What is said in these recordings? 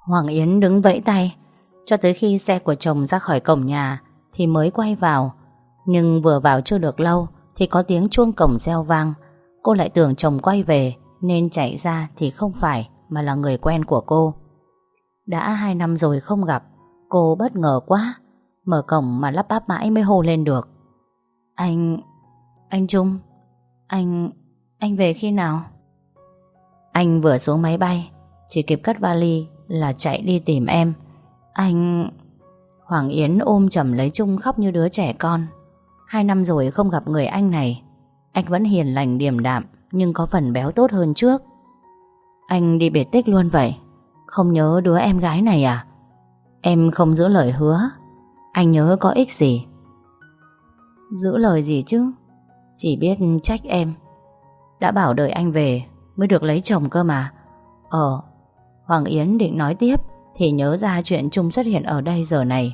Hoàng Yến đứng vẫy tay cho tới khi xe của chồng ra khỏi cổng nhà thì mới quay vào. Nhưng vừa vào chưa được lâu thì có tiếng chuông cổng reo vang. Cô lại tưởng chồng quay về nên chạy ra thì không phải, mà là người quen của cô. Đã 2 năm rồi không gặp, cô bất ngờ quá, mở cổng mà lắp bắp mãi mới hô lên được. Anh Trung, anh về khi nào? Anh vừa xuống máy bay, chỉ kịp cất vali là chạy đi tìm em. Hoàng Yến ôm chầm lấy Trung khóc như đứa trẻ con. 2 năm rồi không gặp người anh này. Anh vẫn hiền lành điềm đạm, nhưng có phần béo tốt hơn trước. Anh đi biệt tích luôn vậy? Không nhớ đứa em gái này à? Em không giữ lời hứa, anh nhớ có ích gì? Giữ lời gì chứ? Chỉ biết trách em. Đã bảo đợi anh về mới được lấy chồng cơ mà. Hoàng Yến định nói tiếp thì nhớ ra chuyện Trung xuất hiện ở đây giờ này.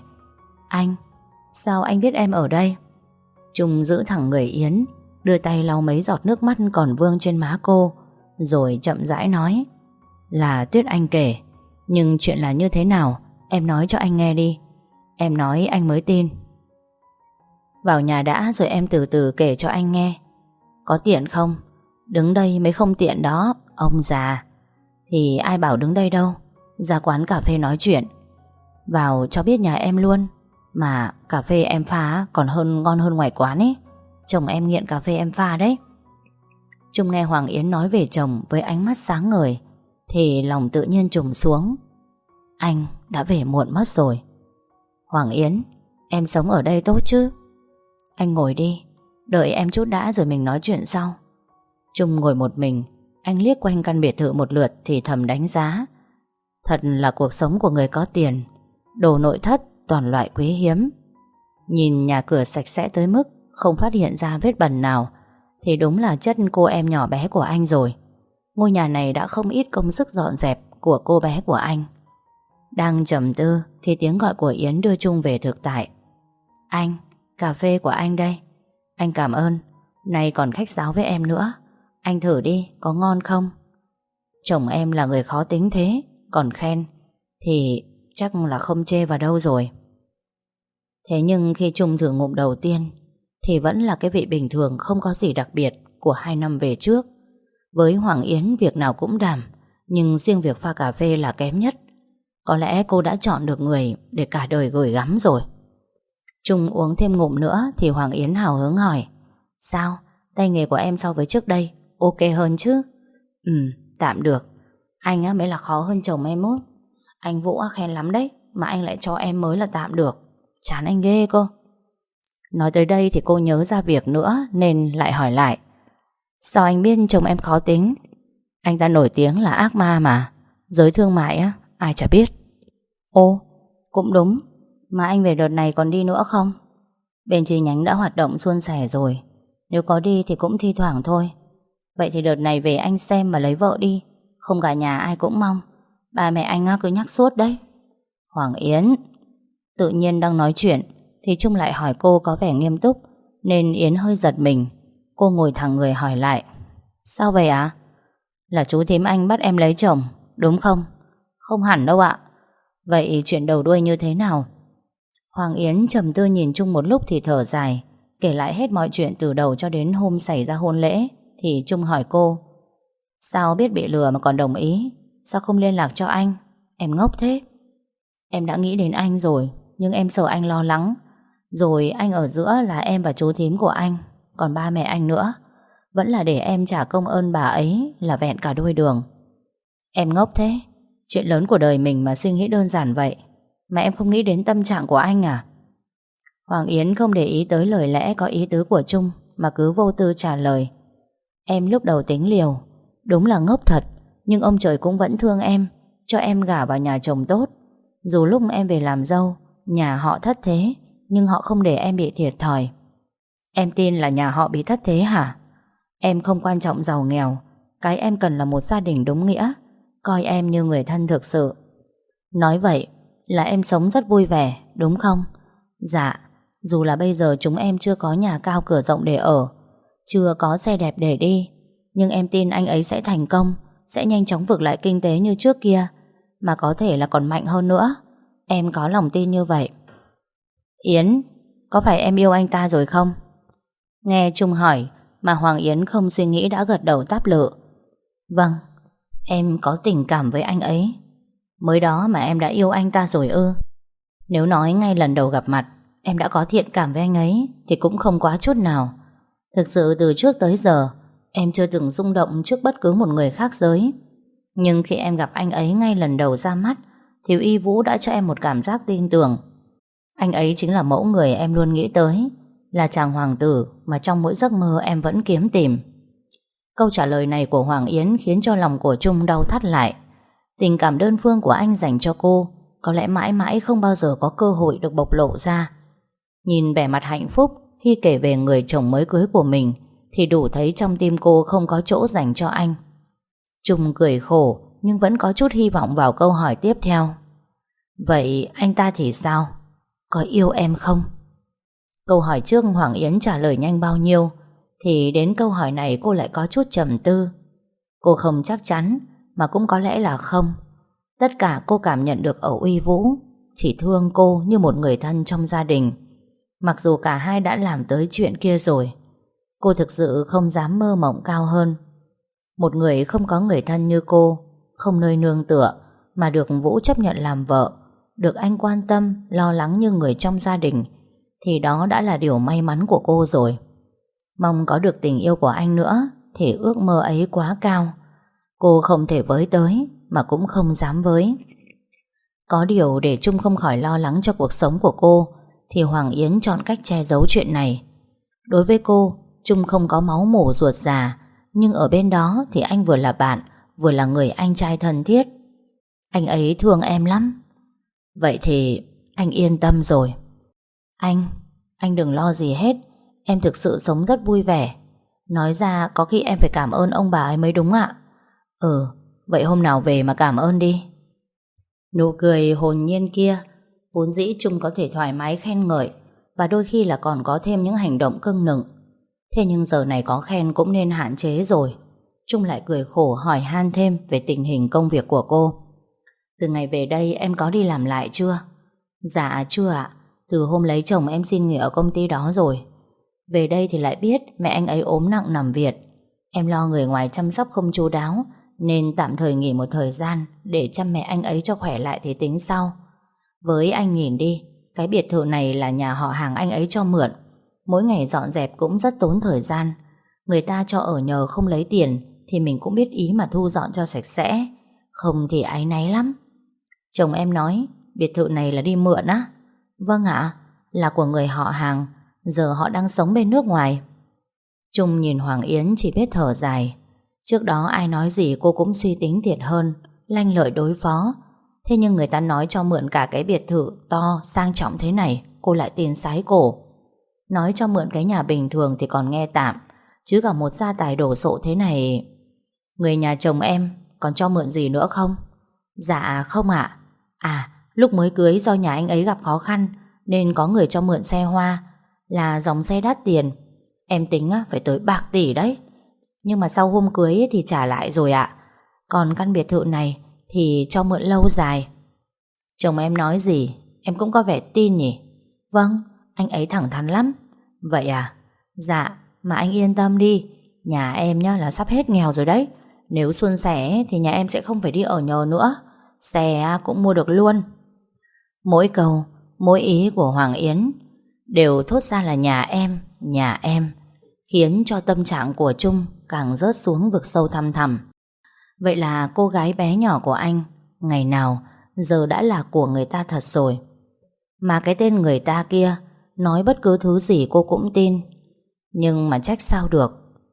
Sao anh biết em ở đây? Trung giữ thẳng người Yến, đưa tay lau mấy giọt nước mắt còn vương trên má cô, rồi chậm rãi nói. Là Tuyết Anh kể, nhưng chuyện là như thế nào em nói cho anh nghe đi. Em nói anh mới tin. Vào nhà đã rồi em từ từ kể cho anh nghe. Có tiện không? Đứng đây mới không tiện đó, ông già. Thì ai bảo đứng đây đâu, ra quán cà phê nói chuyện. Vào cho biết nhà em luôn. Mà cà phê em pha còn ngon hơn ngoài quán ấy. Chồng em nghiện cà phê em pha đấy. Trung nghe Hoàng Yến nói về chồng với ánh mắt sáng ngời thì lòng tự nhiên trùng xuống. Anh đã về muộn mất rồi. Hoàng Yến, em sống ở đây tốt chứ? Anh ngồi đi, đợi em chút đã rồi mình nói chuyện sau. Trung ngồi một mình. Anh liếc quanh căn biệt thự một lượt thì thầm đánh giá. Thật là cuộc sống của người có tiền. Đồ nội thất toàn loại quý hiếm. Nhìn nhà cửa sạch sẽ tới mức không phát hiện ra vết bẩn nào thì đúng là chất cô em nhỏ bé của anh rồi. Ngôi nhà này đã không ít công sức dọn dẹp của cô bé của anh. Đang trầm tư thì tiếng gọi của Yến đưa Trung về thực tại. Anh, cà phê của anh đây. Anh cảm ơn. Nay còn khách sáo với em nữa. Anh thử đi, có ngon không? Chồng em là người khó tính thế, còn khen thì chắc là không chê vào đâu rồi. Thế nhưng khi Trung thử ngụm đầu tiên thì vẫn là cái vị bình thường không có gì đặc biệt của 2 năm về trước. Với Hoàng Yến việc nào cũng đảm, nhưng riêng việc pha cà phê là kém nhất. Có lẽ cô đã chọn được người để cả đời gửi gắm rồi. Trung uống thêm ngụm nữa thì Hoàng Yến hào hứng hỏi. Sao? Tay nghề của em so với trước đây ok hơn chứ? Tạm được. Anh á mới là khó hơn chồng em mốt. Anh Vũ khen lắm đấy, mà anh lại cho em mới là tạm được. Chán anh ghê cơ. Nói tới đây thì cô nhớ ra việc nữa nên lại hỏi lại. Sao anh biết chồng em khó tính? Anh ta nổi tiếng là ác ma mà. Giới thương mại á, ai chả biết. Ồ, cũng đúng. Mà anh về đợt này còn đi nữa không? Bên chi nhánh đã hoạt động suôn sẻ rồi. Nếu có đi thì cũng thi thoảng thôi. Vậy thì đợt này về anh xem mà lấy vợ đi. Không cả nhà ai cũng mong. Ba mẹ anh cứ nhắc suốt đấy. Hoàng Yến. Tự nhiên đang nói chuyện thì Trung lại hỏi cô có vẻ nghiêm túc, nên Yến hơi giật mình. Cô ngồi thẳng người hỏi lại. Sao vậy ạ? Là chú thím anh bắt em lấy chồng, đúng không? Không hẳn đâu ạ. Vậy chuyện đầu đuôi như thế nào? Hoàng Yến trầm tư nhìn Trung một lúc thì thở dài, kể lại hết mọi chuyện từ đầu cho đến hôm xảy ra hôn lễ. Thì Trung hỏi cô. Sao biết bị lừa mà còn đồng ý? Sao không liên lạc cho anh? Em ngốc thế. Em đã nghĩ đến anh rồi, nhưng em sợ anh lo lắng. Rồi anh ở giữa là em và chú thím của anh, còn ba mẹ anh nữa. Vẫn là để em trả công ơn bà ấy là vẹn cả đôi đường. Em ngốc thế. Chuyện lớn của đời mình mà suy nghĩ đơn giản vậy, mà em không nghĩ đến tâm trạng của anh à? Hoàng Yến không để ý tới lời lẽ có ý tứ của Trung, mà cứ vô tư trả lời. Em lúc đầu tính liều. Đúng là ngốc thật, nhưng ông trời cũng vẫn thương em, cho em gả vào nhà chồng tốt. Dù lúc em về làm dâu, nhà họ thất thế, nhưng họ không để em bị thiệt thòi. Em tin là nhà họ bị thất thế hả? Em không quan trọng giàu nghèo. Cái em cần là một gia đình đúng nghĩa, coi em như người thân thực sự. Nói vậy là em sống rất vui vẻ, đúng không? Dạ. Dù là bây giờ chúng em chưa có nhà cao cửa rộng để ở, chưa có xe đẹp để đi, nhưng em tin anh ấy sẽ thành công, sẽ nhanh chóng vực lại kinh tế như trước kia. mà có thể là còn mạnh hơn nữa. Em có lòng tin như vậy. Yến, có phải em yêu anh ta rồi không? Nghe Trung hỏi mà Hoàng Yến không suy nghĩ đã gật đầu đáp lự. Vâng, em có tình cảm với anh ấy. Mới đó mà em đã yêu anh ta rồi ư? Nếu nói ngay lần đầu gặp mặt em đã có thiện cảm với anh ấy thì cũng không quá chút nào. Thực sự từ trước tới giờ em chưa từng rung động trước bất cứ một người khác giới. Nhưng khi em gặp anh ấy ngay lần đầu ra mắt thì Uy Vũ đã cho em một cảm giác tin tưởng. Anh ấy chính là mẫu người em luôn nghĩ tới, là chàng hoàng tử mà trong mỗi giấc mơ em vẫn kiếm tìm. Câu trả lời này của Hoàng Yến khiến cho lòng của Trung đau thắt lại. Tình cảm đơn phương của anh dành cho cô có lẽ mãi mãi không bao giờ có cơ hội được bộc lộ ra. Nhìn vẻ mặt hạnh phúc khi kể về người chồng mới cưới của mình thì đủ thấy trong tim cô không có chỗ dành cho anh. Trung cười khổ nhưng vẫn có chút hy vọng vào câu hỏi tiếp theo. Vậy anh ta thì sao? Có yêu em không? Câu hỏi trước Hoàng Yến trả lời nhanh bao nhiêu thì đến câu hỏi này cô lại có chút trầm tư. Cô không chắc chắn mà cũng có lẽ là không. Tất cả cô cảm nhận được ở Uy Vũ chỉ thương cô như một người thân trong gia đình. Mặc dù cả hai đã làm tới chuyện kia rồi, cô thực sự không dám mơ mộng cao hơn. Một người không có người thân như cô, không nơi nương tựa, mà được Vũ chấp nhận làm vợ, được anh quan tâm, lo lắng như người trong gia đình, thì đó đã là điều may mắn của cô rồi. Mong có được tình yêu của anh nữa thì ước mơ ấy quá cao. Cô không thể với tới mà cũng không dám với. Có điều để Trung không khỏi lo lắng cho cuộc sống của cô thì Hoàng Yến chọn cách che giấu chuyện này. Đối với cô, Trung không có máu mủ ruột già, nhưng ở bên đó thì anh vừa là bạn, vừa là người anh trai thân thiết. Anh ấy thương em lắm. Vậy thì anh yên tâm rồi. Anh đừng lo gì hết. Em thực sự sống rất vui vẻ. Nói ra có khi em phải cảm ơn ông bà ấy mới đúng ạ. Vậy hôm nào về mà cảm ơn đi. Nụ cười hồn nhiên kia vốn dĩ Trung có thể thoải mái khen ngợi, và đôi khi là còn có thêm những hành động cưng nựng. Thế nhưng giờ này có khen cũng nên hạn chế rồi. Trung lại cười khổ hỏi han thêm về tình hình công việc của cô. Từ ngày về đây em có đi làm lại chưa? Dạ chưa ạ. Từ hôm lấy chồng em xin nghỉ ở công ty đó rồi. Về đây thì lại biết mẹ anh ấy ốm nặng nằm viện. Em lo người ngoài chăm sóc không chu đáo nên tạm thời nghỉ một thời gian để chăm mẹ anh ấy cho khỏe lại thì tính sau. Với anh nhìn đi, cái biệt thự này là nhà họ hàng anh ấy cho mượn. Mỗi ngày dọn dẹp cũng rất tốn thời gian. Người ta cho ở nhờ không lấy tiền thì mình cũng biết ý mà thu dọn cho sạch sẽ. Không thì áy náy lắm. Chồng em nói biệt thự này là đi mượn á? Vâng ạ, là của người họ hàng. Giờ họ đang sống bên nước ngoài. Trung nhìn Hoàng Yến chỉ biết thở dài. Trước đó ai nói gì cô cũng suy tính thiệt hơn, lanh lợi đối phó. Thế nhưng người ta nói cho mượn cả cái biệt thự to sang trọng thế này, cô lại tin sái cổ. Nói cho mượn cái nhà bình thường thì còn nghe tạm, chứ cả một gia tài đồ sộ thế này. Người nhà chồng em còn cho mượn gì nữa không? Dạ không ạ. Lúc mới cưới do nhà anh ấy gặp khó khăn nên có người cho mượn xe hoa, là dòng xe đắt tiền. Em tính phải tới bạc tỷ đấy. Nhưng mà sau hôm cưới thì trả lại rồi ạ. Còn căn biệt thự này thì cho mượn lâu dài. Chồng em nói gì em cũng có vẻ tin nhỉ? Vâng, anh ấy thẳng thắn lắm. Vậy à? Dạ, mà anh yên tâm đi, nhà em nhá là sắp hết nghèo rồi đấy. Nếu suôn sẻ thì nhà em sẽ không phải đi ở nhờ nữa. Xe cũng mua được luôn. Mỗi câu, mỗi ý của Hoàng Yến đều thốt ra là nhà em, khiến cho tâm trạng của Trung càng rớt xuống vực sâu thăm thẳm. Vậy là cô gái bé nhỏ của anh ngày nào giờ đã là của người ta thật rồi. Mà cái tên người ta kia nói bất cứ thứ gì cô cũng tin. Nhưng mà trách sao được.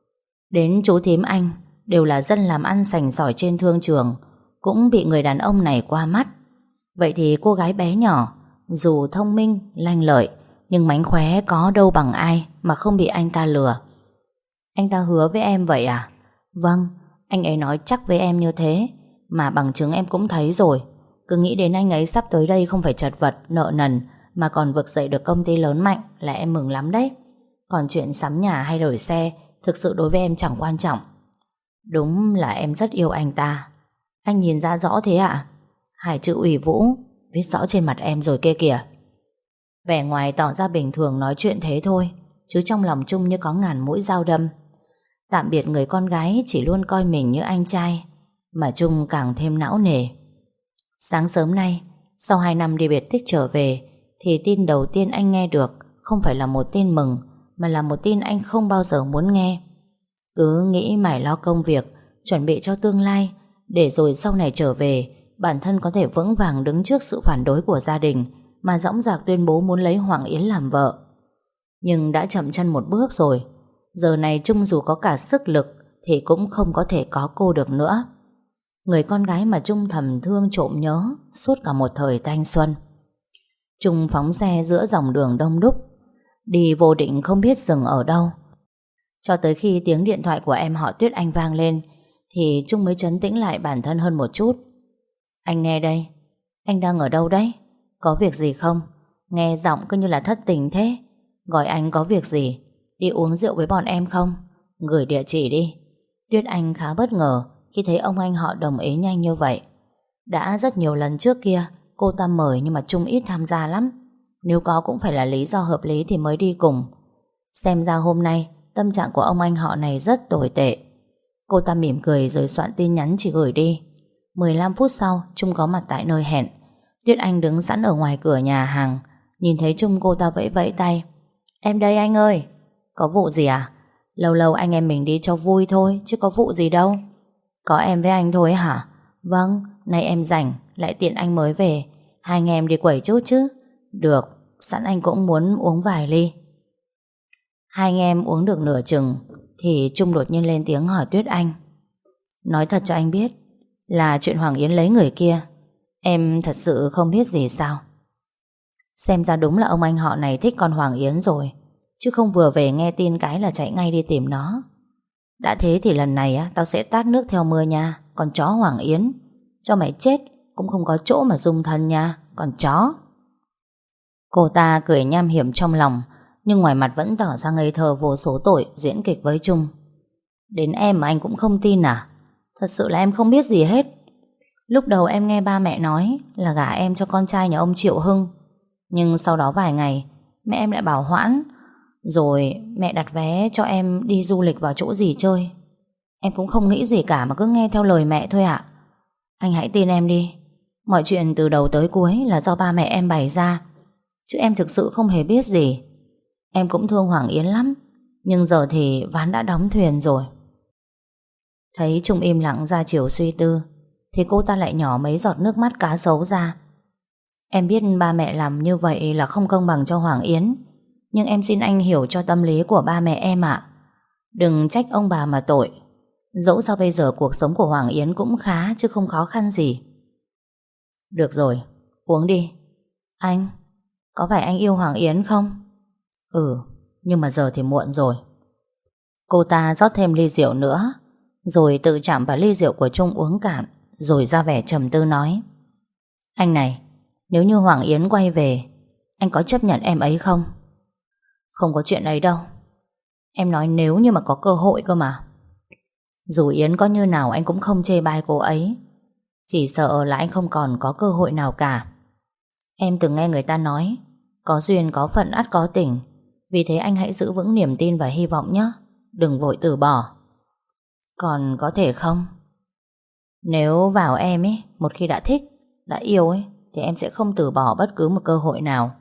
Đến chú thím anh đều là dân làm ăn sành sỏi trên thương trường cũng bị người đàn ông này qua mắt. Vậy thì cô gái bé nhỏ dù thông minh, lanh lợi nhưng mánh khóe có đâu bằng ai mà không bị anh ta lừa. Anh ta hứa với em vậy à? Vâng, anh ấy nói chắc với em như thế. Mà bằng chứng em cũng thấy rồi. Cứ nghĩ đến anh ấy sắp tới đây không phải chật vật, nợ nần mà còn vực dậy được công ty lớn mạnh là em mừng lắm đấy. Còn chuyện sắm nhà hay đổi xe thực sự đối với em chẳng quan trọng. Đúng là em rất yêu anh ta. Anh nhìn ra rõ thế ạ? Hai chữ Uy Vũ viết rõ trên mặt em rồi kia kìa. Vẻ ngoài tỏ ra bình thường nói chuyện thế thôi, chứ trong lòng Trung như có ngàn mũi dao đâm. Tạm biệt người con gái chỉ luôn coi mình như anh trai, mà Trung càng thêm não nề. Sáng sớm nay, sau 2 năm đi biệt tích trở về, thì tin đầu tiên anh nghe được không phải là một tin mừng, mà là một tin anh không bao giờ muốn nghe. Cứ nghĩ mải lo công việc, chuẩn bị cho tương lai, để rồi sau này trở về, bản thân có thể vững vàng đứng trước sự phản đối của gia đình, mà dõng dạc tuyên bố muốn lấy Hoàng Yến làm vợ. Nhưng đã chậm chân một bước rồi. Giờ này Trung dù có cả sức lực thì cũng không có thể có cô được nữa. Người con gái mà Trung thầm thương trộm nhớ suốt cả một thời thanh xuân. Trung phóng xe giữa dòng đường đông đúc, đi vô định không biết dừng ở đâu. Cho tới khi tiếng điện thoại của em họ Tuyết Anh vang lên, thì Trung mới trấn tĩnh lại bản thân hơn một chút. Anh nghe đây. Anh đang ở đâu đấy? Có việc gì không? Nghe giọng cứ như là thất tình thế. Gọi anh có việc gì? Đi uống rượu với bọn em không? Gửi địa chỉ đi. Tuyết Anh khá bất ngờ khi thấy ông anh họ đồng ý nhanh như vậy. Đã rất nhiều lần trước kia cô ta mời nhưng mà Trung ít tham gia lắm. Nếu có cũng phải là lý do hợp lý thì mới đi cùng. Xem ra hôm nay tâm trạng của ông anh họ này rất tồi tệ. Cô ta mỉm cười rồi soạn tin nhắn chỉ gửi đi. 15 phút sau Trung có mặt tại nơi hẹn. Tuyết Anh đứng sẵn ở ngoài cửa nhà hàng. Nhìn thấy Trung cô ta vẫy vẫy tay. Em đây anh ơi. Có vụ gì à? Lâu lâu anh em mình đi cho vui thôi, chứ có vụ gì đâu. Có em với anh thôi hả? Vâng, nay em rảnh, lại tiện anh mới về. Hai anh em đi quẩy chút chứ? Được, sẵn anh cũng muốn uống vài ly. Hai anh em uống được nửa chừng thì Trung đột nhiên lên tiếng hỏi Tuyết Anh. Nói thật cho anh biết là chuyện Hoàng Yến lấy người kia, em thật sự không biết gì sao? Xem ra đúng là ông anh họ này thích con Hoàng Yến rồi, chứ không vừa về nghe tin cái là chạy ngay đi tìm nó. Đã thế thì lần này tao sẽ tát nước theo mưa nha, con chó Hoàng Yến. Cho mày chết cũng không có chỗ mà dung thân nha, con chó. Cô ta cười nham hiểm trong lòng, nhưng ngoài mặt vẫn tỏ ra ngây thơ vô số tội diễn kịch với Trung. Đến em mà anh cũng không tin à? Thật sự là em không biết gì hết. Lúc đầu em nghe ba mẹ nói là gả em cho con trai nhà ông Triệu Hưng, nhưng sau đó vài ngày mẹ em lại bảo hoãn. Rồi mẹ đặt vé cho em đi du lịch vào chỗ gì chơi. Em cũng không nghĩ gì cả mà cứ nghe theo lời mẹ thôi ạ. Anh hãy tin em đi. Mọi chuyện từ đầu tới cuối là do ba mẹ em bày ra, chứ em thực sự không hề biết gì. Em cũng thương Hoàng Yến lắm, nhưng giờ thì ván đã đóng thuyền rồi. Thấy Trung im lặng ra chiều suy tư, thì cô ta lại nhỏ mấy giọt nước mắt cá sấu ra. Em biết ba mẹ làm như vậy là không công bằng cho Hoàng Yến, nhưng em xin anh hiểu cho tâm lý của ba mẹ em ạ. Đừng trách ông bà mà tội. Dẫu sao bây giờ cuộc sống của Hoàng Yến cũng khá, chứ không khó khăn gì. Được rồi, uống đi. Anh, có phải anh yêu Hoàng Yến không? Ừ, nhưng mà giờ thì muộn rồi. Cô ta rót thêm ly rượu nữa, rồi tự chạm vào ly rượu của Trung uống cạn, rồi ra vẻ trầm tư nói. Anh này, nếu như Hoàng Yến quay về, anh có chấp nhận em ấy không? Không có chuyện ấy đâu. Em nói nếu như mà có cơ hội cơ mà. Dù Yến có như nào anh cũng không chê bai cô ấy. Chỉ sợ là anh không còn có cơ hội nào cả. Em từng nghe người ta nói có duyên có phận ắt có tình. Vì thế anh hãy giữ vững niềm tin và hy vọng nhé. Đừng vội từ bỏ. Còn có thể không? Nếu vào em ấy, một khi đã thích, đã yêu ấy, thì em sẽ không từ bỏ bất cứ một cơ hội nào.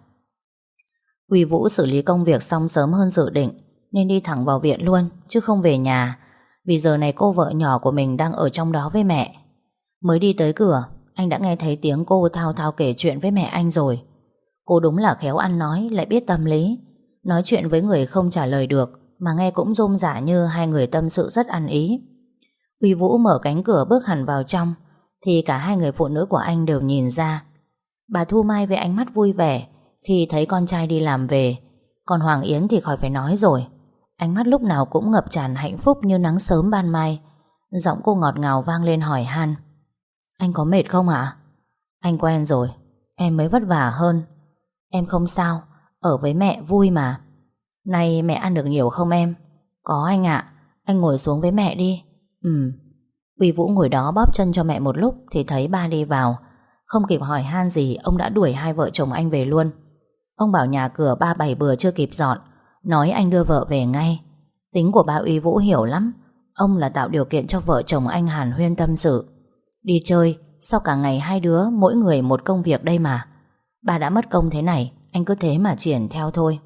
Uy Vũ xử lý công việc xong sớm hơn dự định, nên đi thẳng vào viện luôn, chứ không về nhà. Vì giờ này cô vợ nhỏ của mình đang ở trong đó với mẹ. Mới đi tới cửa, anh đã nghe thấy tiếng cô thao thao kể chuyện với mẹ anh rồi. Cô đúng là khéo ăn nói, lại biết tâm lý. Nói chuyện với người không trả lời được, mà nghe cũng rôm rả như hai người tâm sự rất ăn ý. Uy Vũ mở cánh cửa bước hẳn vào trong, thì cả hai người phụ nữ của anh đều nhìn ra. Bà Thu Mai với ánh mắt vui vẻ khi thấy con trai đi làm về. Còn Hoàng Yến thì khỏi phải nói rồi. Ánh mắt lúc nào cũng ngập tràn hạnh phúc như nắng sớm ban mai. Giọng cô ngọt ngào vang lên hỏi han. Anh có mệt không ạ? Anh quen rồi, em mới vất vả hơn. Em không sao, ở với mẹ vui mà. Nay mẹ ăn được nhiều không em? Có anh ạ, anh ngồi xuống với mẹ đi. Uy Vũ ngồi đó bóp chân cho mẹ một lúc thì thấy ba đi vào. Không kịp hỏi han gì, ông đã đuổi hai vợ chồng anh về luôn. Ông bảo nhà cửa ba bảy bừa chưa kịp dọn, nói anh đưa vợ về ngay. Tính của ba Uy Vũ hiểu lắm. Ông là tạo điều kiện cho vợ chồng anh hàn huyên tâm sự. Đi chơi, sau cả ngày hai đứa mỗi người một công việc đây mà. Ba đã mất công thế này, anh cứ thế mà triển theo thôi.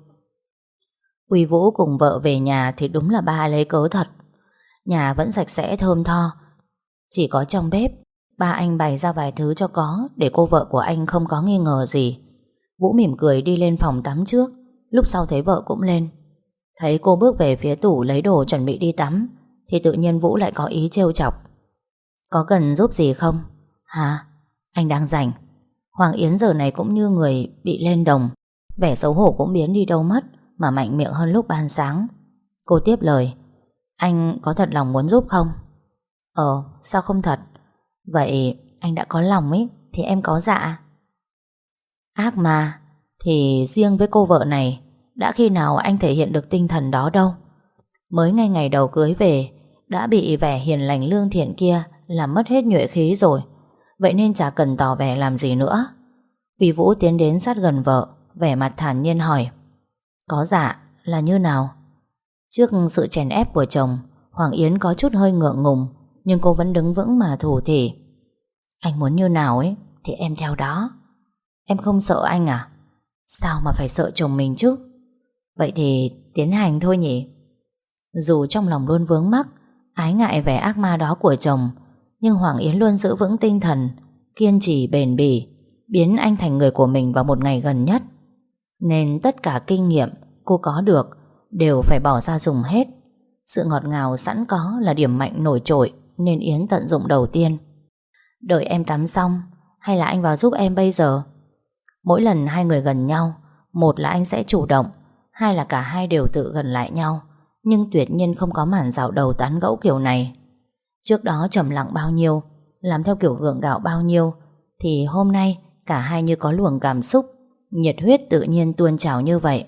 Uy Vũ cùng vợ về nhà thì đúng là ba lấy cớ thật. Nhà vẫn sạch sẽ thơm tho. Chỉ có trong bếp, ba anh bày ra vài thứ cho có, để cô vợ của anh không có nghi ngờ gì. Vũ mỉm cười đi lên phòng tắm trước. Lúc sau thấy vợ cũng lên. Thấy cô bước về phía tủ lấy đồ chuẩn bị đi tắm, thì tự nhiên Vũ lại có ý trêu chọc. Có cần giúp gì không? Hả? Anh đang rảnh. Hoàng Yến giờ này cũng như người bị lên đồng, vẻ xấu hổ cũng biến đi đâu mất, mà mạnh miệng hơn lúc ban sáng. Cô tiếp lời. Anh có thật lòng muốn giúp không? Sao không thật? Vậy anh đã có lòng ấy thì em có dạ. Ác mà. Thì riêng với cô vợ này, đã khi nào anh thể hiện được tinh thần đó đâu. Mới ngay ngày đầu cưới về đã bị vẻ hiền lành lương thiện kia làm mất hết nhuệ khí rồi. Vậy nên chả cần tỏ vẻ làm gì nữa. Vì Vũ tiến đến sát gần vợ, vẻ mặt thản nhiên hỏi. Có dạ là như nào? Trước sự chèn ép của chồng, Hoàng Yến có chút hơi ngượng ngùng, nhưng cô vẫn đứng vững mà thủ thỉ. Anh muốn như nào ấy thì em theo đó. Em không sợ anh à? Sao mà phải sợ chồng mình chứ? Vậy thì tiến hành thôi nhỉ. Dù trong lòng luôn vướng mắc, ái ngại vẻ ác ma đó của chồng, nhưng Hoàng Yến luôn giữ vững tinh thần, kiên trì bền bỉ, biến anh thành người của mình vào một ngày gần nhất. Nên tất cả kinh nghiệm cô có được đều phải bỏ ra dùng hết. Sự ngọt ngào sẵn có là điểm mạnh nổi trội, nên Yến tận dụng đầu tiên. Đợi em tắm xong, hay là anh vào giúp em bây giờ? Mỗi lần hai người gần nhau, một là anh sẽ chủ động, hai là cả hai đều tự gần lại nhau. Nhưng tuyệt nhiên không có màn dạo đầu tán gẫu kiểu này. Trước đó trầm lặng bao nhiêu, làm theo kiểu gượng gạo bao nhiêu, thì hôm nay cả hai như có luồng cảm xúc, nhiệt huyết tự nhiên tuôn trào như vậy.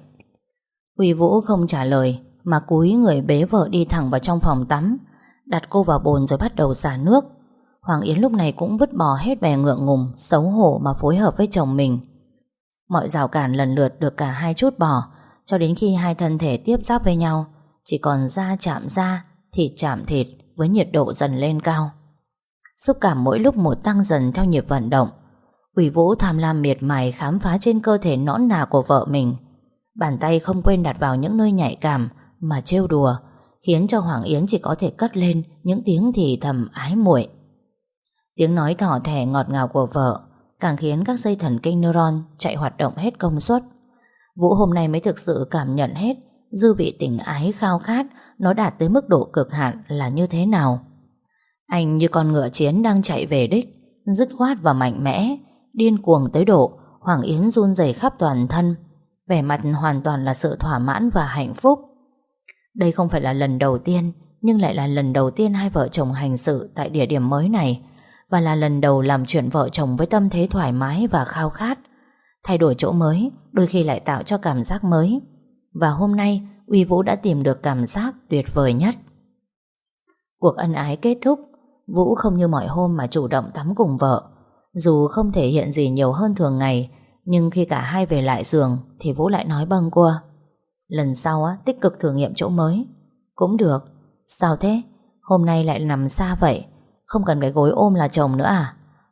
Uy Vũ không trả lời, mà cúi người bế vợ đi thẳng vào trong phòng tắm, đặt cô vào bồn rồi bắt đầu xả nước. Hoàng Yến lúc này cũng vứt bỏ hết vẻ ngượng ngùng, xấu hổ mà phối hợp với chồng mình. Mọi rào cản lần lượt được cả hai trút bỏ, cho đến khi hai thân thể tiếp giáp với nhau, chỉ còn da chạm da, thịt chạm thịt, với nhiệt độ dần lên cao. Xúc cảm mỗi lúc một tăng dần theo nhịp vận động. Uy Vũ tham lam miệt mài khám phá trên cơ thể nõn nà của vợ mình. Bàn tay không quên đặt vào những nơi nhạy cảm mà trêu đùa, khiến cho Hoàng Yến chỉ có thể cất lên những tiếng thì thầm ái muội. Tiếng nói thỏ thẻ ngọt ngào của vợ càng khiến các dây thần kinh neuron chạy hoạt động hết công suất. Vũ hôm nay mới thực sự cảm nhận hết dư vị tình ái khao khát nó đạt tới mức độ cực hạn là như thế nào. Anh như con ngựa chiến đang chạy về đích, dứt khoát và mạnh mẽ, điên cuồng tới độ Hoàng Yến run rẩy khắp toàn thân, vẻ mặt hoàn toàn là sự thỏa mãn và hạnh phúc. Đây không phải là lần đầu tiên, nhưng lại là lần đầu tiên hai vợ chồng hành sự tại địa điểm mới này, và là lần đầu làm chuyện vợ chồng với tâm thế thoải mái và khao khát. Thay đổi chỗ mới đôi khi lại tạo cho cảm giác mới, và hôm nay Uy Vũ đã tìm được cảm giác tuyệt vời nhất. Cuộc ân ái kết thúc, Vũ không như mọi hôm mà chủ động tắm cùng vợ. Dù không thể hiện gì nhiều hơn thường ngày, nhưng khi cả hai về lại giường thì Vũ lại nói bâng quơ. Lần sau tích cực thử nghiệm chỗ mới. Cũng được. Sao thế? Hôm nay lại nằm xa vậy? Không cần cái gối ôm là chồng nữa à?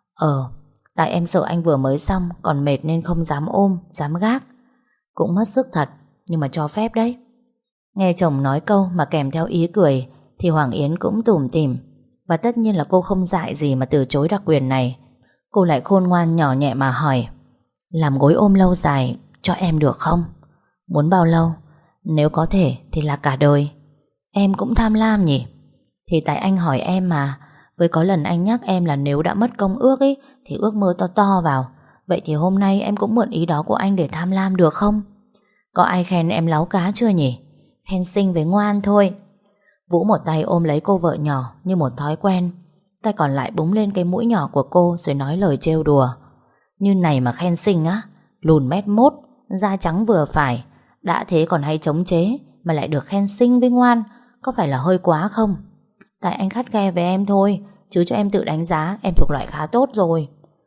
Tại em sợ anh vừa mới xong còn mệt nên không dám ôm, dám gác. Cũng mất sức thật, nhưng mà cho phép đấy. Nghe chồng nói câu mà kèm theo ý cười thì Hoàng Yến cũng tủm tỉm. Và tất nhiên là cô không dại gì mà từ chối đặc quyền này. Cô lại khôn ngoan nhỏ nhẹ mà hỏi. Làm gối ôm lâu dài cho em được không? Muốn bao lâu? Nếu có thể thì là cả đời. Em cũng tham lam nhỉ? Thì tại anh hỏi em mà. Với có lần anh nhắc em là nếu đã mất công ước ấy thì ước mơ to to vào. Vậy thì hôm nay em cũng mượn ý đó của anh để tham lam được không? Có ai khen em láu cá chưa nhỉ? Khen xinh với ngoan thôi. Vũ một tay ôm lấy cô vợ nhỏ như một thói quen, tay còn lại búng lên cái mũi nhỏ của cô rồi nói lời trêu đùa. Như này mà khen xinh á? Lùn mét mốt, da trắng vừa phải, đã thế còn hay chống chế mà lại được khen xinh với ngoan, có phải là hơi quá không? Tại anh khắt khe với em thôi, chứ cho em tự đánh giá em thuộc loại khá tốt rồi.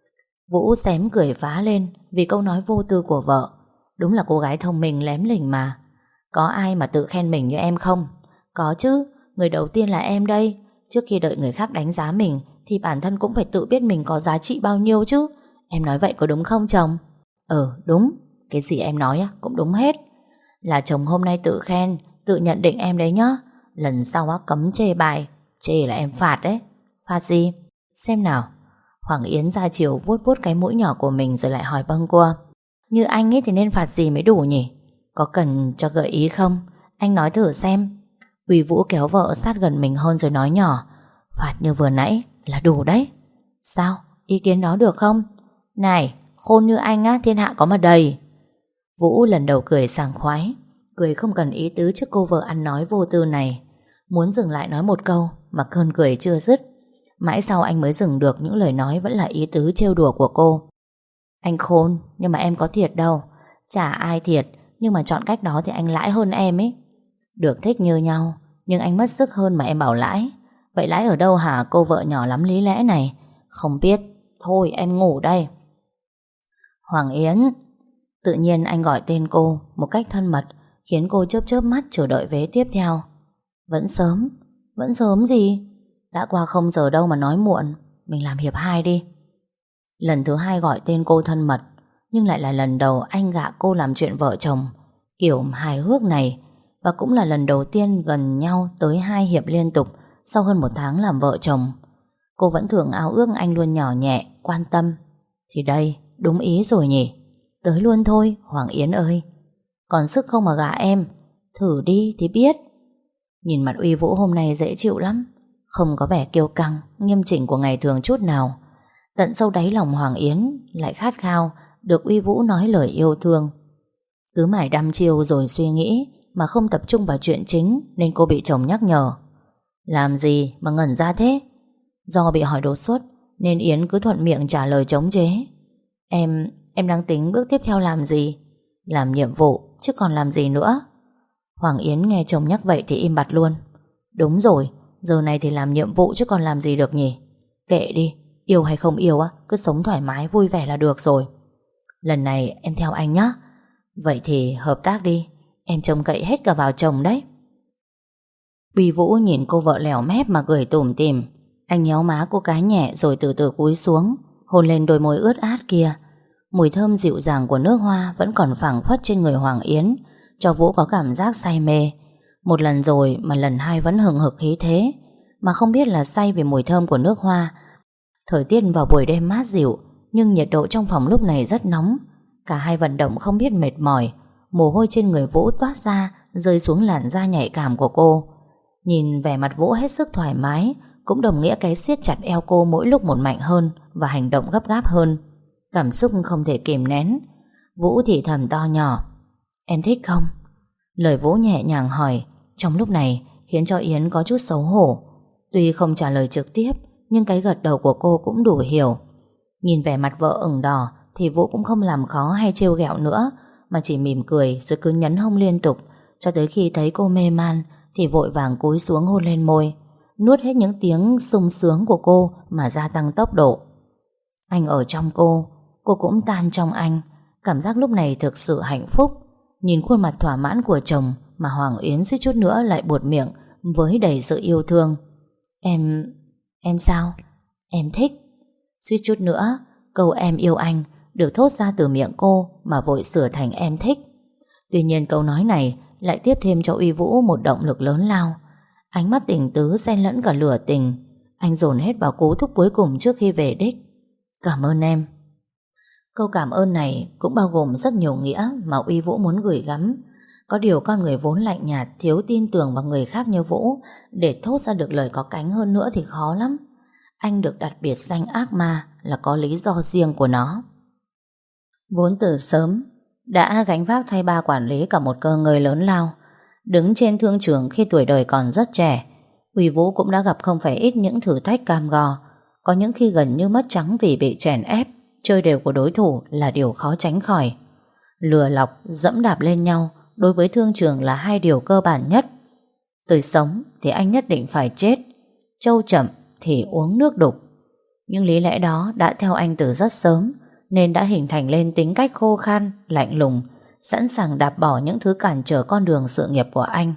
Vũ xém cười phá lên vì câu nói vô tư của vợ. Đúng là cô gái thông minh lém lỉnh mà. Có ai mà tự khen mình như em không? Có chứ, người đầu tiên là em đây. Trước khi đợi người khác đánh giá mình thì bản thân cũng phải tự biết mình có giá trị bao nhiêu chứ. Em nói vậy có đúng không chồng? Đúng, cái gì em nói cũng đúng hết. Là chồng hôm nay tự khen, tự nhận định em đấy nhá. Lần sau cấm chê bài. Chê là em phạt đấy. Phạt gì? Xem nào. Hoàng Yến ra chiều vuốt vuốt cái mũi nhỏ của mình rồi lại hỏi bâng quơ. Như anh ấy thì nên phạt gì mới đủ nhỉ? Có cần cho gợi ý không? Anh nói thử xem. Uy Vũ kéo vợ sát gần mình hơn rồi nói nhỏ. Phạt như vừa nãy là đủ đấy. Sao? Ý kiến đó được không? Này, khôn như anh thiên hạ có mà đầy. Vũ lần đầu cười sảng khoái. Cười không cần ý tứ trước cô vợ ăn nói vô tư này. Muốn dừng lại nói một câu mà cơn cười chưa dứt. Mãi sau anh mới dừng được những lời nói vẫn là ý tứ trêu đùa của cô. Anh khôn, nhưng mà em có thiệt đâu. Chả ai thiệt, nhưng mà chọn cách đó thì anh lãi hơn em ấy. Được thích như nhau, nhưng anh mất sức hơn mà em bảo lãi. Vậy lãi ở đâu hả cô vợ nhỏ lắm lý lẽ này? Không biết, thôi em ngủ đây. Hoàng Yến. Tự nhiên anh gọi tên cô một cách thân mật, khiến cô chớp chớp mắt chờ đợi vế tiếp theo. Vẫn sớm gì? Đã qua không giờ đâu mà nói muộn. Mình làm hiệp 2 đi. Lần thứ 2 gọi tên cô thân mật, nhưng lại là lần đầu anh gạ cô làm chuyện vợ chồng kiểu hài hước này, và cũng là lần đầu tiên gần nhau tới 2 hiệp liên tục sau hơn 1 tháng làm vợ chồng. Cô vẫn thường ao ước anh luôn nhỏ nhẹ, quan tâm. Thì đây, đúng ý rồi nhỉ. Tới luôn thôi, Hoàng Yến ơi. Còn sức không mà gạ em? Thử đi thì biết. Nhìn mặt Uy Vũ hôm nay dễ chịu lắm, không có vẻ kiêu căng, nghiêm chỉnh của ngày thường chút nào. Tận sâu đáy lòng Hoàng Yến lại khát khao được Uy Vũ nói lời yêu thương. Cứ mải đăm chiêu rồi suy nghĩ mà không tập trung vào chuyện chính, nên cô bị chồng nhắc nhở. Làm gì mà ngẩn ra thế? Do bị hỏi đột xuất nên Yến cứ thuận miệng trả lời chống chế. Em đang tính bước tiếp theo làm gì? Làm nhiệm vụ chứ còn làm gì nữa. Hoàng Yến nghe chồng nhắc vậy thì im bặt luôn. Đúng rồi, giờ này thì làm nhiệm vụ chứ còn làm gì được nhỉ? Kệ đi, yêu hay không yêu cứ sống thoải mái vui vẻ là được rồi. Lần này em theo anh nhé. Vậy thì hợp tác đi, em trông cậy hết cả vào chồng đấy. Uy Vũ nhìn cô vợ lèo mép mà cười tủm tỉm. Anh nhéo má cô cái nhẹ rồi từ từ cúi xuống, hôn lên đôi môi ướt át kia. Mùi thơm dịu dàng của nước hoa vẫn còn phảng phất trên người Hoàng Yến, cho Vũ có cảm giác say mê. Một lần rồi mà lần 2 vẫn hừng hực khí thế, mà không biết là say vì mùi thơm của nước hoa. Thời tiết vào buổi đêm mát dịu, nhưng nhiệt độ trong phòng lúc này rất nóng. Cả hai vận động không biết mệt mỏi. Mồ hôi trên người Vũ toát ra, rơi xuống làn da nhạy cảm của cô. Nhìn vẻ mặt Vũ hết sức thoải mái, cũng đồng nghĩa cái siết chặt eo cô mỗi lúc một mạnh hơn và hành động gấp gáp hơn. Cảm xúc không thể kìm nén. Vũ thì thầm to nhỏ. Em thích không? Lời Vũ nhẹ nhàng hỏi trong lúc này khiến cho Yến có chút xấu hổ. Tuy không trả lời trực tiếp, nhưng cái gật đầu của cô cũng đủ hiểu. Nhìn vẻ mặt vợ ửng đỏ thì Vũ cũng không làm khó hay trêu ghẹo nữa, mà chỉ mỉm cười rồi cứ nhấn hông liên tục, cho tới khi thấy cô mê man thì vội vàng cúi xuống hôn lên môi, nuốt hết những tiếng sung sướng của cô mà gia tăng tốc độ. Anh ở trong cô cũng tan trong anh. Cảm giác lúc này thực sự hạnh phúc. Nhìn khuôn mặt thỏa mãn của chồng mà Hoàng Yến suýt chút nữa lại buột miệng với đầy sự yêu thương. Em sao? Em thích. Suýt chút nữa câu em yêu anh được thốt ra từ miệng cô mà vội sửa thành em thích. Tuy nhiên câu nói này lại tiếp thêm cho Uy Vũ một động lực lớn lao. Ánh mắt tình tứ xen lẫn cả lửa tình. Anh dồn hết vào cú thúc cuối cùng trước khi về đích. Cảm ơn em. Câu cảm ơn này cũng bao gồm rất nhiều nghĩa mà Uy Vũ muốn gửi gắm. Có điều con người vốn lạnh nhạt, thiếu tin tưởng vào người khác như Vũ, để thốt ra được lời có cánh hơn nữa thì khó lắm. Anh được đặt biệt danh ác ma là có lý do riêng của nó. Vốn từ sớm đã gánh vác thay ba quản lý cả một cơ ngơi lớn lao, đứng trên thương trường khi tuổi đời còn rất trẻ, Uy Vũ cũng đã gặp không phải ít những thử thách cam go. Có những khi gần như mất trắng vì bị chèn ép. Chơi đều của đối thủ là điều khó tránh khỏi. Lừa lọc, dẫm đạp lên nhau đối với thương trường là 2 điều cơ bản nhất. Tôi sống thì anh nhất định phải chết, trâu chậm thì uống nước đục. Nhưng lý lẽ đó đã theo anh từ rất sớm, nên đã hình thành lên tính cách khô khan, lạnh lùng, sẵn sàng đạp bỏ những thứ cản trở con đường sự nghiệp của anh.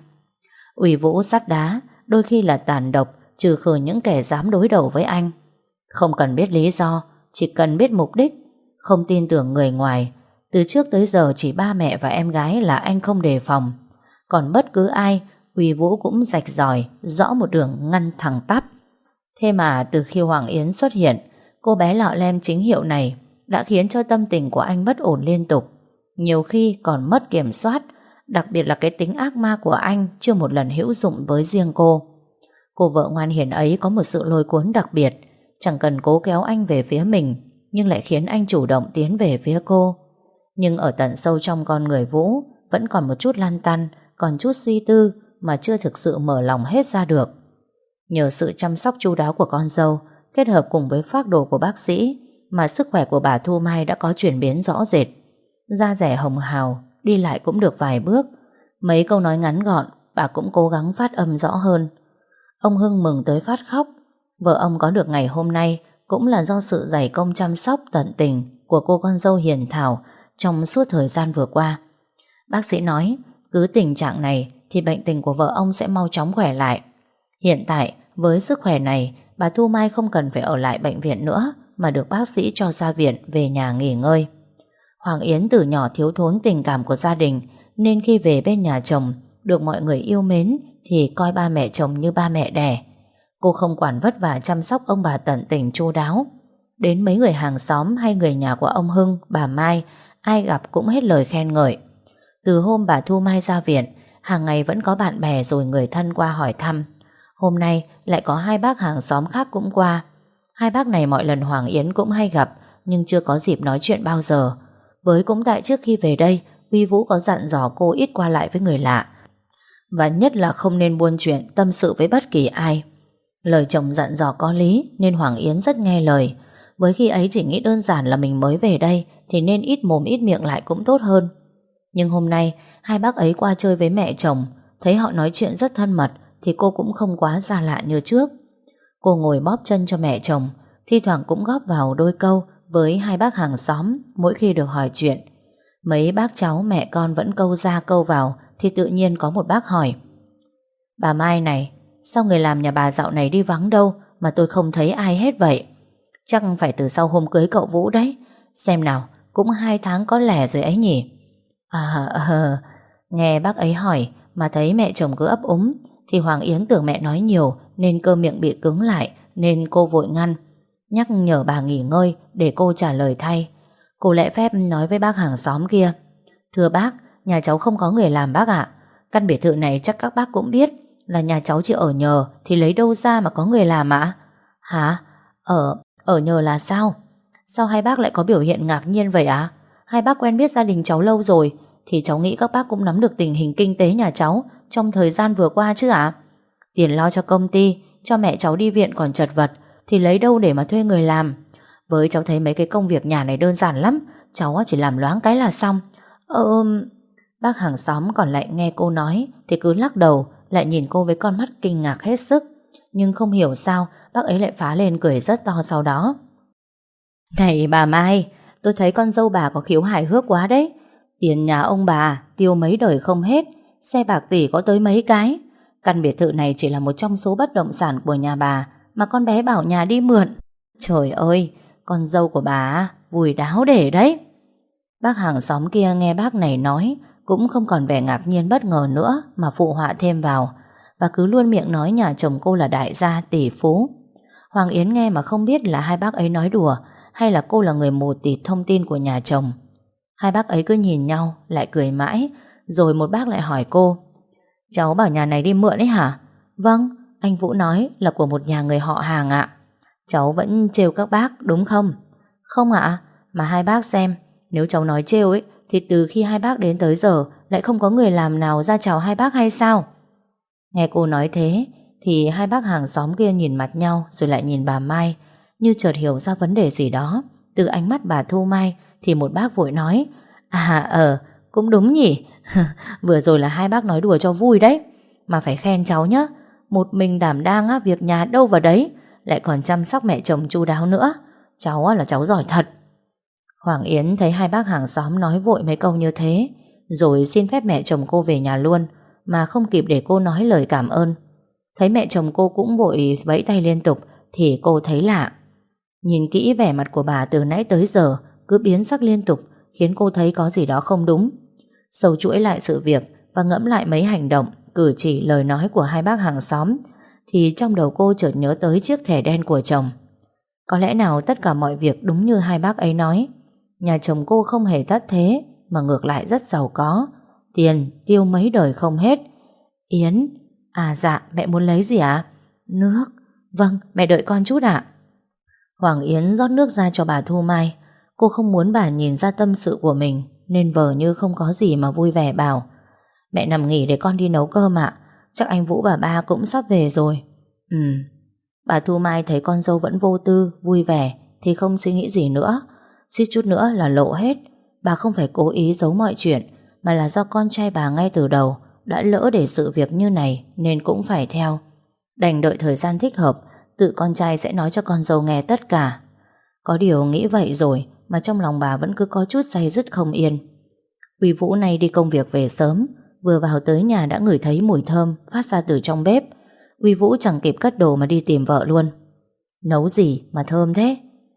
Uy vũ sắt đá, đôi khi là tàn độc, trừ khử những kẻ dám đối đầu với anh. Không cần biết lý do, chỉ cần biết mục đích, không tin tưởng người ngoài. Từ trước tới giờ chỉ ba mẹ và em gái là anh không đề phòng. Còn bất cứ ai, Uy Vũ cũng rạch ròi, rõ một đường ngăn thẳng tắp. Thế mà từ khi Hoàng Yến xuất hiện, cô bé lọ lem chính hiệu này đã khiến cho tâm tình của anh bất ổn liên tục. Nhiều khi còn mất kiểm soát, đặc biệt là cái tính ác ma của anh chưa một lần hữu dụng với riêng cô. Cô vợ ngoan hiền ấy có một sự lôi cuốn đặc biệt, chẳng cần cố kéo anh về phía mình, nhưng lại khiến anh chủ động tiến về phía cô. Nhưng ở tận sâu trong con người Vũ vẫn còn một chút lăn tăn, còn chút suy tư mà chưa thực sự mở lòng hết ra được. Nhờ sự chăm sóc chu đáo của con dâu, kết hợp cùng với phác đồ của bác sĩ, mà sức khỏe của bà Thu Mai đã có chuyển biến rõ rệt. Da dẻ hồng hào, đi lại cũng được vài bước. Mấy câu nói ngắn gọn, bà cũng cố gắng phát âm rõ hơn. Ông Hưng mừng tới phát khóc. Vợ ông có được ngày hôm nay cũng là do sự dày công chăm sóc tận tình của cô con dâu hiền thảo trong suốt thời gian vừa qua. Bác sĩ nói, cứ tình trạng này thì bệnh tình của vợ ông sẽ mau chóng khỏe lại. Hiện tại, với sức khỏe này, bà Thu Mai không cần phải ở lại bệnh viện nữa, mà được bác sĩ cho ra viện về nhà nghỉ ngơi. Hoàng Yến từ nhỏ thiếu thốn tình cảm của gia đình, nên khi về bên nhà chồng, được mọi người yêu mến, thì coi ba mẹ chồng như ba mẹ đẻ. Cô không quản vất vả chăm sóc ông bà tận tình chu đáo. Đến mấy người hàng xóm hay người nhà của ông Hưng, bà Mai, ai gặp cũng hết lời khen ngợi. Từ hôm bà Thu Mai ra viện, hàng ngày vẫn có bạn bè rồi người thân qua hỏi thăm. Hôm nay lại có hai bác hàng xóm khác cũng qua. Hai bác này mọi lần Hoàng Yến cũng hay gặp, nhưng chưa có dịp nói chuyện bao giờ. Với cũng tại trước khi về đây, Uy Vũ có dặn dò cô ít qua lại với người lạ, và nhất là không nên buôn chuyện tâm sự với bất kỳ ai. Lời chồng dặn dò có lý, nên Hoàng Yến rất nghe lời. Với khi ấy chỉ nghĩ đơn giản là mình mới về đây, thì nên ít mồm ít miệng lại cũng tốt hơn. Nhưng hôm nay hai bác ấy qua chơi với mẹ chồng, thấy họ nói chuyện rất thân mật, thì cô cũng không quá xa lạ như trước. Cô ngồi bóp chân cho mẹ chồng, thi thoảng cũng góp vào đôi câu với hai bác hàng xóm mỗi khi được hỏi chuyện. Mấy bác cháu mẹ con vẫn câu ra câu vào, thì tự nhiên có một bác hỏi: bà Mai này, sao người làm nhà bà dạo này đi vắng đâu mà tôi không thấy ai hết vậy? Chắc phải từ sau hôm cưới cậu Vũ đấy. Xem nào, cũng 2 tháng có lẻ rồi ấy nhỉ? Nghe bác ấy hỏi mà thấy mẹ chồng cứ ấp úng, thì Hoàng Yến tưởng mẹ nói nhiều nên cơ miệng bị cứng lại, nên cô vội ngăn, nhắc nhở bà nghỉ ngơi để cô trả lời thay. Cô lễ phép nói với bác hàng xóm kia: thưa bác, nhà cháu không có người làm bác ạ. Căn biệt thự này chắc các bác cũng biết là nhà cháu chỉ ở nhờ, thì lấy đâu ra mà có người làm ạ? Hả? Ở nhờ là sao? Sao hai bác lại có biểu hiện ngạc nhiên vậy ạ? Hai bác quen biết gia đình cháu lâu rồi, thì cháu nghĩ các bác cũng nắm được tình hình kinh tế nhà cháu trong thời gian vừa qua chứ ạ? Tiền lo cho công ty, cho mẹ cháu đi viện còn chật vật, thì lấy đâu để mà thuê người làm? Với cháu thấy mấy cái công việc nhà này đơn giản lắm, cháu chỉ làm loáng cái là xong. Bác hàng xóm còn lại nghe cô nói thì cứ lắc đầu, lại nhìn cô với con mắt kinh ngạc hết sức. Nhưng không hiểu sao bác ấy lại phá lên cười rất to sau đó. Này bà Mai, tôi thấy con dâu bà có khiếu hài hước quá đấy. Tiền nhà ông bà tiêu mấy đời không hết, xe bạc tỷ có tới mấy cái. Căn biệt thự này chỉ là một trong số bất động sản của nhà bà mà con bé bảo nhà đi mượn. Trời ơi, con dâu của bà vùi đáo để đấy. Bác hàng xóm kia nghe bác này nói cũng không còn vẻ ngạc nhiên bất ngờ nữa, mà phụ họa thêm vào, và cứ luôn miệng nói nhà chồng cô là đại gia tỷ phú. Hoàng Yến nghe mà không biết là hai bác ấy nói đùa hay là cô là người mù tịt thông tin của nhà chồng. Hai bác ấy cứ nhìn nhau lại cười mãi. Rồi một bác lại hỏi cô: cháu bảo nhà này đi mượn ấy hả? Vâng, anh Vũ nói là của một nhà người họ hàng ạ. Cháu vẫn trêu các bác đúng không? Không ạ, mà hai bác xem, nếu cháu nói trêu ấy thì từ khi hai bác đến tới giờ lại không có người làm nào ra chào hai bác hay sao? Nghe cô nói thế thì hai bác hàng xóm kia nhìn mặt nhau, rồi lại nhìn bà Mai, như chợt hiểu ra vấn đề gì đó. Từ ánh mắt bà Thu Mai thì một bác vội nói: cũng đúng nhỉ. Vừa rồi là hai bác nói đùa cho vui đấy, mà phải khen cháu nhá. Một mình đảm đang việc nhà đâu vào đấy, lại còn chăm sóc mẹ chồng chu đáo nữa. Cháu là cháu giỏi thật. Hoàng Yến thấy hai bác hàng xóm nói vội mấy câu như thế, rồi xin phép mẹ chồng cô về nhà luôn, mà không kịp để cô nói lời cảm ơn. Thấy mẹ chồng cô cũng vội vẫy tay liên tục thì cô thấy lạ. Nhìn kỹ vẻ mặt của bà từ nãy tới giờ cứ biến sắc liên tục, khiến cô thấy có gì đó không đúng. Sâu chuỗi lại sự việc và ngẫm lại mấy hành động, cử chỉ, lời nói của hai bác hàng xóm, thì trong đầu cô chợt nhớ tới chiếc thẻ đen của chồng. Có lẽ nào tất cả mọi việc đúng như hai bác ấy nói, nhà chồng cô không hề thất thế, mà ngược lại rất giàu có, tiền tiêu mấy đời không hết. Yến, à dạ, mẹ muốn lấy gì ạ? Nước. Vâng, mẹ đợi con chút ạ. Hoàng Yến rót nước ra cho bà Thu Mai. Cô không muốn bà nhìn ra tâm sự của mình, nên vờ như không có gì mà vui vẻ bảo: Mẹ nằm nghỉ để con đi nấu cơm ạ. Chắc anh Vũ và ba cũng sắp về rồi. Bà Thu Mai thấy con dâu vẫn vô tư, vui vẻ thì không suy nghĩ gì nữa. Suýt chút nữa là lộ hết. Bà không phải cố ý giấu mọi chuyện, mà là do con trai bà ngay từ đầu đã lỡ để sự việc như này nên cũng phải theo. Đành đợi thời gian thích hợp, tự con trai sẽ nói cho con dâu nghe tất cả. Có điều nghĩ vậy rồi mà trong lòng bà vẫn cứ có chút day dứt không yên. Uy Vũ nay đi công việc về sớm, vừa vào tới nhà đã ngửi thấy mùi thơm phát ra từ trong bếp. Uy Vũ chẳng kịp cất đồ mà đi tìm vợ luôn. Nấu gì mà thơm thế?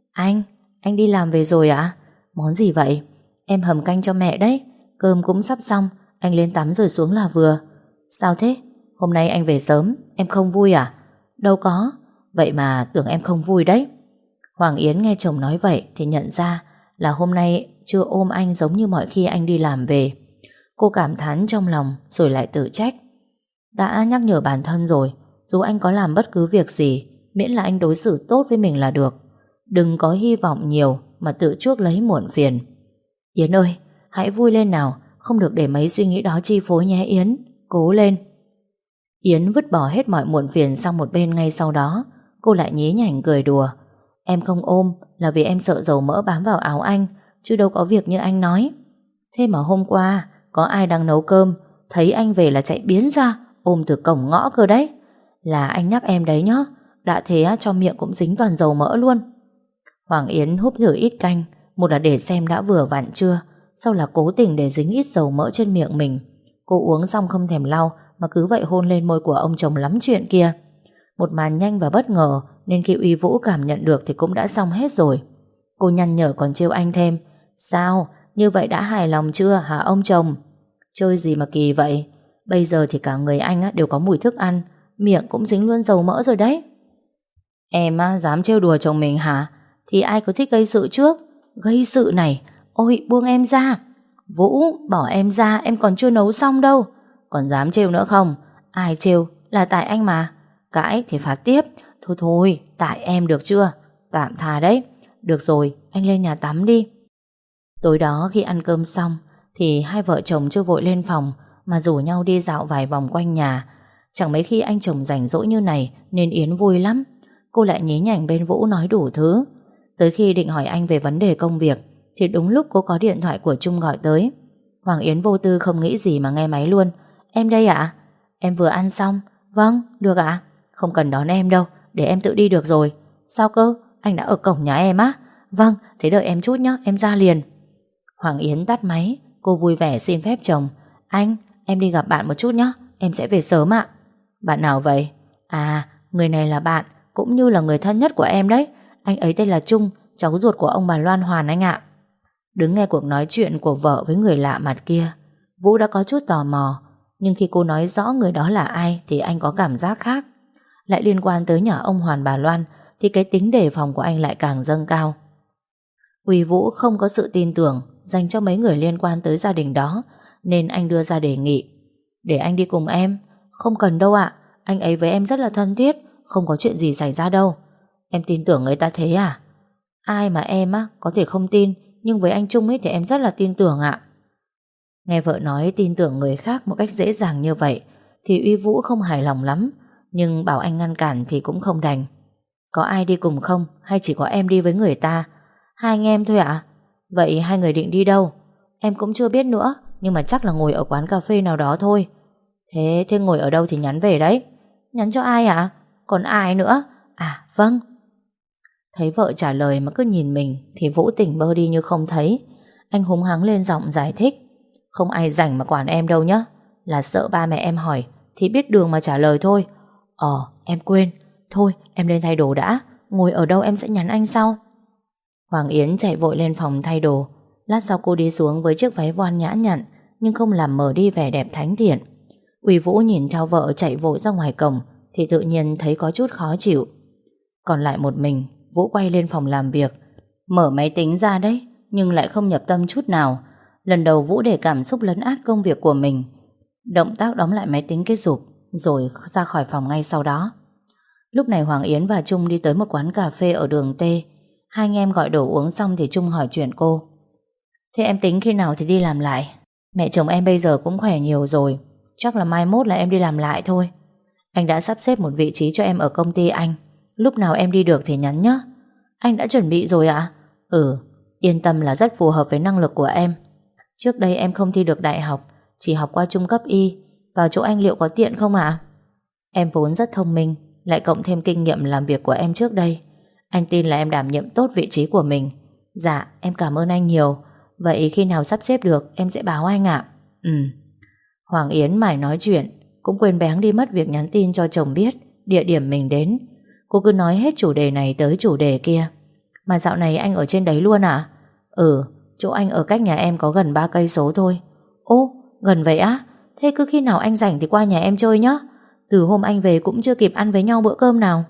Anh đi làm về rồi ạ? Món gì vậy? Em hầm canh cho mẹ đấy. Cơm cũng sắp xong, anh lên tắm rồi xuống là vừa. Sao thế? Hôm nay anh về sớm, em không vui à? Đâu có, vậy mà tưởng em không vui đấy. Hoàng Yến nghe chồng nói vậy thì nhận ra là hôm nay chưa ôm anh giống như mọi khi anh đi làm về. Cô cảm thán trong lòng rồi lại tự trách. Đã nhắc nhở bản thân rồi, dù anh có làm bất cứ việc gì, miễn là anh đối xử tốt với mình là được. Đừng có hy vọng nhiều mà tự chuốc lấy muộn phiền. Yến ơi, hãy vui lên nào, không được để mấy suy nghĩ đó chi phối nhé Yến. Cố lên. Yến vứt bỏ hết mọi muộn phiền sang một bên ngay sau đó. Cô lại nhí nhảnh cười đùa. Em không ôm là vì em sợ dầu mỡ bám vào áo anh, chứ đâu có việc như anh nói. Thế mà hôm qua có ai đang nấu cơm, thấy anh về là chạy biến ra, ôm từ cổng ngõ cơ đấy. Là anh nhắc em đấy nhá. Đã thế cho miệng cũng dính toàn dầu mỡ luôn. Hoàng Yến húp thử ít canh, một là để xem đã vừa vặn chưa, sau là cố tình để dính ít dầu mỡ trên miệng mình. Cô uống xong không thèm lau mà cứ vậy hôn lên môi của ông chồng lắm chuyện kia. Một màn nhanh và bất ngờ, nên khi Uy Vũ cảm nhận được thì cũng đã xong hết rồi. Cô nhăn nhở còn trêu anh thêm. Sao, như vậy đã hài lòng chưa hả ông chồng? Chơi gì mà kỳ vậy? Bây giờ thì cả người anh đều có mùi thức ăn, miệng cũng dính luôn dầu mỡ rồi đấy. Em dám trêu đùa chồng mình hả? Thì ai có thích gây sự trước? Gây sự này, ôi buông em ra. Vũ, bỏ em ra, em còn chưa nấu xong đâu. Còn dám trêu nữa không? Ai trêu, là tại anh mà. Cãi thì phạt tiếp. Thôi thôi, tại em được chưa? Tạm tha đấy. Được rồi, anh lên nhà tắm đi. Tối đó khi ăn cơm xong thì hai vợ chồng chưa vội lên phòng mà rủ nhau đi dạo vài vòng quanh nhà. Chẳng mấy khi anh chồng rảnh rỗi như này nên Yến vui lắm. Cô lại nhí nhảnh bên Vũ nói đủ thứ. Tới khi định hỏi anh về vấn đề công việc thì đúng lúc cô có điện thoại của Trung gọi tới. Hoàng Yến vô tư không nghĩ gì mà nghe máy luôn. Em đây ạ? Em vừa ăn xong. Vâng, được ạ. Không cần đón em đâu, để em tự đi được rồi. Sao cơ? Anh đã ở cổng nhà em á? Vâng, thế đợi em chút nhé, em ra liền. Hoàng Yến tắt máy. Cô vui vẻ xin phép chồng. Anh, em đi gặp bạn một chút nhé, em sẽ về sớm ạ. Bạn nào vậy? À, người này là bạn, cũng như là người thân nhất của em đấy. Anh ấy tên là Trung, cháu ruột của ông bà Loan Hoàn anh ạ. Đứng nghe cuộc nói chuyện của vợ với người lạ mặt kia, Vũ đã có chút tò mò. Nhưng khi cô nói rõ người đó là ai thì anh có cảm giác khác. Lại liên quan tới nhà ông Hoàn bà Loan thì cái tính đề phòng của anh lại càng dâng cao. Uy Vũ không có sự tin tưởng dành cho mấy người liên quan tới gia đình đó, nên anh đưa ra đề nghị. Để anh đi cùng em. Không cần đâu ạ, anh ấy với em rất là thân thiết, không có chuyện gì xảy ra đâu. Em tin tưởng người ta thế à? Ai mà em có thể không tin, nhưng với anh Trung ấy thì em rất là tin tưởng ạ. Nghe vợ nói tin tưởng người khác một cách dễ dàng như vậy thì Uy Vũ không hài lòng lắm, nhưng bảo anh ngăn cản thì cũng không đành. Có ai đi cùng không, hay chỉ có em đi với người ta? Hai anh em thôi ạ? Vậy hai người định đi đâu? Em cũng chưa biết nữa, nhưng mà chắc là ngồi ở quán cà phê nào đó thôi. Thế ngồi ở đâu thì nhắn về đấy. Nhắn cho ai ạ? Còn ai nữa? À vâng. Thấy vợ trả lời mà cứ nhìn mình thì Vũ tỉnh bơ đi như không thấy. Anh húng hắng lên giọng giải thích. Không ai rảnh mà quản em đâu nhá. Là sợ ba mẹ em hỏi thì biết đường mà trả lời thôi. Em quên. Thôi em lên thay đồ đã. Ngồi ở đâu em sẽ nhắn anh sau. Hoàng Yến chạy vội lên phòng thay đồ. Lát sau cô đi xuống với chiếc váy voan nhã nhặn nhưng không làm mờ đi vẻ đẹp thánh thiện. Uy Vũ nhìn theo vợ chạy vội ra ngoài cổng thì tự nhiên thấy có chút khó chịu. Còn lại một mình, Vũ quay lên phòng làm việc. Mở máy tính ra đấy, nhưng lại không nhập tâm chút nào. Lần đầu Vũ để cảm xúc lấn át công việc của mình. Động tác đóng lại máy tính cái rụp, rồi ra khỏi phòng ngay sau đó. Lúc này Hoàng Yến và Trung đi tới một quán cà phê ở đường T. Hai anh em gọi đồ uống xong thì Trung hỏi chuyện cô. Thế em tính khi nào thì đi làm lại? Mẹ chồng em bây giờ cũng khỏe nhiều rồi, chắc là mai mốt là em đi làm lại thôi. Anh đã sắp xếp một vị trí cho em ở công ty anh. Lúc nào em đi được thì nhắn nhé. Anh đã chuẩn bị rồi ạ? Yên tâm là rất phù hợp với năng lực của em. Trước đây em không thi được đại học, chỉ học qua trung cấp y. Vào chỗ anh liệu có tiện không ạ? Em vốn rất thông minh, lại cộng thêm kinh nghiệm làm việc của em trước đây. Anh tin là em đảm nhiệm tốt vị trí của mình. Dạ, em cảm ơn anh nhiều. Vậy khi nào sắp xếp được em sẽ báo anh ạ. Hoàng Yến mải nói chuyện, cũng quên béng đi mất việc nhắn tin cho chồng biết địa điểm mình đến. Cô cứ nói hết chủ đề này tới chủ đề kia. Mà dạo này anh ở trên đấy luôn à? Chỗ anh ở cách nhà em có gần 3 cây số thôi. Ô, gần vậy á? Thế cứ khi nào anh rảnh thì qua nhà em chơi nhé. Từ hôm anh về cũng chưa kịp ăn với nhau bữa cơm nào.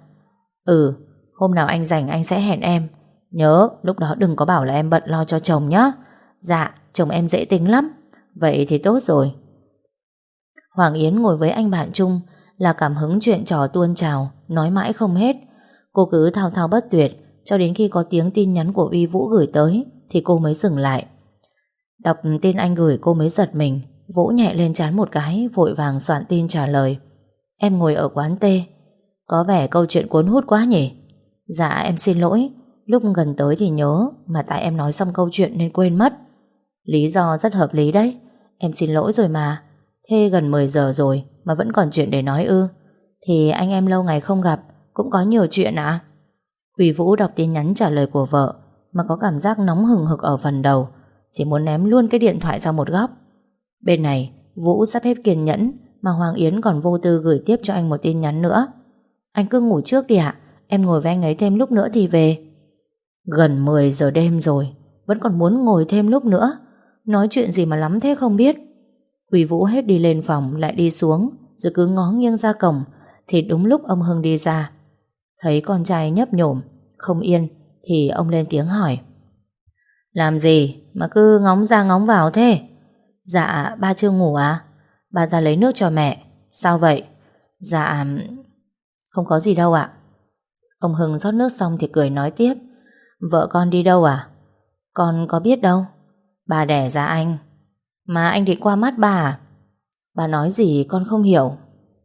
Hôm nào anh rảnh anh sẽ hẹn em. Nhớ lúc đó đừng có bảo là em bận lo cho chồng nhé. Dạ, chồng em dễ tính lắm. Vậy thì tốt rồi. Hoàng Yến ngồi với anh bạn Trung là cảm hứng chuyện trò tuôn trào, nói mãi không hết. Cô cứ thao thao bất tuyệt cho đến khi có tiếng tin nhắn của Uy Vũ gửi tới thì cô mới dừng lại. Đọc tin anh gửi cô mới giật mình, vỗ nhẹ lên trán một cái, vội vàng soạn tin trả lời. Em ngồi ở quán T. Có vẻ câu chuyện cuốn hút quá nhỉ? Dạ em xin lỗi, lúc gần tới thì nhớ, mà tại em nói xong câu chuyện nên quên mất. Lý do rất hợp lý đấy. Em xin lỗi rồi mà. Thế gần 10 giờ rồi mà vẫn còn chuyện để nói ư? Thì anh em lâu ngày không gặp, cũng có nhiều chuyện ạ. Uy Vũ đọc tin nhắn trả lời của vợ mà có cảm giác nóng hừng hực ở phần đầu, chỉ muốn ném luôn cái điện thoại ra một góc. Bên này Vũ sắp hết kiên nhẫn mà Hoàng Yến còn vô tư gửi tiếp cho anh một tin nhắn nữa. Anh cứ ngủ trước đi ạ, em ngồi với anh ấy thêm lúc nữa thì về. Gần 10 giờ đêm rồi vẫn còn muốn ngồi thêm lúc nữa. Nói chuyện gì mà lắm thế không biết. Uy Vũ hết đi lên phòng lại đi xuống, rồi cứ ngó nghiêng ra cổng thì đúng lúc ông Hưng đi ra. Thấy con trai nhấp nhổm không yên thì ông lên tiếng hỏi. Làm gì mà cứ ngóng ra ngóng vào thế? Dạ ba chưa ngủ à? Ba ra lấy nước cho mẹ. Sao vậy? Dạ không có gì đâu ạ. Ông Hưng rót nước xong thì cười nói tiếp. Vợ con đi đâu à? Con có biết đâu. Bà đẻ ra anh. Mà anh định qua mắt bà à? Bà nói gì con không hiểu.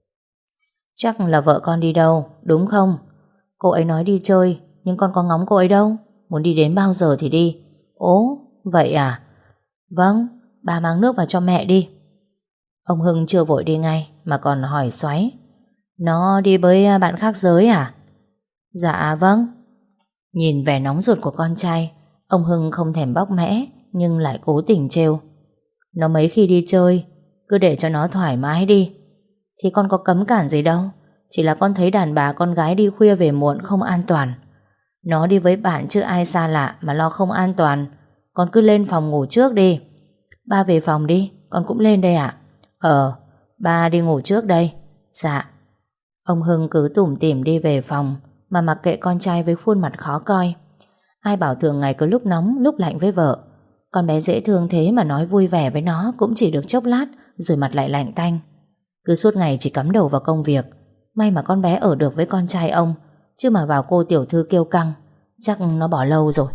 Chắc là vợ con đi đâu, đúng không? Cô ấy nói đi chơi, nhưng con có ngóng cô ấy đâu. Muốn đi đến bao giờ thì đi. Ố, vậy à? Vâng, bà mang nước vào cho mẹ đi. Ông Hưng chưa vội đi ngay mà còn hỏi xoáy. Nó đi với bạn khác giới à? Dạ vâng. Nhìn vẻ nóng ruột của con trai, ông Hưng không thèm bóc mẽ nhưng lại cố tình trêu. Nó mấy khi đi chơi, cứ để cho nó thoải mái đi. Thì con có cấm cản gì đâu. Chỉ là con thấy đàn bà con gái đi khuya về muộn không an toàn. Nó đi với bạn chứ ai xa lạ mà lo không an toàn. Con cứ lên phòng ngủ trước đi. Ba về phòng đi, con cũng lên đây ạ. Ba đi ngủ trước đây. Dạ. Ông Hưng cứ tủm tỉm đi về phòng mà mặc kệ con trai với khuôn mặt khó coi. Ai bảo thường ngày cứ lúc nóng lúc lạnh với vợ. Con bé dễ thương thế mà nói vui vẻ với nó cũng chỉ được chốc lát rồi mặt lại lạnh tanh. Cứ suốt ngày chỉ cắm đầu vào công việc. May mà con bé ở được với con trai ông, chứ mà vào cô tiểu thư kiêu căng chắc nó bỏ lâu rồi.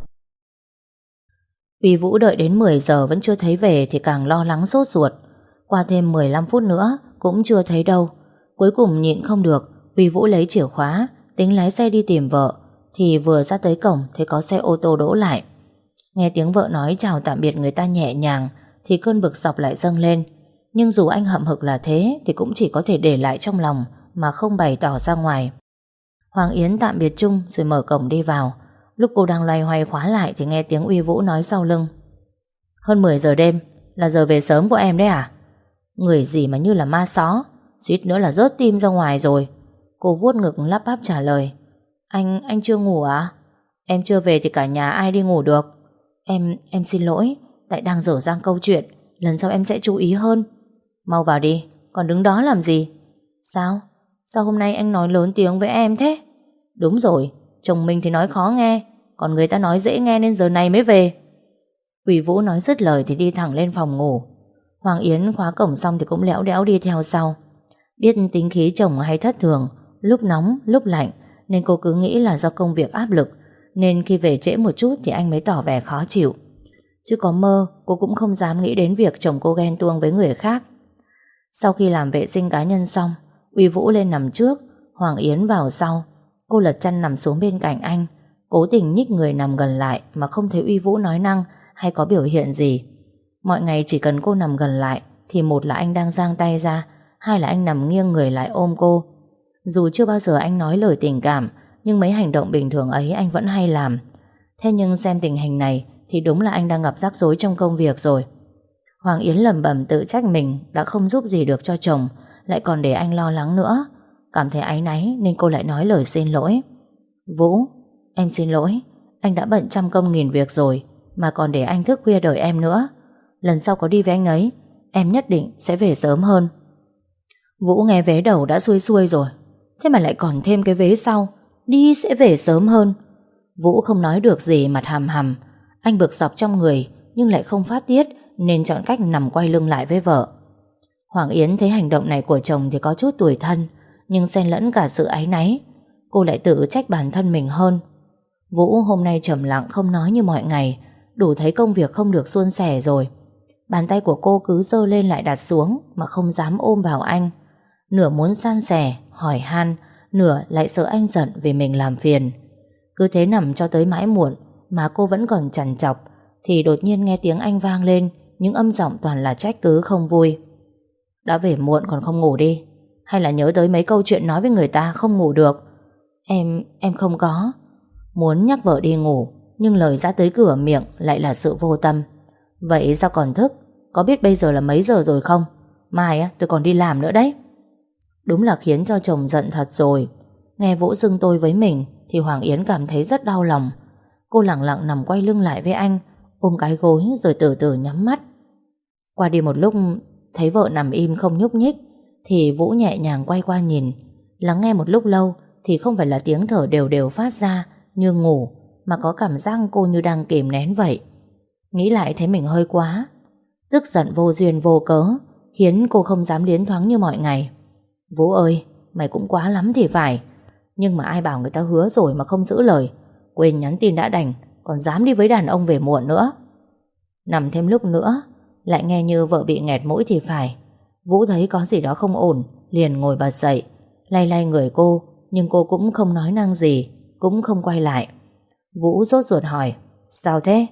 Uy Vũ đợi đến 10 giờ vẫn chưa thấy về thì càng lo lắng sốt ruột. Qua thêm 15 phút nữa cũng chưa thấy đâu. Cuối cùng nhịn không được, Uy Vũ lấy chìa khóa tính lái xe đi tìm vợ. Thì vừa ra tới cổng thấy có xe ô tô đỗ lại. Nghe tiếng vợ nói chào tạm biệt người ta nhẹ nhàng thì cơn bực dọc lại dâng lên. Nhưng dù anh hậm hực là thế thì cũng chỉ có thể để lại trong lòng mà không bày tỏ ra ngoài. Hoàng Yến tạm biệt Trung rồi mở cổng đi vào. Lúc cô đang loay hoay khóa lại thì nghe tiếng Uy Vũ nói sau lưng: hơn 10 giờ đêm, là giờ về sớm của em đấy à? Người gì mà như là ma só, suýt nữa là rớt tim ra ngoài rồi. Cô vuốt ngực lắp bắp trả lời: Anh chưa ngủ à? Em chưa về thì cả nhà ai đi ngủ được. Em xin lỗi, tại đang dở dang câu chuyện, lần sau em sẽ chú ý hơn. Mau vào đi, còn đứng đó làm gì? Sao hôm nay anh nói lớn tiếng với em thế? Đúng rồi, chồng mình thì nói khó nghe, còn người ta nói dễ nghe nên giờ này mới về. Quỷ Vũ nói dứt lời thì đi thẳng lên phòng ngủ. Hoàng Yến khóa cổng xong thì cũng lẽo đẽo đi theo sau. Biết tính khí chồng hay thất thường, lúc nóng lúc lạnh, nên cô cứ nghĩ là do công việc áp lực, nên khi về trễ một chút thì anh mới tỏ vẻ khó chịu. Chứ có mơ cô cũng không dám nghĩ đến việc chồng cô ghen tuông với người khác. Sau khi làm vệ sinh cá nhân xong, Uy Vũ lên nằm trước, Hoàng Yến vào sau. Cô lật chăn nằm xuống bên cạnh anh, cố tình nhích người nằm gần lại mà không thấy Uy Vũ nói năng hay có biểu hiện gì. Mọi ngày chỉ cần cô nằm gần lại thì một là anh đang giang tay ra, hai là anh nằm nghiêng người lại ôm cô. Dù chưa bao giờ anh nói lời tình cảm, nhưng mấy hành động bình thường ấy anh vẫn hay làm. Thế nhưng xem tình hình này thì đúng là anh đang gặp rắc rối trong công việc rồi. Hoàng Yến lẩm bẩm tự trách mình đã không giúp gì được cho chồng, lại còn để anh lo lắng nữa. Cảm thấy áy náy nên cô lại nói lời xin lỗi. Vũ, em xin lỗi, anh đã bận trăm công nghìn việc rồi mà còn để anh thức khuya đợi em nữa. Lần sau có đi với anh ấy, em nhất định sẽ về sớm hơn. Vũ nghe vế đầu đã xuôi xuôi rồi, thế mà lại còn thêm cái vế sau, đi sẽ về sớm hơn. Vũ không nói được gì, mặt hầm hầm. Anh bực dọc trong người nhưng lại không phát tiết, nên chọn cách nằm quay lưng lại với vợ. Hoàng Yến thấy hành động này của chồng thì có chút tủi thân, nhưng xen lẫn cả sự áy náy. Cô lại tự trách bản thân mình hơn. Vũ hôm nay trầm lặng không nói như mọi ngày, đủ thấy công việc không được suôn sẻ rồi. Bàn tay của cô cứ giơ lên lại đặt xuống mà không dám ôm vào anh. Nửa muốn san sẻ, hỏi han, nửa lại sợ anh giận vì mình làm phiền. Cứ thế nằm cho tới mãi muộn mà cô vẫn còn trằn trọc, thì đột nhiên nghe tiếng anh vang lên, những âm giọng toàn là trách cứ không vui. Đã về muộn còn không ngủ đi, hay là nhớ tới mấy câu chuyện nói với người ta không ngủ được? Em không có. Muốn nhắc vợ đi ngủ, nhưng lời ra tới cửa miệng lại là sự vô tâm. Vậy sao còn thức? Có biết bây giờ là mấy giờ rồi không? Mai tôi còn đi làm nữa đấy. Đúng là khiến cho chồng giận thật rồi. Nghe Vũ xưng tôi với mình thì Hoàng Yến cảm thấy rất đau lòng. Cô lặng lặng nằm quay lưng lại với anh, ôm cái gối rồi từ từ nhắm mắt. Qua đi một lúc, thấy vợ nằm im không nhúc nhích thì Vũ nhẹ nhàng quay qua nhìn. Lắng nghe một lúc lâu thì không phải là tiếng thở đều đều phát ra như ngủ, mà có cảm giác cô như đang kìm nén vậy. Nghĩ lại thấy mình hơi quá. Tức giận vô duyên vô cớ khiến cô không dám liến thoáng như mọi ngày. Vũ ơi, mày cũng quá lắm thì phải. Nhưng mà ai bảo người ta hứa rồi mà không giữ lời. Quên nhắn tin đã đành, còn dám đi với đàn ông về muộn nữa. Nằm thêm lúc nữa, lại nghe như vợ bị nghẹt mũi thì phải. Vũ thấy có gì đó không ổn, liền ngồi bật dậy, lay lay người cô, nhưng cô cũng không nói năng gì, cũng không quay lại. Vũ sốt ruột hỏi: sao thế?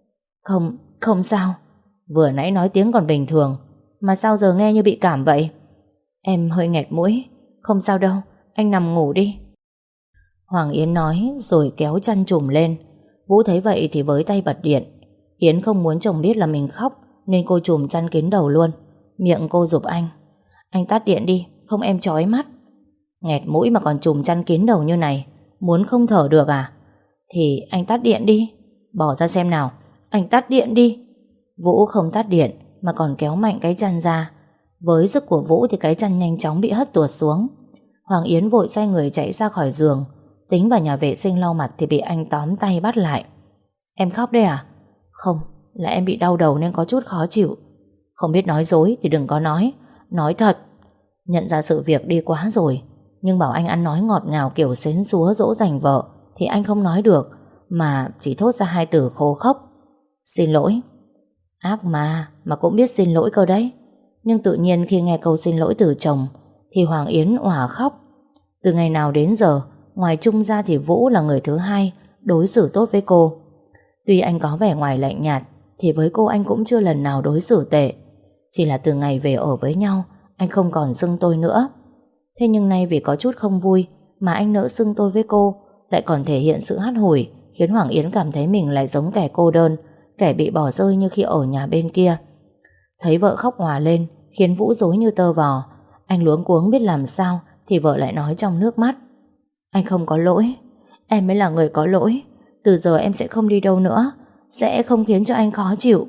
Không sao. Vừa nãy nói tiếng còn bình thường, mà sao giờ nghe như bị cảm vậy? Em hơi nghẹt mũi. Không sao đâu, anh nằm ngủ đi. Hoàng Yến nói rồi kéo chăn trùm lên. Vũ thấy vậy thì với tay bật điện. Yến không muốn chồng biết là mình khóc nên cô trùm chăn kín đầu luôn. Miệng cô giục anh: anh tắt điện đi, không em chói mắt. Nghẹt mũi mà còn trùm chăn kín đầu như này, muốn không thở được à? Thì anh tắt điện đi. Bỏ ra xem nào, anh tắt điện đi. Vũ không tắt điện mà còn kéo mạnh cái chăn ra. Với sức của Vũ thì cái chăn nhanh chóng bị hất tuột xuống. Hoàng Yến vội xoay người chạy ra khỏi giường, tính vào nhà vệ sinh lau mặt thì bị anh tóm tay bắt lại. Em khóc đấy à? Không, là em bị đau đầu nên có chút khó chịu. Không biết nói dối thì đừng có nói thật. Nhận ra sự việc đi quá rồi, nhưng bảo anh ăn nói ngọt ngào kiểu xến xúa dỗ dành vợ thì anh không nói được, mà chỉ thốt ra hai từ khô khốc: xin lỗi. Ác mà cũng biết xin lỗi cơ đấy. Nhưng tự nhiên khi nghe câu xin lỗi từ chồng thì Hoàng Yến òa khóc. Từ ngày nào đến giờ, ngoài Trung ra thì Vũ là người thứ hai đối xử tốt với cô. Tuy anh có vẻ ngoài lạnh nhạt thì với cô anh cũng chưa lần nào đối xử tệ. Chỉ là từ ngày về ở với nhau, anh không còn xưng tôi nữa. Thế nhưng nay vì có chút không vui mà anh nỡ xưng tôi với cô, lại còn thể hiện sự hắt hủi, khiến Hoàng Yến cảm thấy mình lại giống kẻ cô đơn, kẻ bị bỏ rơi như khi ở nhà bên kia. Thấy vợ khóc òa lên, khiến Vũ rối như tơ vò. Anh luống cuống biết làm sao, thì vợ lại nói trong nước mắt: anh không có lỗi, em mới là người có lỗi. Từ giờ em sẽ không đi đâu nữa, sẽ không khiến cho anh khó chịu.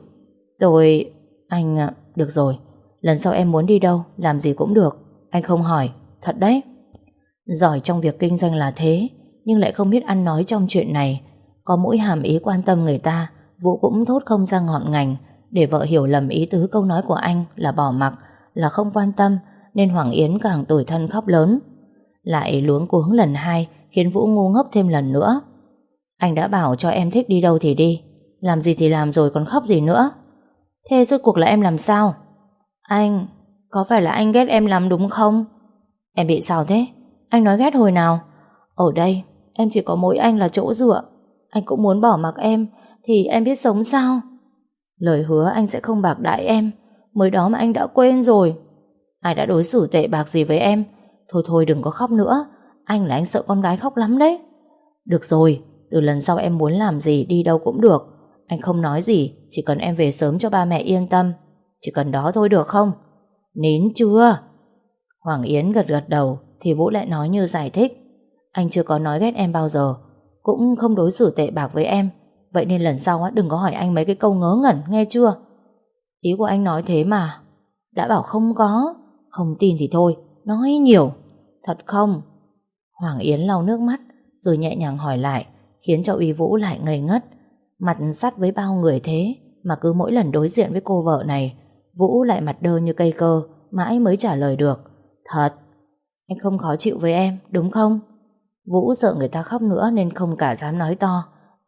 Được rồi, lần sau em muốn đi đâu, làm gì cũng được, anh không hỏi, thật đấy. Giỏi trong việc kinh doanh là thế, nhưng lại không biết ăn nói trong chuyện này. Có mỗi hàm ý quan tâm người ta, Vũ cũng thốt không ra ngọn ngành, để vợ hiểu lầm ý tứ câu nói của anh là bỏ mặc, là không quan tâm, nên Hoàng Yến càng tủi thân khóc lớn. Lại luống cuống lần hai, khiến Vũ ngu ngốc thêm lần nữa. Anh đã bảo cho em thích đi đâu thì đi, làm gì thì làm rồi còn khóc gì nữa. Thế rốt cuộc là em làm sao? Anh, có phải là anh ghét em lắm đúng không? Em bị sao thế? Anh nói ghét hồi nào? Ở đây, em chỉ có mỗi anh là chỗ dựa. Anh cũng muốn bỏ mặc em, thì em biết sống sao? Lời hứa anh sẽ không bạc đãi em, mới đó mà anh đã quên rồi. Ai đã đối xử tệ bạc gì với em? Thôi thôi đừng có khóc nữa, anh là anh sợ con gái khóc lắm đấy. Được rồi, từ lần sau em muốn làm gì đi đâu cũng được. Anh không nói gì, chỉ cần em về sớm cho ba mẹ yên tâm. Chỉ cần đó thôi được không? Nín chưa? Hoàng Yến gật gật đầu, thì Vũ lại nói như giải thích: anh chưa có nói ghét em bao giờ, cũng không đối xử tệ bạc với em. Vậy nên lần sau đừng có hỏi anh mấy cái câu ngớ ngẩn, nghe chưa? Ý của anh nói thế mà. Đã bảo không có. Không tin thì thôi, nói nhiều. Thật không? Hoàng Yến lau nước mắt, rồi nhẹ nhàng hỏi lại, khiến cho Uy Vũ lại ngây ngất. Mặt sắt với bao người thế, mà cứ mỗi lần đối diện với cô vợ này, Vũ lại mặt đơ như cây cơ, mãi mới trả lời được: thật. Anh không khó chịu với em, đúng không? Vũ sợ người ta khóc nữa nên không cả dám nói to.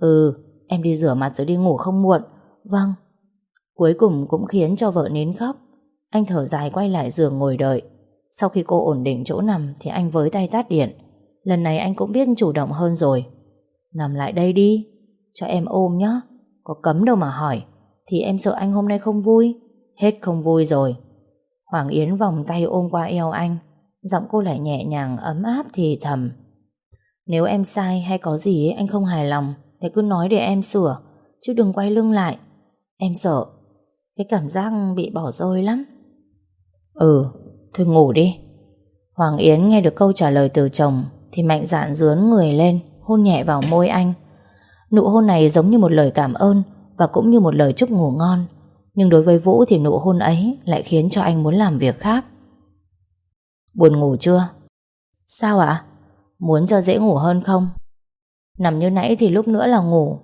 Em đi rửa mặt rồi đi ngủ không muộn. Vâng. Cuối cùng cũng khiến cho vợ nín khóc. Anh thở dài quay lại giường ngồi đợi. Sau khi cô ổn định chỗ nằm thì anh với tay tắt điện. Lần này anh cũng biết chủ động hơn rồi. Nằm lại đây đi, cho em ôm nhé. Có cấm đâu mà hỏi. Thì em sợ anh hôm nay không vui. Hết không vui rồi. Hoàng Yến vòng tay ôm qua eo anh. Giọng cô lại nhẹ nhàng ấm áp thì thầm: nếu em sai hay có gì anh không hài lòng thì cứ nói để em sửa, chứ đừng quay lưng lại. Em sợ cái cảm giác bị bỏ rơi lắm. Thôi ngủ đi. Hoàng Yến nghe được câu trả lời từ chồng thì mạnh dạn rướn người lên, hôn nhẹ vào môi anh. Nụ hôn này giống như một lời cảm ơn và cũng như một lời chúc ngủ ngon. Nhưng đối với Vũ thì nụ hôn ấy lại khiến cho anh muốn làm việc khác. Buồn ngủ chưa? Sao ạ? Muốn cho dễ ngủ hơn không? Nằm như nãy thì lúc nữa là ngủ,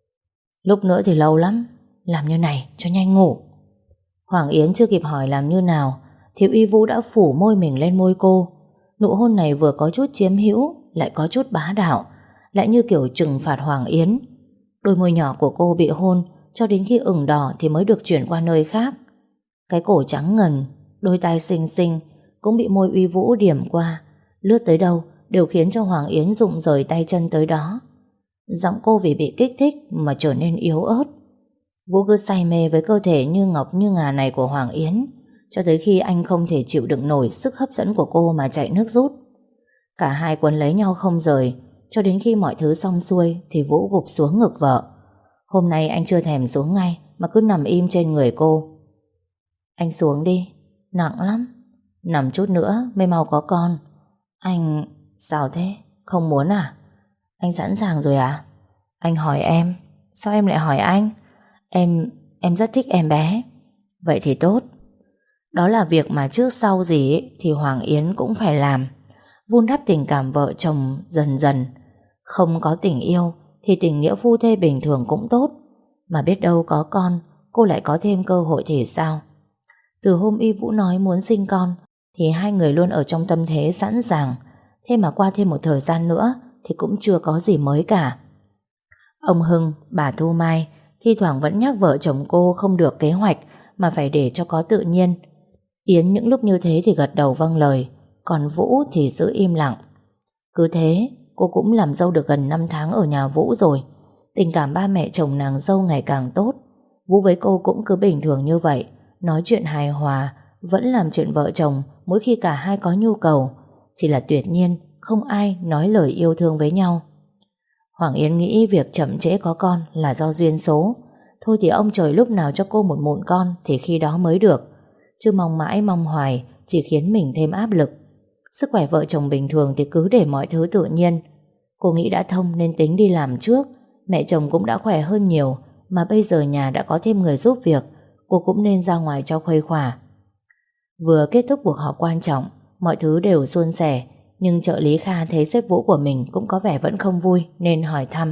lúc nữa thì lâu lắm. Làm như này cho nhanh ngủ. Hoàng Yến chưa kịp hỏi làm như nào thì Uy Vũ đã phủ môi mình lên môi cô. Nụ hôn này vừa có chút chiếm hữu, lại có chút bá đạo, lại như kiểu trừng phạt Hoàng Yến. Đôi môi nhỏ của cô bị hôn cho đến khi ửng đỏ thì mới được chuyển qua nơi khác. Cái cổ trắng ngần, đôi tai xinh xinh cũng bị môi Uy Vũ điểm qua, lướt tới đâu đều khiến cho Hoàng Yến rụng rời tay chân tới đó. Giọng cô vì bị kích thích mà trở nên yếu ớt. Vũ cứ say mê với cơ thể như ngọc như ngà này của Hoàng Yến, cho tới khi anh không thể chịu đựng nổi sức hấp dẫn của cô mà chạy nước rút. Cả hai quấn lấy nhau không rời, cho đến khi mọi thứ xong xuôi thì Vũ gục xuống ngực vợ. Hôm nay anh chưa thèm xuống ngay mà cứ nằm im trên người cô. Anh xuống đi, nặng lắm. Nằm chút nữa mới mau có con. Anh... Sao thế? Không muốn à? Anh sẵn sàng rồi à? Anh hỏi em. Sao em lại hỏi anh? Em rất thích em bé. Vậy thì tốt. Đó là việc mà trước sau gì ấy, thì Hoàng Yến cũng phải làm. Vun đắp tình cảm vợ chồng dần dần. Không có tình yêu thì tình nghĩa phu thê bình thường cũng tốt. Mà biết đâu có con, cô lại có thêm cơ hội thì sao? Từ hôm Y Vũ nói muốn sinh con thì hai người luôn ở trong tâm thế sẵn sàng. Thế mà qua thêm một thời gian nữa thì cũng chưa có gì mới cả. Ông Hưng, bà Thu Mai thi thoảng vẫn nhắc vợ chồng cô không được kế hoạch mà phải để cho có tự nhiên. Yến những lúc như thế thì gật đầu vâng lời, còn Vũ thì giữ im lặng. Cứ thế cô cũng làm dâu được gần 5 tháng ở nhà Vũ rồi. Tình cảm ba mẹ chồng nàng dâu ngày càng tốt. Vũ với cô cũng cứ bình thường như vậy, nói chuyện hài hòa, vẫn làm chuyện vợ chồng mỗi khi cả hai có nhu cầu. Chỉ là tuyệt nhiên không ai nói lời yêu thương với nhau. Hoàng Yến nghĩ việc chậm trễ có con là do duyên số. Thôi thì ông trời lúc nào cho cô một mụn con thì khi đó mới được. Chứ mong mãi mong hoài chỉ khiến mình thêm áp lực. Sức khỏe vợ chồng bình thường thì cứ để mọi thứ tự nhiên. Cô nghĩ đã thông nên tính đi làm trước. Mẹ chồng cũng đã khỏe hơn nhiều, mà bây giờ nhà đã có thêm người giúp việc, cô cũng nên ra ngoài cho khuây khỏa. Vừa kết thúc cuộc họp quan trọng, mọi thứ đều suôn sẻ, nhưng trợ lý Kha thấy sếp Vũ của mình cũng có vẻ vẫn không vui nên hỏi thăm.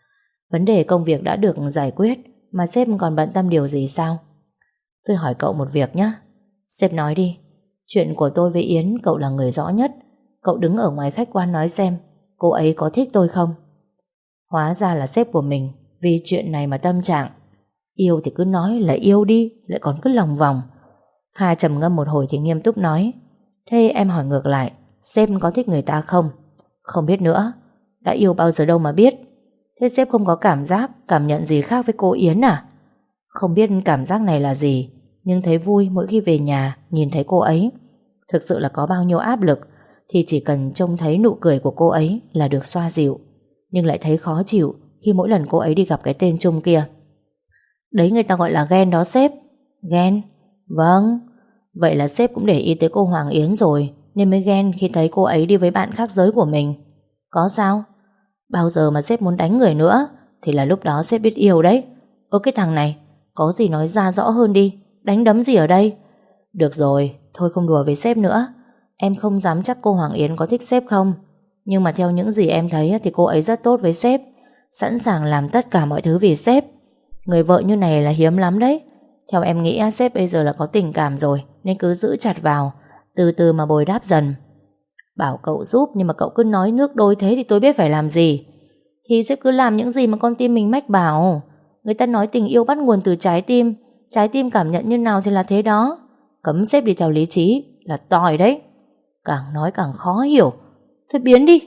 Vấn đề công việc đã được giải quyết, mà sếp còn bận tâm điều gì sao? Tôi hỏi cậu một việc nhé. Sếp nói đi. Chuyện của tôi với Yến cậu là người rõ nhất. Cậu đứng ở ngoài khách quan nói xem cô ấy có thích tôi không? Hóa ra là sếp của mình vì chuyện này mà tâm trạng. Yêu thì cứ nói là yêu đi, lại còn cứ lòng vòng. Kha trầm ngâm một hồi thì nghiêm túc nói. Thế em hỏi ngược lại, sếp có thích người ta không? Không biết nữa. Đã yêu bao giờ đâu mà biết. Thế sếp không có cảm nhận gì khác với cô Yến à? Không biết cảm giác này là gì, nhưng thấy vui mỗi khi về nhà nhìn thấy cô ấy. Thực sự là có bao nhiêu áp lực thì chỉ cần trông thấy nụ cười của cô ấy là được xoa dịu, nhưng lại thấy khó chịu khi mỗi lần cô ấy đi gặp cái tên Trung kia. Đấy người ta gọi là ghen đó sếp. Ghen? Vâng. Vậy là sếp cũng để ý tới cô Hoàng Yến rồi, nên mới ghen khi thấy cô ấy đi với bạn khác giới của mình. Có sao? Bao giờ mà sếp muốn đánh người nữa thì là lúc đó sếp biết yêu đấy. Ơ cái thằng này, có gì nói ra rõ hơn đi. Đánh đấm gì ở đây? Được rồi, thôi không đùa với sếp nữa. Em không dám chắc cô Hoàng Yến có thích sếp không, nhưng mà theo những gì em thấy thì cô ấy rất tốt với sếp, sẵn sàng làm tất cả mọi thứ vì sếp. Người vợ như này là hiếm lắm đấy. Theo em nghĩ sếp bây giờ là có tình cảm rồi, nên cứ giữ chặt vào, từ từ mà bồi đắp dần. Bảo cậu giúp nhưng mà cậu cứ nói nước đôi thế thì tôi biết phải làm gì. Thì sếp cứ làm những gì mà con tim mình mách bảo. Người ta nói tình yêu bắt nguồn từ trái tim, trái tim cảm nhận như nào thì là thế đó. Cấm sếp đi theo lý trí là tỏi đấy. Càng nói càng khó hiểu. Thôi biến đi.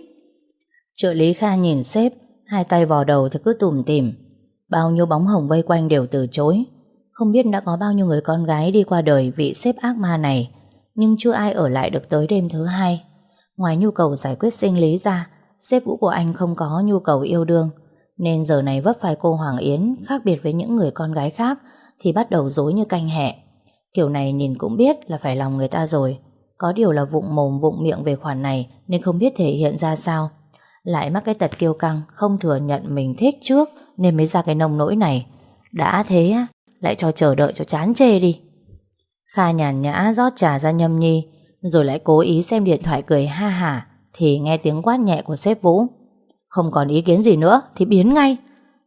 Trợ lý Kha nhìn sếp, hai tay vò đầu thì cứ tủm tỉm. Bao nhiêu bóng hồng vây quanh đều từ chối. Không biết đã có bao nhiêu người con gái đi qua đời vị sếp ác ma này, nhưng chưa ai ở lại được tới đêm thứ hai. Ngoài nhu cầu giải quyết sinh lý ra, sếp Vũ của anh không có nhu cầu yêu đương, nên giờ này vấp phải cô Hoàng Yến, khác biệt với những người con gái khác, thì bắt đầu dối như canh hẹ. Kiểu này nhìn cũng biết là phải lòng người ta rồi. Có điều là vụng mồm vụng miệng về khoản này nên không biết thể hiện ra sao. Lại mắc cái tật kiêu căng, không thừa nhận mình thích trước nên mới ra cái nông nỗi này. Đã thế lại cho chờ đợi cho chán chê đi. Kha nhàn nhã rót trà ra nhâm nhi, rồi lại cố ý xem điện thoại cười ha hả, thì nghe tiếng quát nhẹ của sếp Vũ. Không còn ý kiến gì nữa thì biến ngay.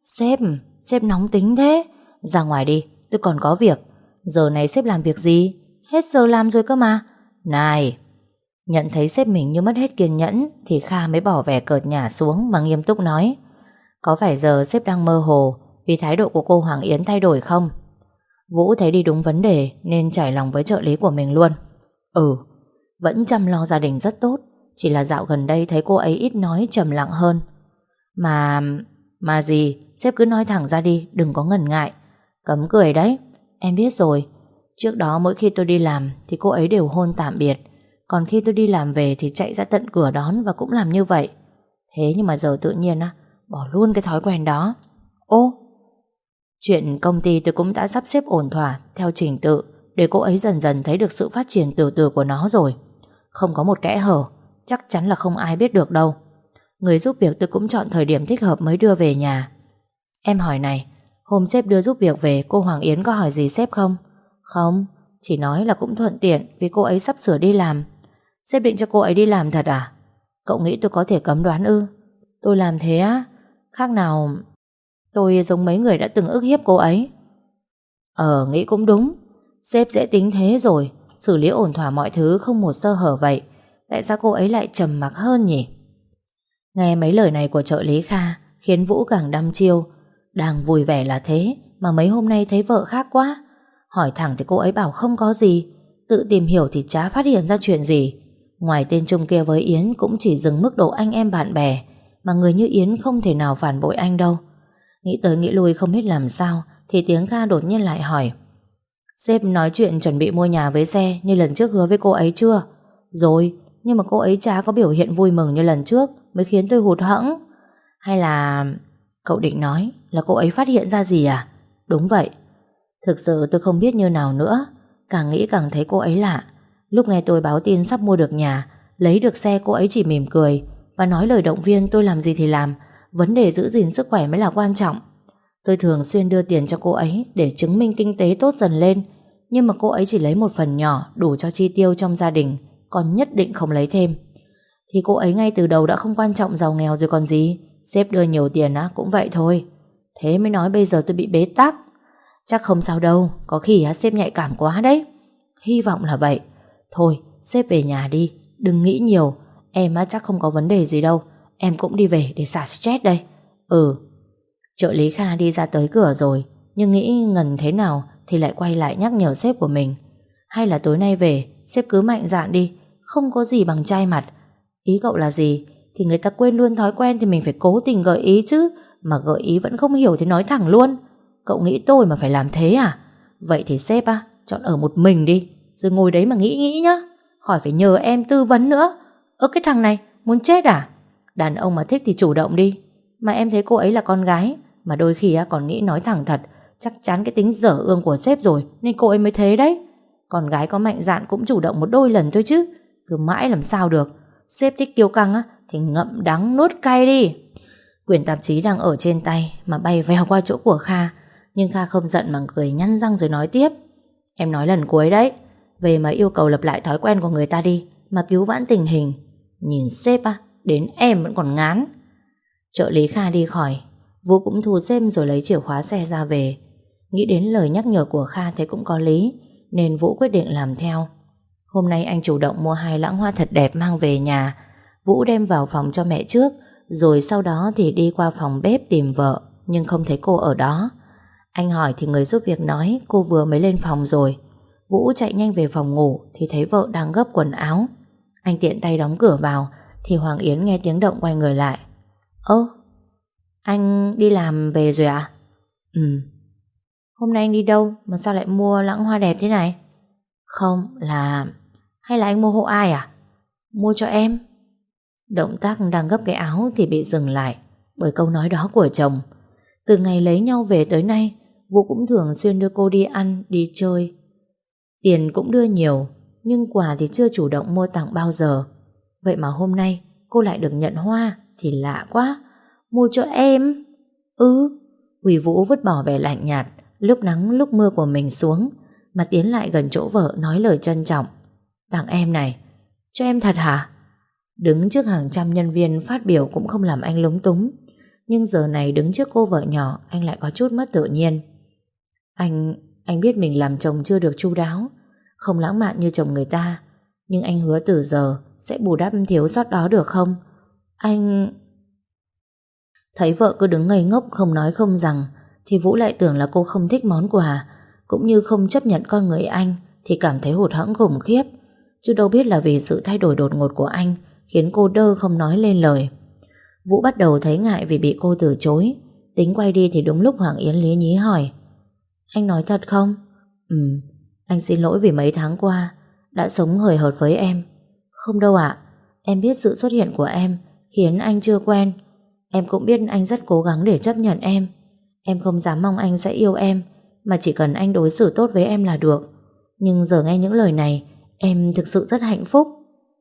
Sếp nóng tính thế. Ra ngoài đi, tôi còn có việc. Giờ này sếp làm việc gì? Hết giờ làm rồi cơ mà. Này! Nhận thấy sếp mình như mất hết kiên nhẫn thì Kha mới bỏ vẻ cợt nhả xuống mà nghiêm túc nói. Có phải giờ sếp đang mơ hồ vì thái độ của cô Hoàng Yến thay đổi không? Vũ thấy đi đúng vấn đề nên trải lòng với trợ lý của mình luôn. Vẫn chăm lo gia đình rất tốt, chỉ là dạo gần đây thấy cô ấy ít nói, trầm lặng hơn. Mà gì, sếp cứ nói thẳng ra đi, đừng có ngần ngại. Cấm cười đấy. Em biết rồi. Trước đó mỗi khi tôi đi làm thì cô ấy đều hôn tạm biệt, còn khi tôi đi làm về thì chạy ra tận cửa đón và cũng làm như vậy. Thế nhưng mà giờ tự nhiên bỏ luôn cái thói quen đó. Chuyện công ty tôi cũng đã sắp xếp ổn thỏa theo trình tự để cô ấy dần dần thấy được sự phát triển từ từ của nó rồi. Không có một kẽ hở, chắc chắn là không ai biết được đâu. Người giúp việc tôi cũng chọn thời điểm thích hợp mới đưa về nhà. Em hỏi này, hôm sếp đưa giúp việc về, cô Hoàng Yến có hỏi gì sếp không? Không, chỉ nói là cũng thuận tiện vì cô ấy sắp sửa đi làm. Sếp định cho cô ấy đi làm thật à? Cậu nghĩ tôi có thể cấm đoán ư? Tôi làm thế á? Khác nào tôi giống mấy người đã từng ức hiếp cô ấy. Nghĩ cũng đúng. Sếp dễ tính thế rồi, xử lý ổn thỏa mọi thứ không một sơ hở vậy. Tại sao cô ấy lại trầm mặc hơn nhỉ? Nghe mấy lời này của trợ lý Kha khiến Vũ càng đăm chiêu. Đang vui vẻ là thế mà mấy hôm nay thấy vợ khác quá. Hỏi thẳng thì cô ấy bảo không có gì, tự tìm hiểu thì chả phát hiện ra chuyện gì. Ngoài tên Trung kia với Yến cũng chỉ dừng mức độ anh em bạn bè, mà người như Yến không thể nào phản bội anh đâu. Nghĩ tới nghĩ lui không biết làm sao thì tiếng Kha đột nhiên lại hỏi. Sếp nói chuyện chuẩn bị mua nhà với xe như lần trước hứa với cô ấy chưa? Rồi, nhưng mà cô ấy chả có biểu hiện vui mừng như lần trước, mới khiến tôi hụt hẫng. Hay là... Cậu định nói là cô ấy phát hiện ra gì à? Đúng vậy. Thực sự tôi không biết như nào nữa. Càng nghĩ càng thấy cô ấy lạ. Lúc nghe tôi báo tin sắp mua được nhà, lấy được xe, cô ấy chỉ mỉm cười và nói lời động viên tôi làm gì thì làm, vấn đề giữ gìn sức khỏe mới là quan trọng. Tôi thường xuyên đưa tiền cho cô ấy để chứng minh kinh tế tốt dần lên, nhưng mà cô ấy chỉ lấy một phần nhỏ đủ cho chi tiêu trong gia đình, còn nhất định không lấy thêm. Thì cô ấy ngay từ đầu đã không quan trọng giàu nghèo rồi còn gì. Sếp đưa nhiều tiền á cũng vậy thôi. Thế mới nói bây giờ tôi bị bế tắc. Chắc không sao đâu, có khi sếp nhạy cảm quá đấy. Hy vọng là vậy. Thôi sếp về nhà đi, đừng nghĩ nhiều. Em chắc không có vấn đề gì đâu. Em cũng đi về để xả stress đây. Ừ. Trợ lý Kha đi ra tới cửa rồi, nhưng nghĩ ngần thế nào thì lại quay lại nhắc nhở sếp của mình. Hay là tối nay về sếp cứ mạnh dạn đi, không có gì bằng chai mặt. Ý cậu là gì? Thì người ta quên luôn thói quen thì mình phải cố tình gợi ý chứ. Mà gợi ý vẫn không hiểu thì nói thẳng luôn. Cậu nghĩ tôi mà phải làm thế à? Vậy thì sếp chọn ở một mình đi, rồi ngồi đấy mà nghĩ nhá, khỏi phải nhờ em tư vấn nữa. Cái thằng này muốn chết à? Đàn ông mà thích thì chủ động đi. Mà em thấy cô ấy là con gái, mà đôi khi còn nghĩ nói thẳng thật. Chắc chắn cái tính dở ương của sếp rồi, nên cô ấy mới thế đấy. Con gái có mạnh dạn cũng chủ động một đôi lần thôi chứ, cứ mãi làm sao được. Sếp thích kiêu căng thì ngậm đắng nuốt cay đi. Quyển tạp chí đang ở trên tay mà bay vèo qua chỗ của Kha. Nhưng Kha không giận mà cười nhăn răng rồi nói tiếp. Em nói lần cuối đấy, về mà yêu cầu lập lại thói quen của người ta đi, mà cứu vãn tình hình. Nhìn sếp đến em vẫn còn ngán. Trợ lý Kha đi khỏi, Vũ cũng thu xem rồi lấy chìa khóa xe ra về. Nghĩ đến lời nhắc nhở của Kha thấy cũng có lý, nên Vũ quyết định làm theo. Hôm nay anh chủ động mua 2 lẵng hoa thật đẹp mang về nhà. Vũ đem vào phòng cho mẹ trước, rồi sau đó thì đi qua phòng bếp tìm vợ, nhưng không thấy cô ở đó. Anh hỏi thì người giúp việc nói cô vừa mới lên phòng rồi. Vũ chạy nhanh về phòng ngủ thì thấy vợ đang gấp quần áo. Anh tiện tay đóng cửa vào thì Hoàng Yến nghe tiếng động quay người lại. Anh đi làm về rồi à? Ừ. Hôm nay anh đi đâu mà sao lại mua lẵng hoa đẹp thế này? Không, hay là anh mua hộ ai à? Mua cho em. Động tác đang gấp cái áo thì bị dừng lại bởi câu nói đó của chồng. Từ ngày lấy nhau về tới nay, Vũ cũng thường xuyên đưa cô đi ăn, đi chơi. Tiền cũng đưa nhiều, nhưng quà thì chưa chủ động mua tặng bao giờ. Vậy mà hôm nay cô lại được nhận hoa thì lạ quá. Mua cho em? Huy Vũ vứt bỏ vẻ lạnh nhạt, lúc nắng lúc mưa của mình xuống, mà tiến lại gần chỗ vợ nói lời trân trọng. Tặng em này. Cho em thật hả? Đứng trước hàng trăm nhân viên phát biểu cũng không làm anh lúng túng, nhưng giờ này đứng trước cô vợ nhỏ anh lại có chút mất tự nhiên. Anh biết mình làm chồng chưa được chu đáo, không lãng mạn như chồng người ta, nhưng anh hứa từ giờ sẽ bù đắp thiếu sót đó được không? Anh... Thấy vợ cứ đứng ngây ngốc không nói không rằng thì Vũ lại tưởng là cô không thích món quà, cũng như không chấp nhận con người anh, thì cảm thấy hụt hẫng khủng khiếp. Chứ đâu biết là vì sự thay đổi đột ngột của anh khiến cô đơ không nói lên lời. Vũ bắt đầu thấy ngại vì bị cô từ chối, tính quay đi thì đúng lúc Hoàng Yến lý nhí hỏi. Anh nói thật không? Anh xin lỗi vì mấy tháng qua đã sống hời hợt với em. Không đâu ạ. Em biết sự xuất hiện của em khiến anh chưa quen. Em cũng biết anh rất cố gắng để chấp nhận em. Em không dám mong anh sẽ yêu em, mà chỉ cần anh đối xử tốt với em là được. Nhưng giờ nghe những lời này, em thực sự rất hạnh phúc.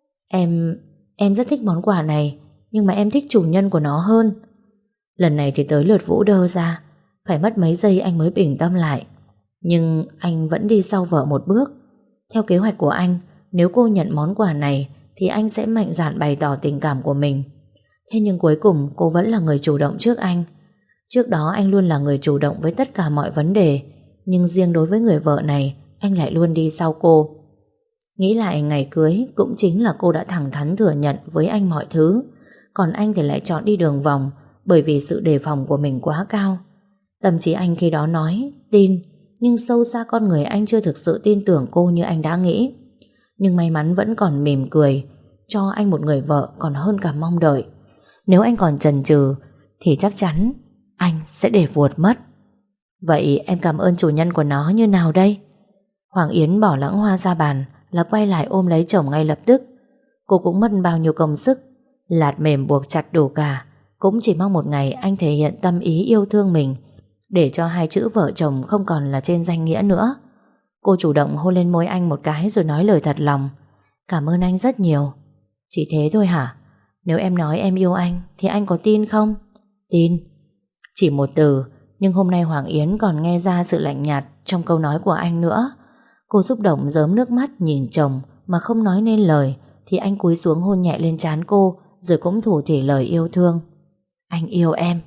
Em rất thích món quà này, nhưng mà em thích chủ nhân của nó hơn. Lần này thì tới lượt Vũ đơ ra. Phải mất mấy giây anh mới bình tâm lại. Nhưng anh vẫn đi sau vợ một bước. Theo kế hoạch của anh, nếu cô nhận món quà này thì anh sẽ mạnh dạn bày tỏ tình cảm của mình. Thế nhưng cuối cùng cô vẫn là người chủ động trước anh. Trước đó anh luôn là người chủ động với tất cả mọi vấn đề, nhưng riêng đối với người vợ này, anh lại luôn đi sau cô. Nghĩ lại ngày cưới, cũng chính là cô đã thẳng thắn thừa nhận với anh mọi thứ, còn anh thì lại chọn đi đường vòng bởi vì sự đề phòng của mình quá cao. Tâm trí anh khi đó nói, tin, nhưng sâu xa con người anh chưa thực sự tin tưởng cô như anh đã nghĩ. Nhưng may mắn vẫn còn mỉm cười, cho anh một người vợ còn hơn cả mong đợi. Nếu anh còn chần chừ thì chắc chắn anh sẽ để vuột mất. Vậy em cảm ơn chủ nhân của nó như nào đây? Hoàng Yến bỏ lẵng hoa ra bàn là quay lại ôm lấy chồng ngay lập tức. Cô cũng mất bao nhiêu công sức, lạt mềm buộc chặt đủ cả, cũng chỉ mong một ngày anh thể hiện tâm ý yêu thương mình, để cho hai chữ vợ chồng không còn là trên danh nghĩa nữa. Cô chủ động hôn lên môi anh một cái rồi nói lời thật lòng. Cảm ơn anh rất nhiều. Chỉ thế thôi hả? Nếu em nói em yêu anh thì anh có tin không? Tin. Chỉ một từ, nhưng hôm nay Hoàng Yến còn nghe ra sự lạnh nhạt trong câu nói của anh nữa. Cô xúc động rớm nước mắt nhìn chồng mà không nói nên lời, thì anh cúi xuống hôn nhẹ lên trán cô, rồi cũng thủ thỉ lời yêu thương. Anh yêu em.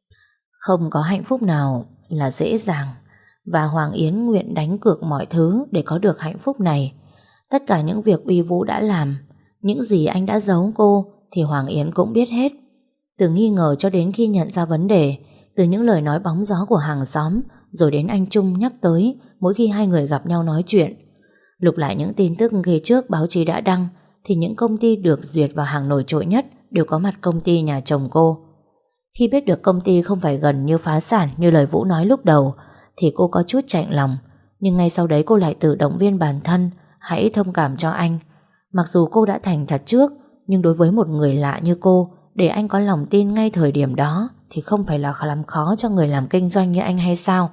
Không có hạnh phúc nào là dễ dàng, và Hoàng Yến nguyện đánh cược mọi thứ để có được hạnh phúc này. Tất cả những việc Uy Vũ đã làm, những gì anh đã giấu cô, thì Hoàng Yến cũng biết hết. Từ nghi ngờ cho đến khi nhận ra vấn đề, từ những lời nói bóng gió của hàng xóm, rồi đến anh Trung nhắc tới mỗi khi hai người gặp nhau nói chuyện. Lục lại những tin tức khi trước báo chí đã đăng, thì những công ty được duyệt vào hàng nổi trội nhất đều có mặt công ty nhà chồng cô. Khi biết được công ty không phải gần như phá sản như lời Vũ nói lúc đầu, thì cô có chút chạnh lòng, nhưng ngay sau đấy cô lại tự động viên bản thân hãy thông cảm cho anh. Mặc dù cô đã thành thật trước, nhưng đối với một người lạ như cô, để anh có lòng tin ngay thời điểm đó thì không phải là làm khó cho người làm kinh doanh như anh hay sao?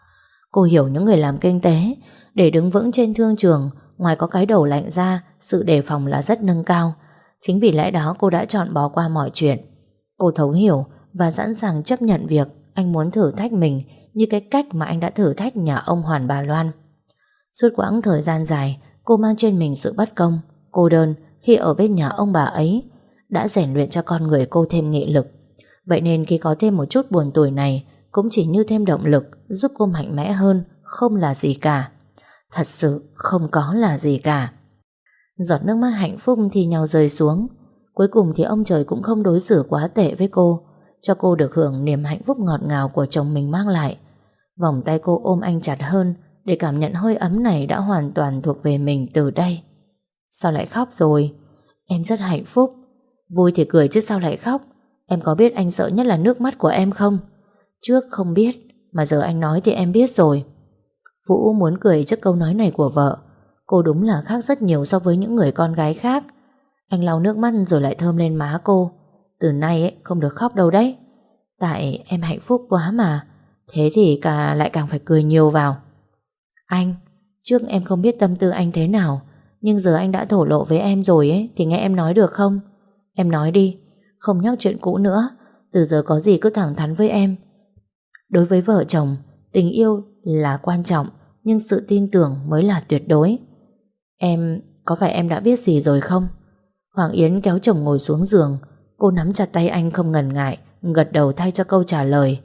Cô hiểu những người làm kinh tế, để đứng vững trên thương trường, ngoài có cái đầu lạnh ra, sự đề phòng là rất nâng cao. Chính vì lẽ đó cô đã chọn bỏ qua mọi chuyện. Cô thấu hiểu và sẵn sàng chấp nhận việc anh muốn thử thách mình như cái cách mà anh đã thử thách nhà ông Hoàn bà Loan. Suốt quãng thời gian dài, cô mang trên mình sự bất công, cô đơn khi ở bên nhà ông bà ấy, đã rèn luyện cho con người cô thêm nghị lực. Vậy nên khi có thêm một chút buồn tủi này, cũng chỉ như thêm động lực giúp cô mạnh mẽ hơn, không là gì cả. Thật sự không có là gì cả. Giọt nước mắt hạnh phúc thì nhau rơi xuống. Cuối cùng thì ông trời cũng không đối xử quá tệ với cô, cho cô được hưởng niềm hạnh phúc ngọt ngào của chồng mình mang lại. Vòng tay cô ôm anh chặt hơn, để cảm nhận hơi ấm này đã hoàn toàn thuộc về mình từ đây. Sao lại khóc rồi? Em rất hạnh phúc. Vui thì cười chứ sao lại khóc? Em có biết anh sợ nhất là nước mắt của em không? Trước không biết, mà giờ anh nói thì em biết rồi. Vũ muốn cười trước câu nói này của vợ. Cô đúng là khác rất nhiều so với những người con gái khác. Anh lau nước mắt rồi lại thơm lên má cô. Từ nay ấy, không được khóc đâu đấy. Tại em hạnh phúc quá mà. Thế thì lại càng phải cười nhiều vào. Anh, trước em không biết tâm tư anh thế nào, nhưng giờ anh đã thổ lộ với em rồi ấy, thì nghe em nói được không? Em nói đi, không nhắc chuyện cũ nữa. Từ giờ có gì cứ thẳng thắn với em. Đối với vợ chồng, tình yêu là quan trọng, nhưng sự tin tưởng mới là tuyệt đối. Có phải em đã biết gì rồi không? Hoàng Yến kéo chồng ngồi xuống giường. Cô nắm chặt tay anh không ngần ngại, gật đầu thay cho câu trả lời.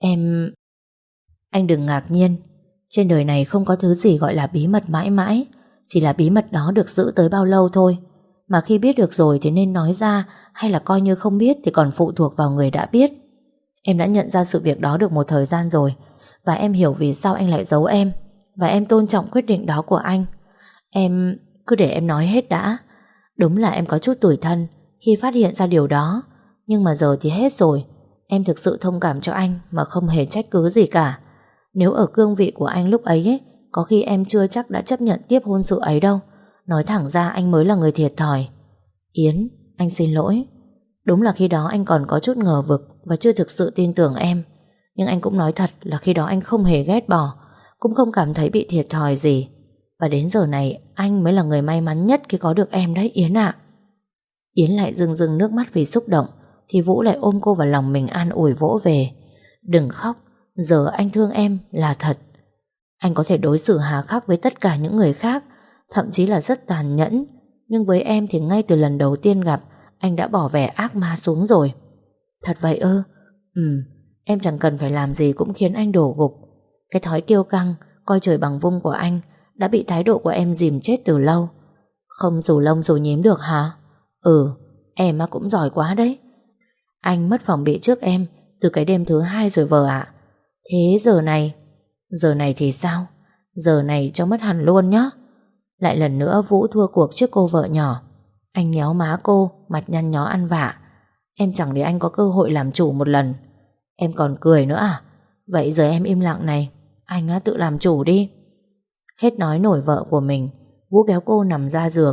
Anh đừng ngạc nhiên. Trên đời này không có thứ gì gọi là bí mật mãi mãi. Chỉ là bí mật đó được giữ tới bao lâu thôi. Mà khi biết được rồi thì nên nói ra, hay là coi như không biết thì còn phụ thuộc vào người đã biết. Em đã nhận ra sự việc đó được một thời gian rồi, và em hiểu vì sao anh lại giấu em, và em tôn trọng quyết định đó của anh. Em cứ để em nói hết đã. Đúng là em có chút tủi thân khi phát hiện ra điều đó, nhưng mà giờ thì hết rồi. Em thực sự thông cảm cho anh mà không hề trách cứ gì cả. Nếu ở cương vị của anh lúc ấy, có khi em chưa chắc đã chấp nhận tiếp hôn sự ấy đâu. Nói thẳng ra anh mới là người thiệt thòi. Yến, anh xin lỗi. Đúng là khi đó anh còn có chút ngờ vực và chưa thực sự tin tưởng em. Nhưng anh cũng nói thật là khi đó anh không hề ghét bỏ, cũng không cảm thấy bị thiệt thòi gì. Và đến giờ này anh mới là người may mắn nhất khi có được em đấy Yến ạ. Yến lại rưng rưng nước mắt vì xúc động, thì Vũ lại ôm cô vào lòng mình an ủi vỗ về. Đừng khóc, giờ anh thương em là thật. Anh có thể đối xử hà khắc với tất cả những người khác, thậm chí là rất tàn nhẫn, nhưng với em thì ngay từ lần đầu tiên gặp, anh đã bỏ vẻ ác ma xuống rồi. Thật vậy ư? Em chẳng cần phải làm gì cũng khiến anh đổ gục. Cái thói kiêu căng, coi trời bằng vung của anh đã bị thái độ của em dìm chết từ lâu. Không rủ lông rủ nhím được hả? Em cũng giỏi quá đấy. Anh mất phòng bị trước em từ cái đêm thứ 2 rồi vợ ạ. Thế giờ này thì sao? Giờ này cho mất hẳn luôn nhá. Lại lần nữa Vũ thua cuộc trước cô vợ nhỏ. Anh nhéo má cô, mặt nhăn nhó ăn vạ. Em chẳng để anh có cơ hội làm chủ một lần. Em còn cười nữa à? Vậy giờ em im lặng này, anh tự làm chủ đi. Hết nói nổi vợ của mình, Vũ kéo cô nằm ra giường.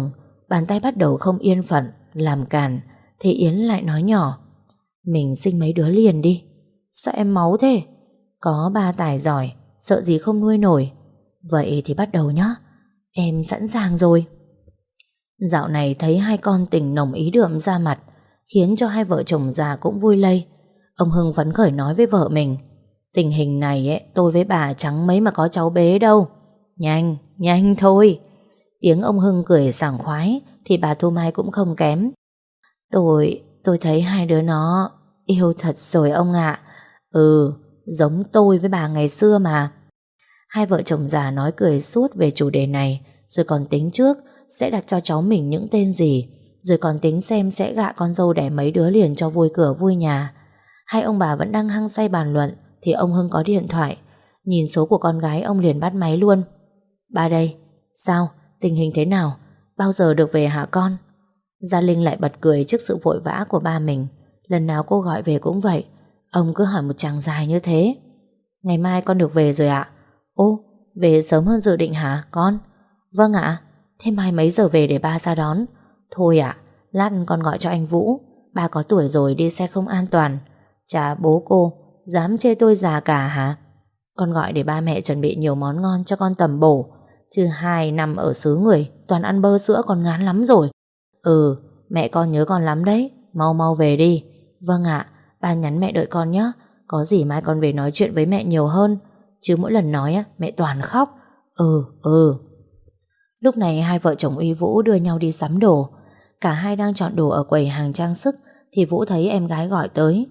bàn tay bắt đầu không yên phận, làm càn, thì Yến lại nói nhỏ: mình sinh mấy đứa liền đi. Sao em máu thế? Có ba tài giỏi, sợ gì không nuôi nổi. Vậy thì bắt đầu nhá. Em sẵn sàng rồi. Dạo này thấy hai con tình nồng ý đượm ra mặt, khiến cho hai vợ chồng già cũng vui lây. Ông Hưng phấn khởi nói với vợ mình: tình hình này ấy, tôi với bà chẳng mấy mà có cháu bé đâu. Nhanh, nhanh thôi. Tiếng ông Hưng cười sảng khoái thì bà Thu Mai cũng không kém. Tôi thấy hai đứa nó yêu thật rồi ông ạ. Ừ, giống tôi với bà ngày xưa mà. Hai vợ chồng già nói cười suốt về chủ đề này, rồi còn tính trước sẽ đặt cho cháu mình những tên gì, rồi còn tính xem sẽ gạ con dâu đẻ mấy đứa liền cho vui cửa vui nhà. Hai ông bà vẫn đang hăng say bàn luận thì ông Hưng có điện thoại. Nhìn số của con gái ông liền bắt máy luôn. Ba đây. Sao? Tình hình thế nào? Bao giờ được về hả con? Gia Linh lại bật cười trước sự vội vã của ba mình. Lần nào cô gọi về cũng vậy, ông cứ hỏi một chàng dài như thế. Ngày mai con được về rồi ạ. Ô, về sớm hơn dự định hả con? Vâng ạ. Thế mai mấy giờ về để ba ra đón? Thôi ạ, lát con gọi cho anh Vũ. Ba có tuổi rồi đi xe không an toàn. Chà bố cô, dám chê tôi già cả hả? Con gọi để ba mẹ chuẩn bị nhiều món ngon cho con tầm bổ. Chứ 2 năm ở xứ người toàn ăn bơ sữa con ngán lắm rồi. Ừ, mẹ con nhớ con lắm đấy. Mau mau về đi. Vâng ạ, ba nhắn mẹ đợi con nhé. Có gì mai con về nói chuyện với mẹ nhiều hơn. Chứ mỗi lần nói mẹ toàn khóc. Ừ. Lúc này hai vợ chồng Uy Vũ đưa nhau đi sắm đồ. Cả hai đang chọn đồ ở quầy hàng trang sức thì Vũ thấy em gái gọi tới.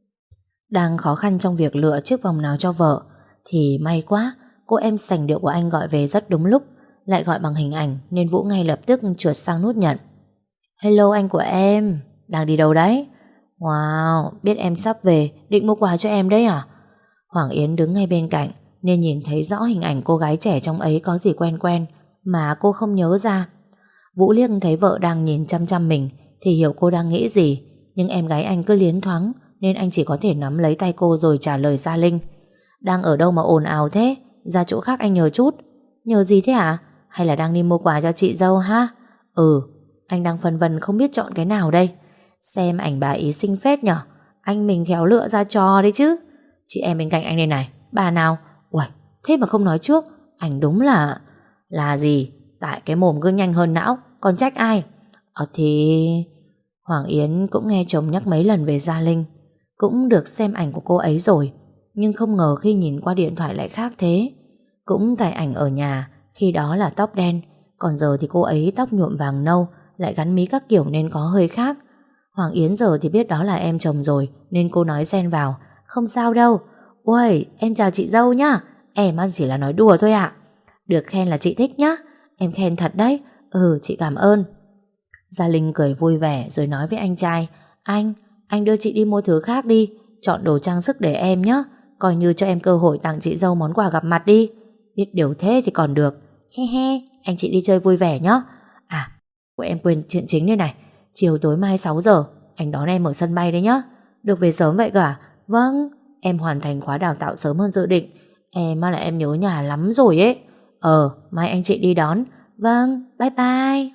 Đang khó khăn trong việc lựa chiếc vòng nào cho vợ thì may quá, cô em sành điệu của anh gọi về rất đúng lúc. Lại gọi bằng hình ảnh nên Vũ ngay lập tức trượt sang nút nhận. Hello anh của em, đang đi đâu đấy? Wow, biết em sắp về, định mua quà cho em đấy à? Hoàng Yến đứng ngay bên cạnh nên nhìn thấy rõ hình ảnh cô gái trẻ trong ấy có gì quen quen mà cô không nhớ ra. Vũ liếc thấy vợ đang nhìn chăm chăm mình thì hiểu cô đang nghĩ gì, nhưng em gái anh cứ liến thoáng nên anh chỉ có thể nắm lấy tay cô rồi trả lời Gia Linh. Đang ở đâu mà ồn ào thế? Ra chỗ khác anh nhờ chút. Nhờ gì thế hả? Hay là đang đi mua quà cho chị dâu ha? Ừ, anh đang phân vân không biết chọn cái nào đây. Xem ảnh bà ý xinh phết nhở. Anh mình khéo lựa ra trò đấy chứ. Chị em bên cạnh anh đây này. Bà nào? Uầy, thế mà không nói trước. Anh đúng là... Là gì? Tại cái mồm cứ nhanh hơn não. Còn trách ai? Thì... Hoàng Yến cũng nghe chồng nhắc mấy lần về Gia Linh. Cũng được xem ảnh của cô ấy rồi, nhưng không ngờ khi nhìn qua điện thoại lại khác thế. Cũng tại ảnh ở nhà khi đó là tóc đen, còn giờ thì cô ấy tóc nhuộm vàng nâu, lại gắn mí các kiểu nên có hơi khác. Hoàng Yến giờ thì biết đó là em chồng rồi nên cô nói xen vào: không sao đâu. Uầy, em chào chị dâu nhá. Em chỉ là nói đùa thôi ạ. Được khen là chị thích nhá. Em khen thật đấy. Ừ, chị cảm ơn. Gia Linh cười vui vẻ rồi nói với anh trai: Anh đưa chị đi mua thứ khác đi. Chọn đồ trang sức để em nhé. Coi như cho em cơ hội tặng chị dâu món quà gặp mặt đi. Biết điều thế thì còn được. He he, anh chị đi chơi vui vẻ nhé. À, của em quên chuyện chính đây này. Chiều tối mai 6 giờ anh đón em ở sân bay đấy nhá. Được về sớm vậy cả? Vâng, em hoàn thành khóa đào tạo sớm hơn dự định. Em là em nhớ nhà lắm rồi ấy. Mai anh chị đi đón. Vâng, bye bye.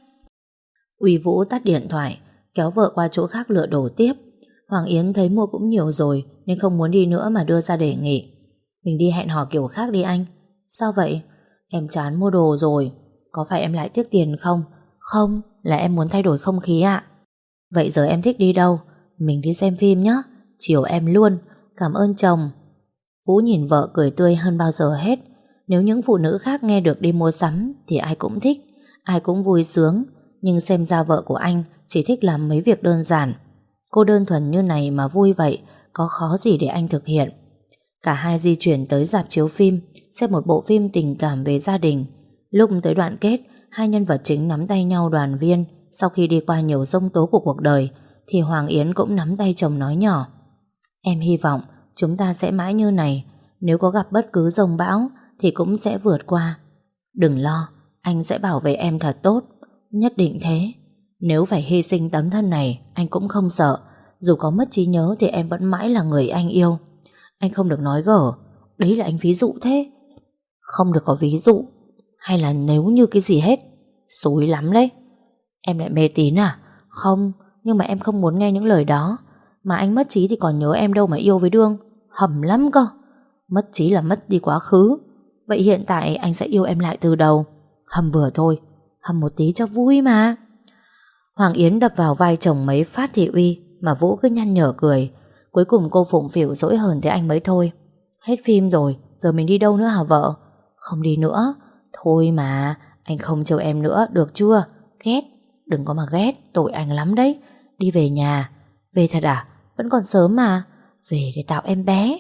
Uy Vũ tắt điện thoại, kéo vợ qua chỗ khác lựa đồ tiếp. Hoàng Yến thấy mua cũng nhiều rồi nên không muốn đi nữa mà đưa ra đề nghị: mình đi hẹn hò kiểu khác đi anh. Sao vậy? Em chán mua đồ rồi. Có phải em lại tiếc tiền không? Không, là em muốn thay đổi không khí ạ. Vậy giờ em thích đi đâu? Mình đi xem phim nhé. Chiều em luôn. Cảm ơn chồng. Vũ nhìn vợ cười tươi hơn bao giờ hết. Nếu những phụ nữ khác nghe được đi mua sắm thì ai cũng thích, ai cũng vui sướng. Nhưng xem ra vợ của anh chỉ thích làm mấy việc đơn giản. Cô đơn thuần như này mà vui vậy, có khó gì để anh thực hiện. Cả hai di chuyển tới rạp chiếu phim, xem một bộ phim tình cảm về gia đình. Lúc tới đoạn kết, hai nhân vật chính nắm tay nhau đoàn viên. Sau khi đi qua nhiều giông tố của cuộc đời thì Hoàng Yến cũng nắm tay chồng nói nhỏ: em hy vọng chúng ta sẽ mãi như này. Nếu có gặp bất cứ giông bão thì cũng sẽ vượt qua. Đừng lo, anh sẽ bảo vệ em thật tốt. Nhất định thế. Nếu phải hy sinh tấm thân này, anh cũng không sợ. Dù có mất trí nhớ thì em vẫn mãi là người anh yêu. Anh không được nói gở. Đấy là anh ví dụ thế. Không được có ví dụ hay là nếu như cái gì hết. Xối lắm đấy. Em lại mê tín à? Không, nhưng mà em không muốn nghe những lời đó. Mà anh mất trí thì còn nhớ em đâu mà yêu với Đương. Hầm lắm cơ. Mất trí là mất đi quá khứ. Vậy hiện tại anh sẽ yêu em lại từ đầu. Hầm vừa thôi, hầm một tí cho vui mà. Hoàng Yến đập vào vai chồng mấy phát thị uy mà Vũ cứ nhăn nhở cười. Cuối cùng cô phụng phịu dỗi hờn thế anh mới thôi. Hết phim rồi, giờ mình đi đâu nữa hả vợ? Không đi nữa. Thôi mà, anh không trêu em nữa, được chưa? Ghét, đừng có mà ghét, tội anh lắm đấy. Đi về nhà. Về thật à? Vẫn còn sớm mà. Về để tạo em bé.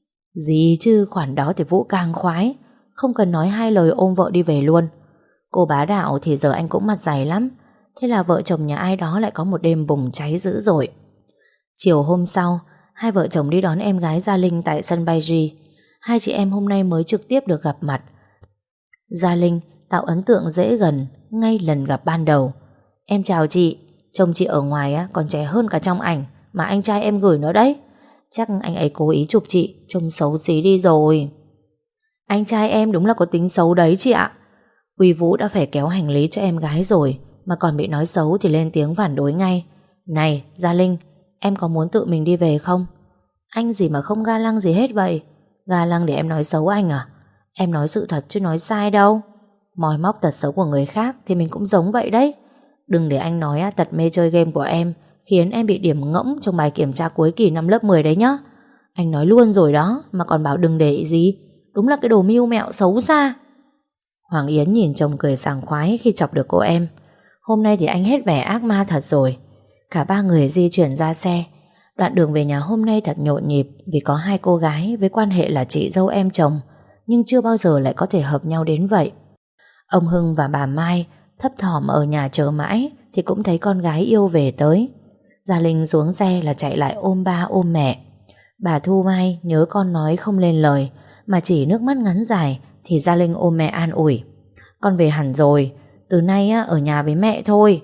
Gì chứ, khoản đó thì Vũ càng khoái. Không cần nói hai lời ôm vợ đi về luôn. Cô bá đạo thì giờ anh cũng mặt dày lắm. Thế là vợ chồng nhà ai đó lại có một đêm bùng cháy dữ dội. Chiều hôm sau, hai vợ chồng đi đón em gái Gia Linh tại sân bay G. Hai chị em hôm nay mới trực tiếp được gặp mặt. Gia Linh tạo ấn tượng dễ gần ngay lần gặp ban đầu. Em chào chị, trông chị ở ngoài á còn trẻ hơn cả trong ảnh mà anh trai em gửi nữa đấy. Chắc anh ấy cố ý chụp chị, trông xấu xí đi rồi. Anh trai em đúng là có tính xấu đấy chị ạ. Uy Vũ đã phải kéo hành lý cho em gái rồi mà còn bị nói xấu thì lên tiếng phản đối ngay. Này Gia Linh, em có muốn tự mình đi về không? Anh gì mà không ga lăng gì hết vậy? Ga lăng để em nói xấu anh à? Em nói sự thật chứ nói sai đâu. Moi móc tật xấu của người khác thì mình cũng giống vậy đấy. Đừng để anh nói tật mê chơi game của em khiến em bị điểm ngỗng trong bài kiểm tra cuối kỳ năm lớp 10 đấy nhá. Anh nói luôn rồi đó mà còn bảo đừng để ý gì. Đúng là cái đồ mưu mẹo xấu xa. Hoàng Yến nhìn chồng cười sảng khoái khi chọc được cô em. Hôm nay thì anh hết vẻ ác ma thật rồi. Cả ba người di chuyển ra xe. Đoạn đường về nhà hôm nay thật nhộn nhịp vì có hai cô gái với quan hệ là chị dâu em chồng, nhưng chưa bao giờ lại có thể hợp nhau đến vậy. Ông Hưng và bà Mai thấp thỏm ở nhà chờ mãi thì cũng thấy con gái yêu về tới. Gia Linh xuống xe là chạy lại ôm ba ôm mẹ. Bà Thu Mai nhớ con nói không lên lời mà chỉ nước mắt ngắn dài thì Gia Linh ôm mẹ an ủi. Con về hẳn rồi, từ nay ở nhà với mẹ thôi.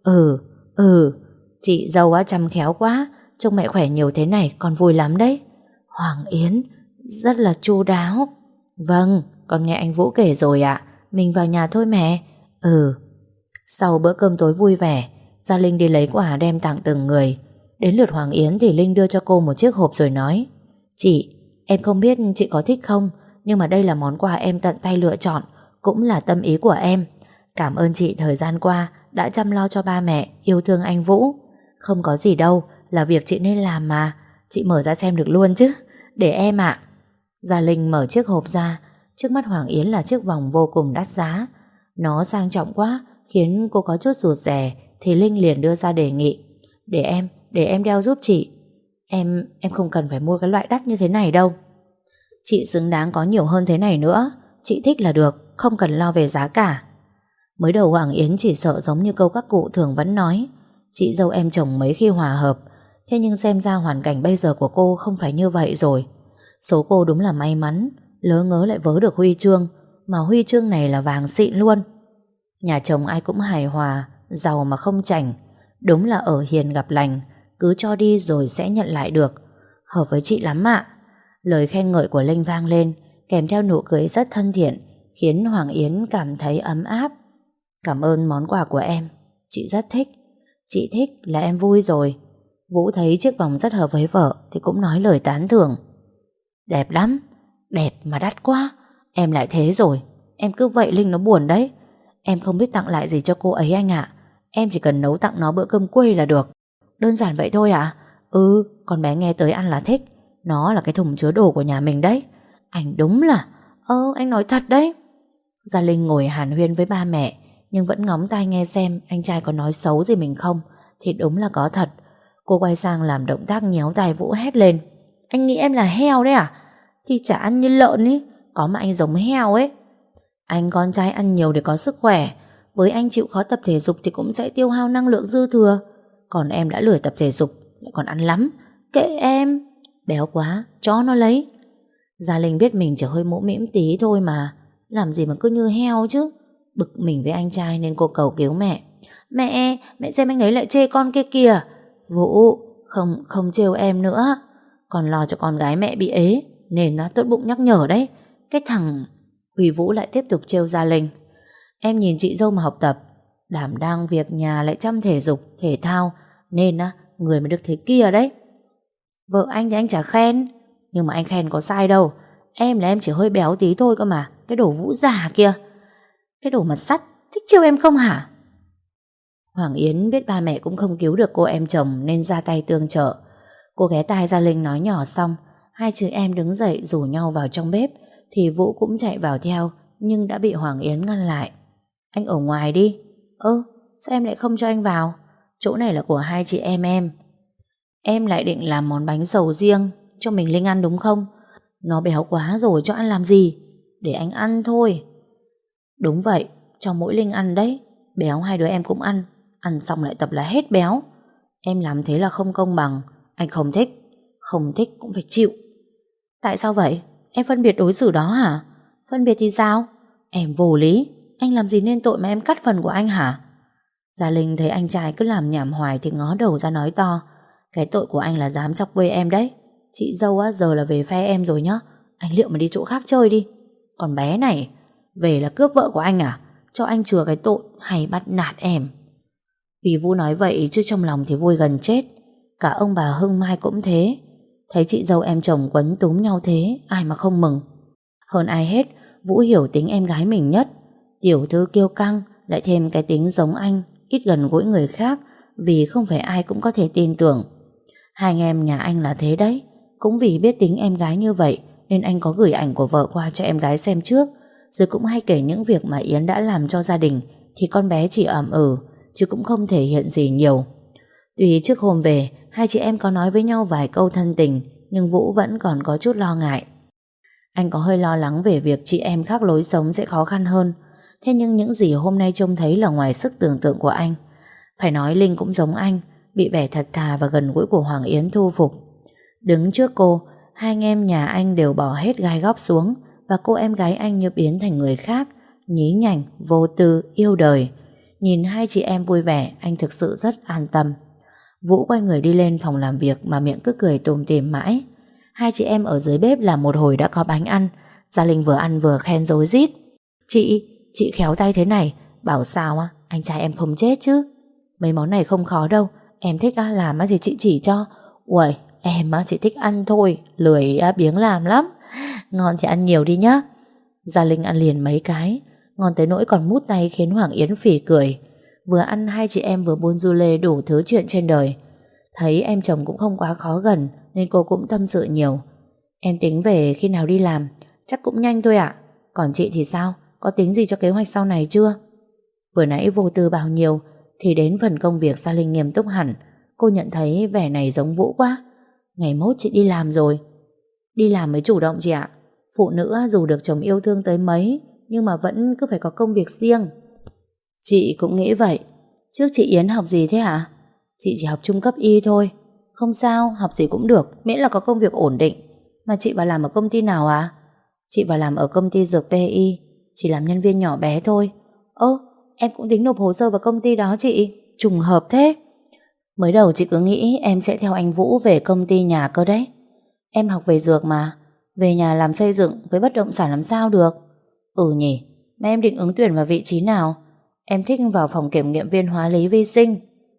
Chị dâu chăm khéo quá, trông mẹ khỏe nhiều thế này con vui lắm đấy. Hoàng Yến rất là chu đáo. Vâng, con nghe anh Vũ kể rồi ạ. Mình vào nhà thôi mẹ. Sau bữa cơm tối vui vẻ, Gia Linh đi lấy quà đem tặng từng người. Đến lượt Hoàng Yến thì Linh đưa cho cô một chiếc hộp rồi nói: Chị, em không biết chị có thích không, nhưng mà đây là món quà em tận tay lựa chọn, cũng là tâm ý của em. Cảm ơn chị thời gian qua đã chăm lo cho ba mẹ, yêu thương anh Vũ. Không có gì đâu, là việc chị nên làm mà. Chị mở ra xem được luôn chứ. Để em ạ. Gia Linh mở chiếc hộp ra. Trước mắt Hoàng Yến là chiếc vòng vô cùng đắt giá. Nó sang trọng quá khiến cô có chút rụt rè, thì Linh liền đưa ra đề nghị: Để em đeo giúp chị. Em không cần phải mua cái loại đắt như thế này đâu. Chị xứng đáng có nhiều hơn thế này nữa. Chị thích là được, không cần lo về giá cả. Mới đầu Hoàng Yến chỉ sợ giống như câu các cụ thường vẫn nói: chị dâu em chồng mấy khi hòa hợp. Thế nhưng xem ra hoàn cảnh bây giờ của cô không phải như vậy rồi. Số cô đúng là may mắn, lỡ ngớ lại vớ được huy chương, mà huy chương này là vàng xịn luôn. Nhà chồng ai cũng hài hòa, giàu mà không chảnh. Đúng là ở hiền gặp lành, cứ cho đi rồi sẽ nhận lại được. Hợp với chị lắm ạ. Lời khen ngợi của Linh vang lên, kèm theo nụ cười rất thân thiện, khiến Hoàng Yến cảm thấy ấm áp. Cảm ơn món quà của em, chị rất thích. Chị thích là em vui rồi. Vũ thấy chiếc vòng rất hợp với vợ thì cũng nói lời tán thưởng. Đẹp lắm, đẹp mà đắt quá. Em lại thế rồi. Em cứ vậy Linh nó buồn đấy. Em không biết tặng lại gì cho cô ấy anh ạ. Em chỉ cần nấu tặng nó bữa cơm quê là được. Đơn giản vậy thôi ạ. Con bé nghe tới ăn là thích. Nó là cái thùng chứa đồ của nhà mình đấy. Anh đúng là anh nói thật đấy. Gia Linh ngồi hàn huyên với ba mẹ, nhưng vẫn ngóng tai nghe xem anh trai có nói xấu gì mình không. Thì đúng là có thật. Cô quay sang làm động tác nhéo tai Vũ hét lên: Anh nghĩ em là heo đấy à? Thì chả ăn như lợn ý. Có mà anh giống heo ấy. Anh con trai ăn nhiều để có sức khỏe. Với anh chịu khó tập thể dục thì cũng sẽ tiêu hao năng lượng dư thừa. Còn em đã lười tập thể dục lại còn ăn lắm. Kệ em, béo quá, cho nó lấy. Gia Linh biết mình chỉ hơi mũm mĩm tí thôi mà, làm gì mà cứ như heo chứ. Bực mình với anh trai nên cô cầu cứu mẹ: Mẹ xem anh ấy lại chê con kia kìa. Vũ, không trêu em nữa. Còn lo cho con gái mẹ bị ế nên nó tốt bụng nhắc nhở đấy. Cái thằng... Huy Vũ lại tiếp tục trêu Gia Linh: Em nhìn chị dâu mà học tập. Đảm đang việc nhà lại chăm thể dục, thể thao, nên người mới được thế kia đấy. Vợ anh thì anh chả khen, nhưng mà anh khen có sai đâu. Em là em chỉ hơi béo tí thôi cơ mà. Cái đồ Vũ già kia, cái đồ mặt sắt, thích trêu em không hả? Hoàng Yến biết ba mẹ cũng không cứu được cô em chồng nên ra tay tương trợ. Cô ghé tai Gia Linh nói nhỏ xong, hai chị em đứng dậy rủ nhau vào trong bếp, thì Vũ cũng chạy vào theo, nhưng đã bị Hoàng Yến ngăn lại. Anh ở ngoài đi. Sao em lại không cho anh vào? Chỗ này là của hai chị em. Em lại định làm món bánh sầu riêng cho mình Linh ăn đúng không? Nó béo quá rồi cho ăn làm gì? Để anh ăn thôi. Đúng vậy, cho mỗi Linh ăn đấy. Béo hai đứa em cũng ăn. Ăn xong lại tập là hết béo. Em làm thế là không công bằng. Anh không thích. Không thích cũng phải chịu. Tại sao vậy? Em phân biệt đối xử đó hả? Phân biệt thì sao? Em vô lý. Anh làm gì nên tội mà em cắt phần của anh hả? Gia Linh thấy anh trai cứ làm nhảm hoài thì ngó đầu ra nói to. Cái tội của anh là dám chọc quê em đấy. Chị dâu giờ là về phe em rồi nhá. Anh liệu mà đi chỗ khác chơi đi. Còn bé này, về là cướp vợ của anh à? Cho anh chừa cái tội hay bắt nạt em. Vì Vũ nói vậy chứ trong lòng thì vui gần chết. Cả ông bà Hưng Mai cũng thế. Thấy chị dâu em chồng quấn túm nhau thế, ai mà không mừng. Hơn ai hết, Vũ hiểu tính em gái mình nhất. Tiểu thư kiêu căng, lại thêm cái tính giống anh, ít gần gũi người khác, vì không phải ai cũng có thể tin tưởng. Hai anh em nhà anh là thế đấy. Cũng vì biết tính em gái như vậy nên anh có gửi ảnh của vợ qua cho em gái xem trước, rồi cũng hay kể những việc mà Yến đã làm cho gia đình. Thì con bé chỉ ậm chứ cũng không thể hiện gì nhiều. Tuy trước hôm về hai chị em có nói với nhau vài câu thân tình, nhưng Vũ vẫn còn có chút lo ngại. Anh có hơi lo lắng về việc chị em khác lối sống sẽ khó khăn hơn. Thế nhưng những gì hôm nay trông thấy là ngoài sức tưởng tượng của anh. Phải nói Linh cũng giống anh, bị vẻ thật thà và gần gũi của Hoàng Yến thu phục. Đứng trước cô, hai anh em nhà anh đều bỏ hết gai góc xuống, và cô em gái anh như biến thành người khác, nhí nhảnh, vô tư, yêu đời. Nhìn hai chị em vui vẻ, anh thực sự rất an tâm. Vũ quay người đi lên phòng làm việc mà miệng cứ cười tủm tỉm mãi. Hai chị em ở dưới bếp làm một hồi đã có bánh ăn. Gia Linh vừa ăn vừa khen rối rít. Chị khéo tay thế này, bảo sao anh trai em không chết chứ. Mấy món này không khó đâu, em thích làm thì chị chỉ cho. Uầy, em chỉ thích ăn thôi, lười biếng làm lắm. Ngon thì ăn nhiều đi nhá. Gia Linh ăn liền mấy cái, ngon tới nỗi còn mút tay khiến Hoàng Yến phì cười. Vừa ăn hai chị em vừa buôn du lê đủ thứ chuyện trên đời. Thấy em chồng cũng không quá khó gần nên cô cũng tâm sự nhiều. Em tính về khi nào đi làm? Chắc cũng nhanh thôi ạ. Còn chị thì sao? Có tính gì cho kế hoạch sau này chưa? Vừa nãy vô tư bao nhiêu thì đến phần công việc Gia Linh nghiêm túc hẳn. Cô nhận thấy vẻ này giống Vũ quá. Ngày mốt chị đi làm rồi. Đi làm mới chủ động chị ạ. Phụ nữ dù được chồng yêu thương tới mấy nhưng mà vẫn cứ phải có công việc riêng. Chị cũng nghĩ vậy. Trước chị Yến học gì thế hả? Chị chỉ học trung cấp y thôi. Không sao, học gì cũng được, miễn là có công việc ổn định. Mà chị vào làm ở công ty nào à? Chị vào làm ở công ty dược PI, chỉ làm nhân viên nhỏ bé thôi. Em cũng tính nộp hồ sơ vào công ty đó chị. Trùng hợp thế. Mới đầu chị cứ nghĩ em sẽ theo anh Vũ về công ty nhà cơ đấy. Em học về dược mà, về nhà làm xây dựng với bất động sản làm sao được. Nhỉ. Mà em định ứng tuyển vào vị trí nào? Em thích vào phòng kiểm nghiệm viên hóa lý vi sinh.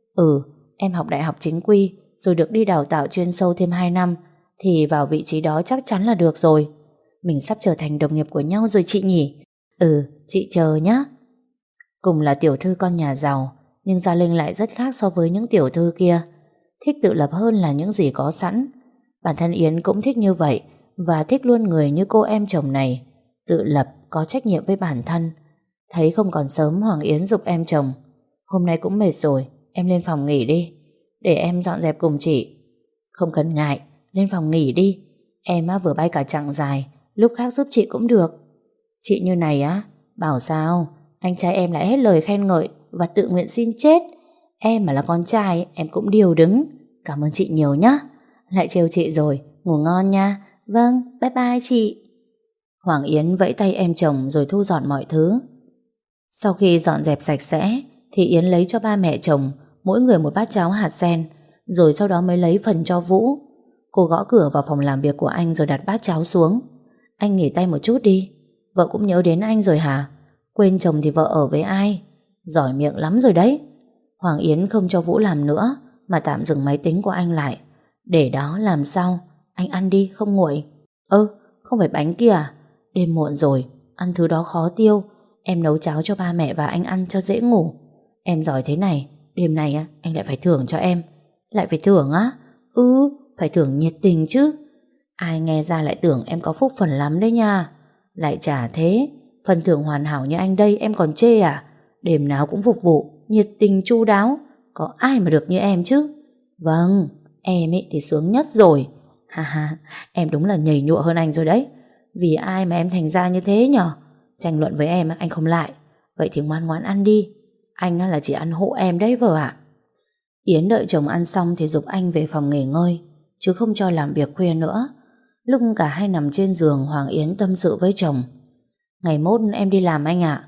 Em học đại học chính quy rồi được đi đào tạo chuyên sâu thêm 2 năm thì vào vị trí đó chắc chắn là được rồi. Mình sắp trở thành đồng nghiệp của nhau rồi chị nhỉ? Chị chờ nhá. Cùng là tiểu thư con nhà giàu, nhưng Gia Linh lại rất khác so với những tiểu thư kia. Thích tự lập hơn là những gì có sẵn. Bản thân Yến cũng thích như vậy, và thích luôn người như cô em chồng này. Tự lập, có trách nhiệm với bản thân. Thấy không còn sớm, Hoàng Yến giục em chồng. Hôm nay cũng mệt rồi, em lên phòng nghỉ đi, để em dọn dẹp cùng chị. Không cần ngại, lên phòng nghỉ đi. Em vừa bay cả chặng dài, lúc khác giúp chị cũng được. Chị như này bảo sao anh trai em lại hết lời khen ngợi và tự nguyện xin chết. Em mà là con trai em cũng điều đứng. Cảm ơn chị nhiều nhá. Lại trêu chị rồi, ngủ ngon nha. Vâng, bye bye chị. Hoàng Yến vẫy tay em chồng rồi thu dọn mọi thứ. Sau khi dọn dẹp sạch sẽ thì Yến lấy cho ba mẹ chồng mỗi người một bát cháo hạt sen, rồi sau đó mới lấy phần cho Vũ. Cô gõ cửa vào phòng làm việc của anh rồi đặt bát cháo xuống. Anh nghỉ tay một chút đi. Vợ cũng nhớ đến anh rồi hả? Quên chồng thì vợ ở với ai? Giỏi miệng lắm rồi đấy. Hoàng Yến không cho Vũ làm nữa, mà tạm dừng máy tính của anh lại. Để đó làm sau. Anh ăn đi, không nguội. Không phải bánh kia à? Đêm muộn rồi, ăn thứ đó khó tiêu. Em nấu cháo cho ba mẹ và anh ăn cho dễ ngủ. Em giỏi thế này, đêm này anh lại phải thưởng cho em. Lại phải thưởng á? Phải thưởng nhiệt tình chứ. Ai nghe ra lại tưởng em có phúc phần lắm đấy nha. Lại chả thế. Phần thưởng hoàn hảo như anh đây em còn chê à? Đêm nào cũng phục vụ, nhiệt tình chu đáo. Có ai mà được như em chứ? Vâng, em ấy thì sướng nhất rồi. Ha ha, em đúng là nhầy nhụa hơn anh rồi đấy. Vì ai mà em thành ra như thế nhở? Tranh luận với em anh không lại. Vậy thì ngoan ngoãn ăn đi. Anh là chỉ ăn hộ em đấy vợ ạ. Yến đợi chồng ăn xong thì giục anh về phòng nghỉ ngơi, chứ không cho làm việc khuya nữa. Lúc cả hai nằm trên giường, Hoàng Yến tâm sự với chồng. Ngày mốt em đi làm anh ạ.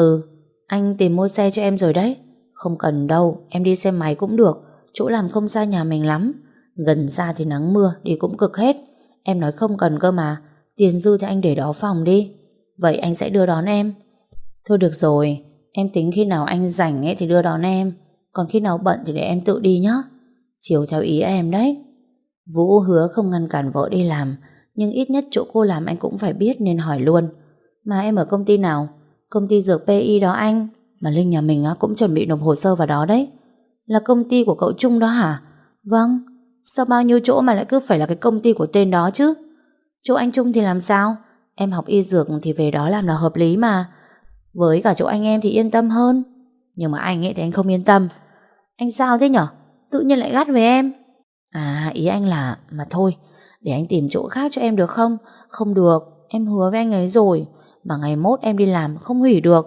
Anh tìm mua xe cho em rồi đấy. Không cần đâu, em đi xe máy cũng được. Chỗ làm không xa nhà mình lắm. Gần xa thì nắng mưa đi cũng cực hết. Em nói không cần cơ mà. Tiền dư thì anh để đó phòng đi. Vậy anh sẽ đưa đón em. Thôi được rồi, em tính khi nào anh rảnh thì đưa đón em. Còn khi nào bận thì để em tự đi nhé. Chiều theo ý em đấy. Vũ hứa không ngăn cản vợ đi làm, nhưng ít nhất chỗ cô làm anh cũng phải biết nên hỏi luôn. Mà em ở công ty nào? Công ty dược PI đó anh. Mà Linh nhà mình cũng chuẩn bị nộp hồ sơ vào đó đấy. Là công ty của cậu Trung đó hả? Vâng. Sao bao nhiêu chỗ mà lại cứ phải là cái công ty của tên đó chứ? Chỗ anh Trung thì làm sao? Em học y dược thì về đó làm là hợp lý mà. Với cả chỗ anh em thì yên tâm hơn. Nhưng mà anh thì anh không yên tâm. Anh sao thế nhở? Tự nhiên lại gắt với em. Ý anh là mà thôi, để anh tìm chỗ khác cho em được không? Không được, em hứa với anh ấy rồi. Mà ngày mốt em đi làm không hủy được.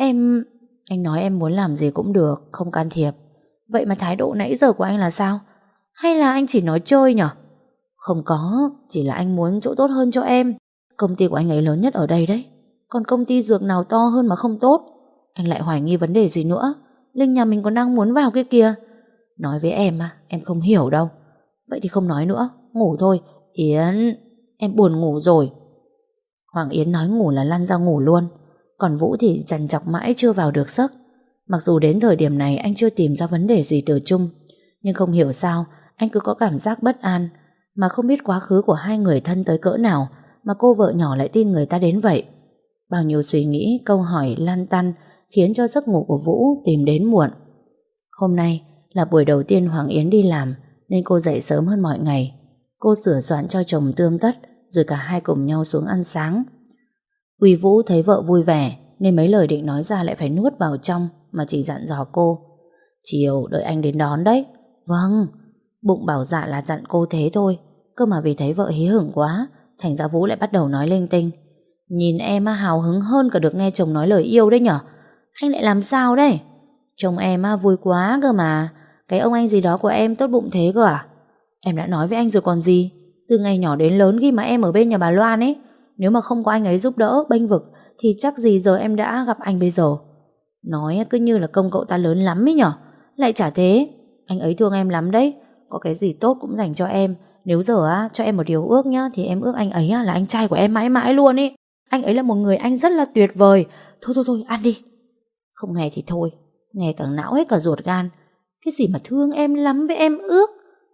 Anh nói em muốn làm gì cũng được, không can thiệp. Vậy mà thái độ nãy giờ của anh là sao? Hay là anh chỉ nói chơi nhở? Không có, chỉ là anh muốn chỗ tốt hơn cho em. Công ty của anh ấy lớn nhất ở đây đấy. Còn công ty dược nào to hơn mà không tốt? Anh lại hoài nghi vấn đề gì nữa? Linh nhà mình còn đang muốn vào cái kia. Nói với em không hiểu đâu. Vậy thì không nói nữa, ngủ thôi. Yến, em buồn ngủ rồi. Hoàng Yến nói ngủ là lăn ra ngủ luôn. Còn Vũ thì trằn trọc mãi chưa vào được giấc. Mặc dù đến thời điểm này anh chưa tìm ra vấn đề gì từ Trung, nhưng không hiểu sao anh cứ có cảm giác bất an. Mà không biết quá khứ của hai người thân tới cỡ nào mà cô vợ nhỏ lại tin người ta đến vậy. Bao nhiêu suy nghĩ, câu hỏi lăn tăn khiến cho giấc ngủ của Vũ tìm đến muộn. Hôm nay là buổi đầu tiên Hoàng Yến đi làm, nên cô dậy sớm hơn mọi ngày. Cô sửa soạn cho chồng tươm tất, rồi cả hai cùng nhau xuống ăn sáng. Uy Vũ thấy vợ vui vẻ nên mấy lời định nói ra lại phải nuốt vào trong, mà chỉ dặn dò cô: chiều đợi anh đến đón đấy. Vâng. Bụng bảo dạ là dặn cô thế thôi, cơ mà vì thấy vợ hí hửng quá, thành ra Vũ lại bắt đầu nói linh tinh. Nhìn em hào hứng hơn cả được nghe chồng nói lời yêu đấy nhở. Anh lại làm sao đấy? Chồng em vui quá cơ mà. Cái ông anh gì đó của em tốt bụng thế cơ à? Em đã nói với anh rồi còn gì. Từ ngày nhỏ đến lớn khi mà em ở bên nhà bà Loan ấy, nếu mà không có anh ấy giúp đỡ bênh vực thì chắc gì giờ em đã gặp anh bây giờ. Nói cứ như là công cậu ta lớn lắm ấy nhở. Lại chả thế. Anh ấy thương em lắm đấy. Có cái gì tốt cũng dành cho em. Nếu giờ cho em một điều ước nhá, thì em ước anh ấy là anh trai của em mãi mãi luôn ý. Anh ấy là một người anh rất là tuyệt vời. Thôi ăn đi. Không nghe thì thôi, nghe càng não hết cả ruột gan. Cái gì mà thương em lắm với em ước.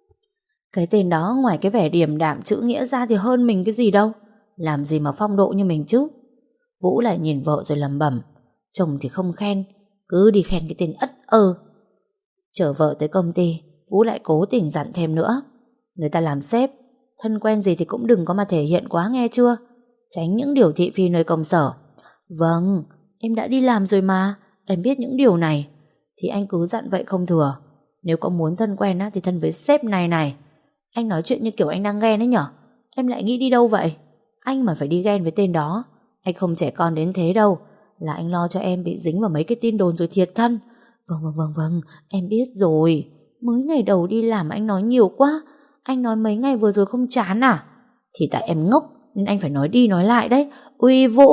Cái tên đó ngoài cái vẻ điềm đạm chữ nghĩa ra thì hơn mình cái gì đâu. Làm gì mà phong độ như mình chứ. Vũ lại nhìn vợ rồi lẩm bẩm. Chồng thì không khen, cứ đi khen cái tên ất ơ. Chở vợ tới công ty, Vũ lại cố tình dặn thêm nữa. Người ta làm sếp, thân quen gì thì cũng đừng có mà thể hiện quá nghe chưa. Tránh những điều thị phi nơi công sở. Vâng, em đã đi làm rồi mà, em biết những điều này. Thì anh cứ dặn vậy không thừa. Nếu có muốn thân quen thì thân với sếp này này. Anh nói chuyện như kiểu anh đang ghen ấy nhở. Em lại nghĩ đi đâu vậy? Anh mà phải đi ghen với tên đó. Anh không trẻ con đến thế đâu. Là anh lo cho em bị dính vào mấy cái tin đồn rồi thiệt thân. Vâng, em biết rồi. Mới ngày đầu đi làm anh nói nhiều quá. Anh nói mấy ngày vừa rồi không chán à? Thì tại em ngốc nên anh phải nói đi nói lại đấy. Uy Vũ.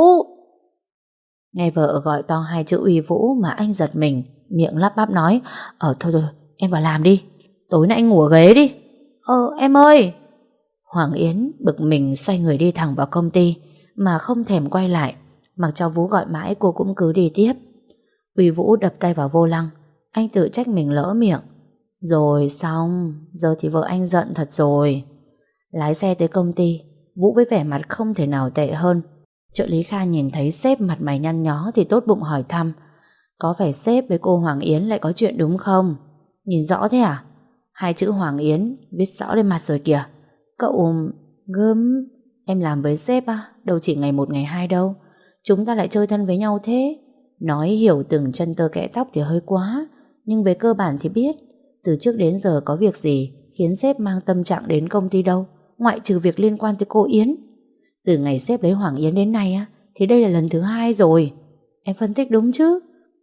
Nghe vợ gọi to hai chữ Uy Vũ mà anh giật mình, miệng lắp bắp nói: thôi em vào làm đi. Tối nay anh ngủ ở ghế đi. Em ơi. Hoàng Yến bực mình xoay người đi thẳng vào công ty mà không thèm quay lại. Mặc cho Vũ gọi mãi cô cũng cứ đi tiếp. Uy Vũ đập tay vào vô lăng. Anh tự trách mình lỡ miệng. Rồi xong, giờ thì vợ anh giận thật rồi. Lái xe tới công ty, Vũ với vẻ mặt không thể nào tệ hơn. Trợ lý Kha nhìn thấy sếp mặt mày nhăn nhó thì tốt bụng hỏi thăm: có phải sếp với cô Hoàng Yến lại có chuyện đúng không? Nhìn rõ thế à? Hai chữ Hoàng Yến viết rõ lên mặt rồi kìa. Cậu... Gớm, em làm với sếp à? Đâu chỉ ngày một ngày hai đâu. Chúng ta lại chơi thân với nhau thế. Nói hiểu từng chân tơ kẽ tóc thì hơi quá, nhưng về cơ bản thì biết. Từ trước đến giờ có việc gì khiến sếp mang tâm trạng đến công ty đâu, ngoại trừ việc liên quan tới cô Yến. Từ ngày sếp lấy Hoàng Yến đến nay á, thì đây là lần thứ hai rồi. Em phân tích đúng chứ?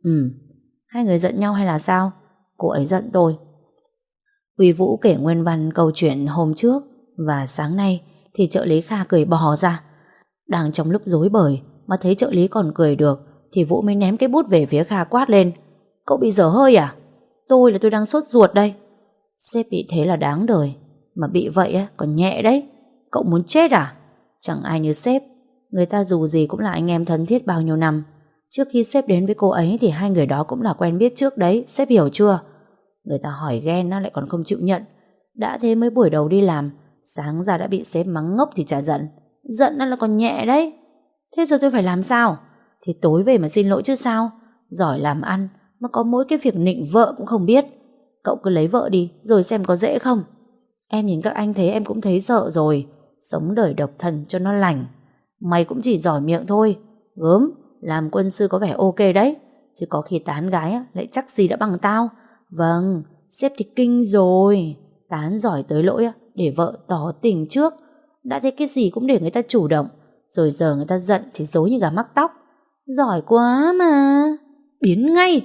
Hai người giận nhau hay là sao? Cô ấy giận tôi. Uy Vũ kể nguyên văn câu chuyện hôm trước, và sáng nay thì trợ lý Kha cười bò ra. Đang trong lúc rối bời mà thấy trợ lý còn cười được thì Vũ mới ném cái bút về phía Kha quát lên: cậu bị dở hơi à? Tôi đang sốt ruột đây. Sếp bị thế là đáng đời, mà bị vậy á còn nhẹ đấy. Cậu muốn chết à? Chẳng ai như sếp. Người ta dù gì cũng là anh em thân thiết bao nhiêu năm. Trước khi sếp đến với cô ấy thì hai người đó cũng là quen biết trước đấy. Sếp hiểu chưa? Người ta hỏi ghen nó lại còn không chịu nhận. Đã thế mới buổi đầu đi làm, sáng ra đã bị sếp mắng ngốc thì chả giận. Giận nó là còn nhẹ đấy. Thế giờ tôi phải làm sao? Thì tối về mà xin lỗi chứ sao. Giỏi làm ăn mà có mỗi cái việc nịnh vợ cũng không biết. Cậu cứ lấy vợ đi rồi xem có dễ không. Em nhìn các anh thế em cũng thấy sợ rồi. Sống đời độc thân cho nó lành. Mày cũng chỉ giỏi miệng thôi. Gớm, làm quân sư có vẻ ok đấy, chứ có khi tán gái á, lại chắc gì đã bằng tao. Vâng, sếp thì kinh rồi. Tán giỏi tới lỗi á, để vợ tỏ tình trước. Đã thế cái gì cũng để người ta chủ động, rồi giờ người ta giận thì dối như gà mắc tóc. Giỏi quá mà. Biến ngay.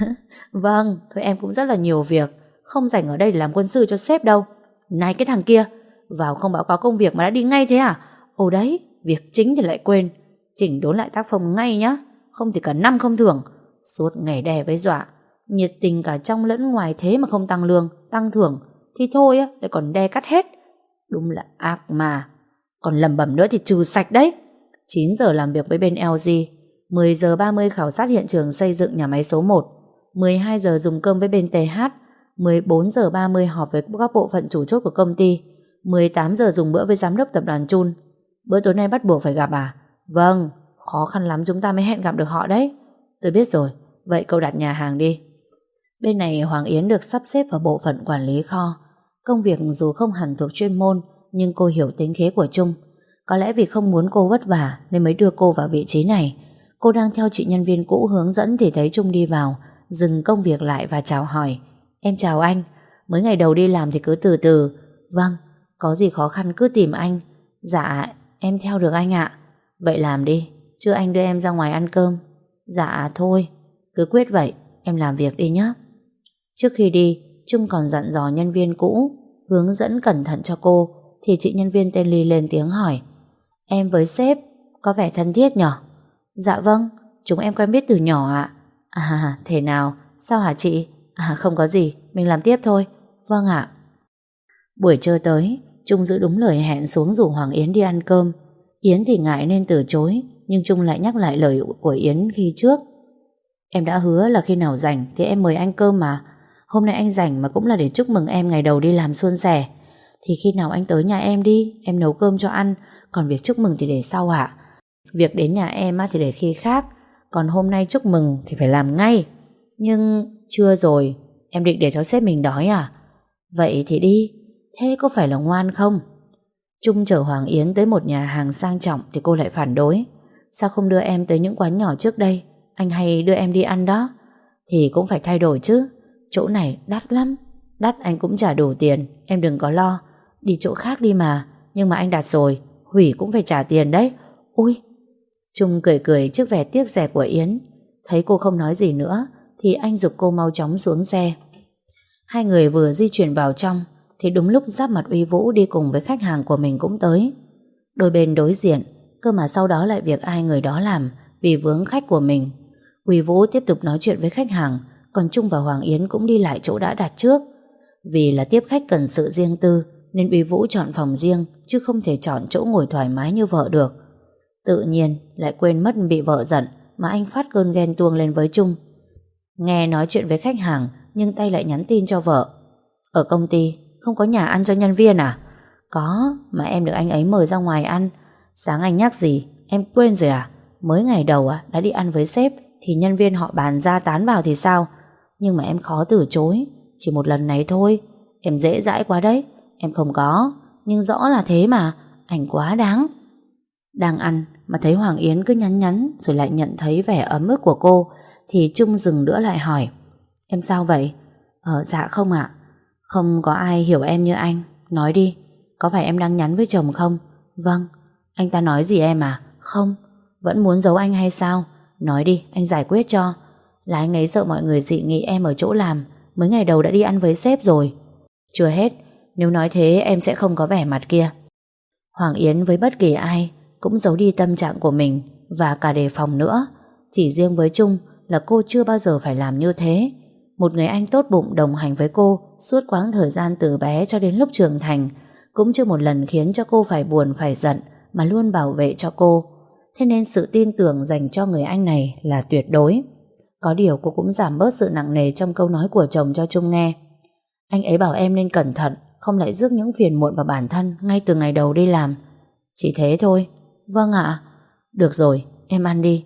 Vâng, thôi em cũng rất là nhiều việc, không rảnh ở đây để làm quân sư cho sếp đâu. Này cái thằng kia, vào không báo cáo công việc mà đã đi ngay thế à? Ồ đấy, việc chính thì lại quên. Chỉnh đốn lại tác phong ngay nhá, không thì cả năm không thưởng. Suốt ngày đè với dọa, nhiệt tình cả trong lẫn ngoài thế mà không tăng lương, tăng thưởng thì thôi á, lại còn đe cắt hết. Đúng là ác mà. Còn lầm bầm nữa thì trừ sạch đấy. 9 giờ làm việc với bên LG, 10 giờ 30 khảo sát hiện trường xây dựng nhà máy số 1, 12 giờ dùng cơm với bên TH, 14 giờ 30 họp với các bộ phận chủ chốt của công ty, 18 giờ dùng bữa với giám đốc tập đoàn Chun. Bữa tối nay bắt buộc phải gặp à? Vâng, khó khăn lắm chúng ta mới hẹn gặp được họ đấy. Tôi biết rồi, vậy cậu đặt nhà hàng đi. Bên này Hoàng Yến được sắp xếp vào bộ phận quản lý kho. Công việc dù không hẳn thuộc chuyên môn, nhưng cô hiểu tính khí của Trung. Có lẽ vì không muốn cô vất vả nên mới đưa cô vào vị trí này. Cô đang theo chị nhân viên cũ hướng dẫn thì thấy Trung đi vào, dừng công việc lại và chào hỏi. Em chào anh, mới ngày đầu đi làm thì cứ từ từ. Vâng, có gì khó khăn cứ tìm anh. Dạ, em theo được anh ạ. Vậy làm đi, chứ anh đưa em ra ngoài ăn cơm. Dạ thôi, cứ quyết vậy, em làm việc đi nhé. Trước khi đi, Trung còn dặn dò nhân viên cũ hướng dẫn cẩn thận cho cô, thì chị nhân viên tên Ly lên tiếng hỏi: em với sếp có vẻ thân thiết nhở? Dạ vâng, chúng em quen biết từ nhỏ ạ. À, thế nào? Sao hả chị? À, không có gì, mình làm tiếp thôi. Vâng ạ. Buổi trưa tới, Trung giữ đúng lời hẹn xuống rủ Hoàng Yến đi ăn cơm. Yến thì ngại nên từ chối, nhưng Trung lại nhắc lại lời của Yến khi trước. Em đã hứa là khi nào rảnh thì em mời anh cơm mà. Hôm nay anh rảnh mà cũng là để chúc mừng em ngày đầu đi làm suôn sẻ. Thì khi nào anh tới nhà em đi, em nấu cơm cho ăn. Còn việc chúc mừng thì để sau ạ. Việc đến nhà em thì để khi khác. Còn hôm nay chúc mừng thì phải làm ngay. Nhưng chưa rồi, em định để cho sếp mình đói à? Vậy thì đi. Thế có phải là ngoan không? Trung chở Hoàng Yến tới một nhà hàng sang trọng thì cô lại phản đối. Sao không đưa em tới những quán nhỏ trước đây? Anh hay đưa em đi ăn đó. Thì cũng phải thay đổi chứ. Chỗ này đắt lắm. Đắt anh cũng trả đủ tiền, em đừng có lo. Đi chỗ khác đi mà. Nhưng mà anh đặt rồi, hủy cũng phải trả tiền đấy. Ui. Trung cười cười trước vẻ tiếc rẻ của Yến. Thấy cô không nói gì nữa thì anh giục cô mau chóng xuống xe. Hai người vừa di chuyển vào trong thì đúng lúc giáp mặt Uy Vũ đi cùng với khách hàng của mình cũng tới. Đôi bên đối diện, cơ mà sau đó lại việc ai người đó làm vì vướng khách của mình. Uy Vũ tiếp tục nói chuyện với khách hàng, còn Trung và Hoàng Yến cũng đi lại chỗ đã đặt trước. Vì là tiếp khách cần sự riêng tư nên Uy Vũ chọn phòng riêng, chứ không thể chọn chỗ ngồi thoải mái như vợ được. Tự nhiên lại quên mất bị vợ giận mà anh phát cơn ghen tuông lên với Trung. Nghe nói chuyện với khách hàng nhưng tay lại nhắn tin cho vợ. Ở công ty không có nhà ăn cho nhân viên à? Có, mà em được anh ấy mời ra ngoài ăn. Sáng anh nhắc gì, em quên rồi à? Mới ngày đầu đã đi ăn với sếp thì nhân viên họ bàn ra tán vào thì sao? Nhưng mà em khó từ chối. Chỉ một lần này thôi. Em dễ dãi quá đấy. Em không có. Nhưng rõ là thế mà. Anh quá đáng. Đang ăn mà thấy Hoàng Yến cứ nhắn nhắn rồi lại nhận thấy vẻ ấm ức của cô thì Trung dừng nữa lại hỏi: Em sao vậy? Dạ không ạ. Không có ai hiểu em như anh. Nói đi, có phải em đang nhắn với chồng không? Vâng. Anh ta nói gì em à? Không. Vẫn muốn giấu anh hay sao? Nói đi, anh giải quyết cho. Là anh ấy sợ mọi người dị nghị em ở chỗ làm. Mới ngày đầu đã đi ăn với sếp rồi. Chưa hết, nếu nói thế em sẽ không có vẻ mặt kia. Hoàng Yến với bất kỳ ai cũng giấu đi tâm trạng của mình và cả đề phòng nữa. Chỉ riêng với Trung là cô chưa bao giờ phải làm như thế. Một người anh tốt bụng đồng hành với cô suốt quãng thời gian từ bé cho đến lúc trưởng thành, cũng chưa một lần khiến cho cô phải buồn phải giận, mà luôn bảo vệ cho cô. Thế nên sự tin tưởng dành cho người anh này là tuyệt đối. Có điều cô cũng giảm bớt sự nặng nề trong câu nói của chồng cho Trung nghe. Anh ấy bảo em nên cẩn thận, không lại rước những phiền muộn vào bản thân ngay từ ngày đầu đi làm. Chỉ thế thôi. Vâng ạ. Được rồi, em ăn đi.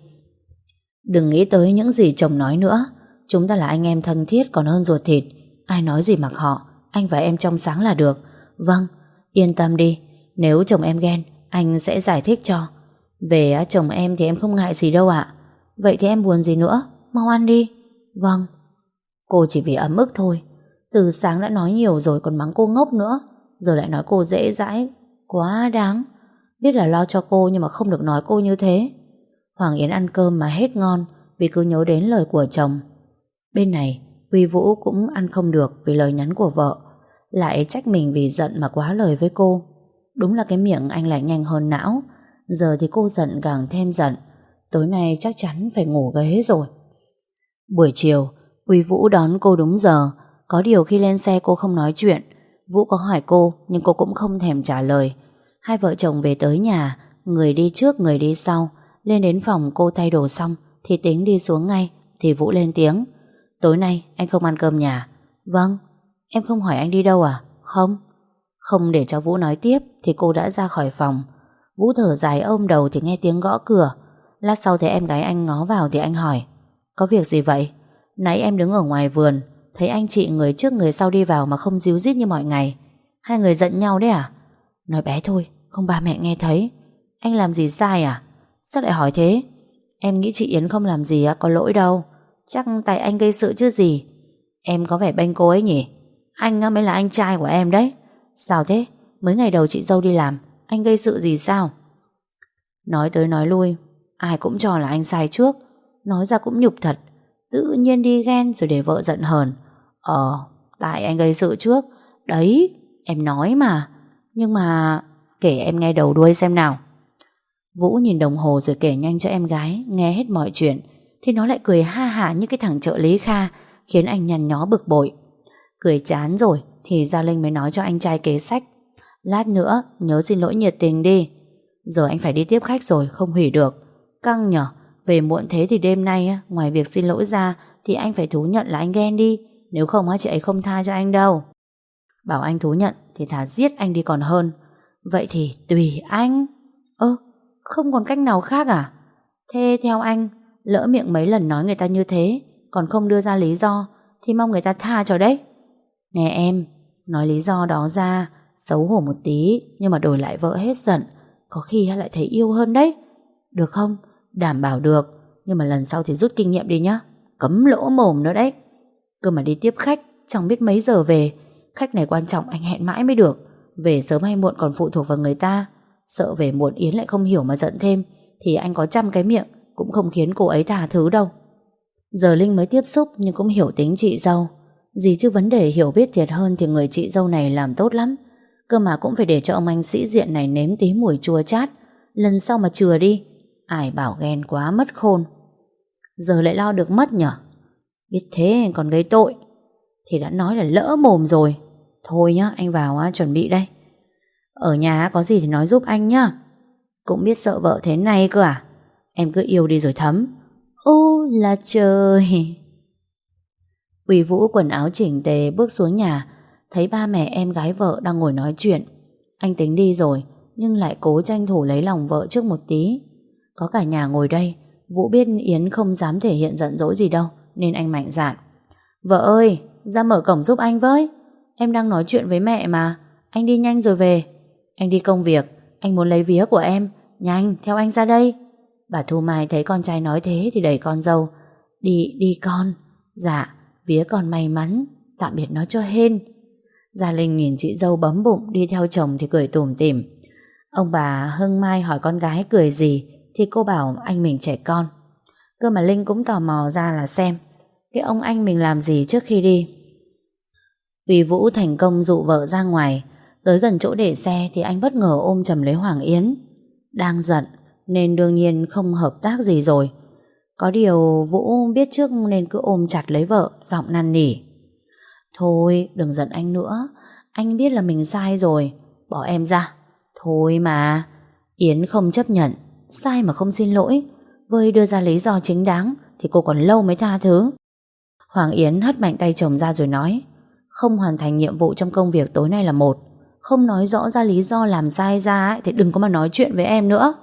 Đừng nghĩ tới những gì chồng nói nữa. Chúng ta là anh em thân thiết còn hơn ruột thịt. Ai nói gì mặc họ. Anh và em trong sáng là được. Vâng, yên tâm đi. Nếu chồng em ghen, anh sẽ giải thích cho. Về chồng em thì em không ngại gì đâu ạ. Vậy thì em buồn gì nữa. Mau ăn đi. Vâng. Cô chỉ vì ấm ức thôi. Từ sáng đã nói nhiều rồi còn mắng cô ngốc nữa. Giờ lại nói cô dễ dãi. Quá đáng. Biết là lo cho cô nhưng mà không được nói cô như thế. Hoàng Yến ăn cơm mà hết ngon vì cứ nhớ đến lời của chồng. Bên này Huy Vũ cũng ăn không được vì lời nhắn của vợ. Lại trách mình vì giận mà quá lời với cô. Đúng là cái miệng anh lại nhanh hơn não. Giờ thì cô giận càng thêm giận. Tối nay chắc chắn phải ngủ ghế rồi. Buổi chiều Huy Vũ đón cô đúng giờ. Có điều khi lên xe cô không nói chuyện. Vũ có hỏi cô nhưng cô cũng không thèm trả lời. Hai vợ chồng về tới nhà, người đi trước người đi sau. Lên đến phòng cô thay đồ xong thì tính đi xuống ngay thì Vũ lên tiếng: Tối nay anh không ăn cơm nhà. Vâng. Em không hỏi anh đi đâu à? Không. Không để cho Vũ nói tiếp thì cô đã ra khỏi phòng. Vũ thở dài ôm đầu thì nghe tiếng gõ cửa. Lát sau thấy em gái anh ngó vào thì anh hỏi: Có việc gì vậy? Nãy em đứng ở ngoài vườn thấy anh chị người trước người sau đi vào mà không díu dít như mọi ngày. Hai người giận nhau đấy à? Nói bé thôi, không ba mẹ nghe thấy. Anh làm gì sai à? Sao lại hỏi thế? Em nghĩ chị Yến không làm gì có lỗi đâu. Chắc tại anh gây sự chứ gì. Em có vẻ bênh cô ấy nhỉ? Anh mới là anh trai của em đấy. Sao thế? Mới ngày đầu chị dâu đi làm anh gây sự gì sao? Nói tới nói lui ai cũng cho là anh sai trước. Nói ra cũng nhục thật. Tự nhiên đi ghen rồi để vợ giận hờn. Tại anh gây sự trước. Đấy, em nói mà. Nhưng mà kể em nghe đầu đuôi xem nào. Vũ nhìn đồng hồ rồi kể nhanh cho em gái nghe hết mọi chuyện. Thì nó lại cười ha hả như cái thằng trợ lý Kha, khiến anh nhăn nhó bực bội. Cười chán rồi thì Gia Linh mới nói cho anh trai kế sách: Lát nữa nhớ xin lỗi nhiệt tình đi. Giờ anh phải đi tiếp khách rồi, không hủy được. Căng nhở. Về muộn thế thì đêm nay ngoài việc xin lỗi ra thì anh phải thú nhận là anh ghen đi. Nếu không chị ấy không tha cho anh đâu. Bảo anh thú nhận thì thà giết anh đi còn hơn. Vậy thì tùy anh. Không còn cách nào khác à? Thế theo anh, lỡ miệng mấy lần nói người ta như thế còn không đưa ra lý do thì mong người ta tha cho đấy. Nè em, nói lý do đó ra xấu hổ một tí, nhưng mà đổi lại vợ hết giận, có khi lại thấy yêu hơn đấy. Được không? Đảm bảo được. Nhưng mà lần sau thì rút kinh nghiệm đi nhá. Cấm lỗ mồm nữa đấy. Cơ mà đi tiếp khách chẳng biết mấy giờ về. Khách này quan trọng, anh hẹn mãi mới được. Về sớm hay muộn còn phụ thuộc vào người ta. Sợ về muộn Yến lại không hiểu mà giận thêm thì anh có trăm cái miệng cũng không khiến cô ấy tha thứ đâu. Giờ Linh mới tiếp xúc nhưng cũng hiểu tính chị dâu. Gì chứ vấn đề hiểu biết thiệt hơn thì người chị dâu này làm tốt lắm. Cơ mà cũng phải để cho ông anh sĩ diện này nếm tí mùi chua chát. Lần sau mà chừa đi. Ai bảo ghen quá mất khôn. Giờ lại lo được mất nhở? Biết thế còn gây tội. Thì đã nói là lỡ mồm rồi. Thôi nhá, anh vào chuẩn bị đây. Ở nhà có gì thì nói giúp anh nhá. Cũng biết sợ vợ thế này cơ à? Em cứ yêu đi rồi thấm. Ô là trời. Uy Vũ quần áo chỉnh tề bước xuống nhà, thấy ba mẹ em gái vợ đang ngồi nói chuyện. Anh tính đi rồi, nhưng lại cố tranh thủ lấy lòng vợ trước một tí. Có cả nhà ngồi đây, Vũ biết Yến không dám thể hiện giận dỗi gì đâu, nên anh mạnh dạn: Vợ ơi, ra mở cổng giúp anh với. Em đang nói chuyện với mẹ mà. Anh đi nhanh rồi về. Anh đi công việc, anh muốn lấy vía của em. Nhanh, theo anh ra đây. Bà Thu Mai thấy con trai nói thế thì đẩy con dâu: Đi con. Dạ, vía con may mắn, tạm biệt nó cho hên. Gia Linh nhìn chị dâu bấm bụng đi theo chồng thì cười tủm tỉm. Ông bà Hưng Mai hỏi con gái cười gì thì cô bảo anh mình trẻ con. Cơ mà Linh cũng tò mò ra là xem cái ông anh mình làm gì trước khi đi. Uy Vũ thành công dụ vợ ra ngoài. Tới gần chỗ để xe thì anh bất ngờ ôm chầm lấy Hoàng Yến. Đang giận nên đương nhiên không hợp tác gì rồi. Có điều Vũ biết trước nên cứ ôm chặt lấy vợ, giọng năn nỉ: Thôi đừng giận anh nữa, anh biết là mình sai rồi, bỏ em ra. Thôi mà. Yến không chấp nhận, sai mà không xin lỗi, với đưa ra lý do chính đáng thì cô còn lâu mới tha thứ. Hoàng Yến hất mạnh tay chồng ra rồi nói: Không hoàn thành nhiệm vụ trong công việc tối nay là một, không nói rõ ra lý do làm sai ra ấy, thì đừng có mà nói chuyện với em nữa.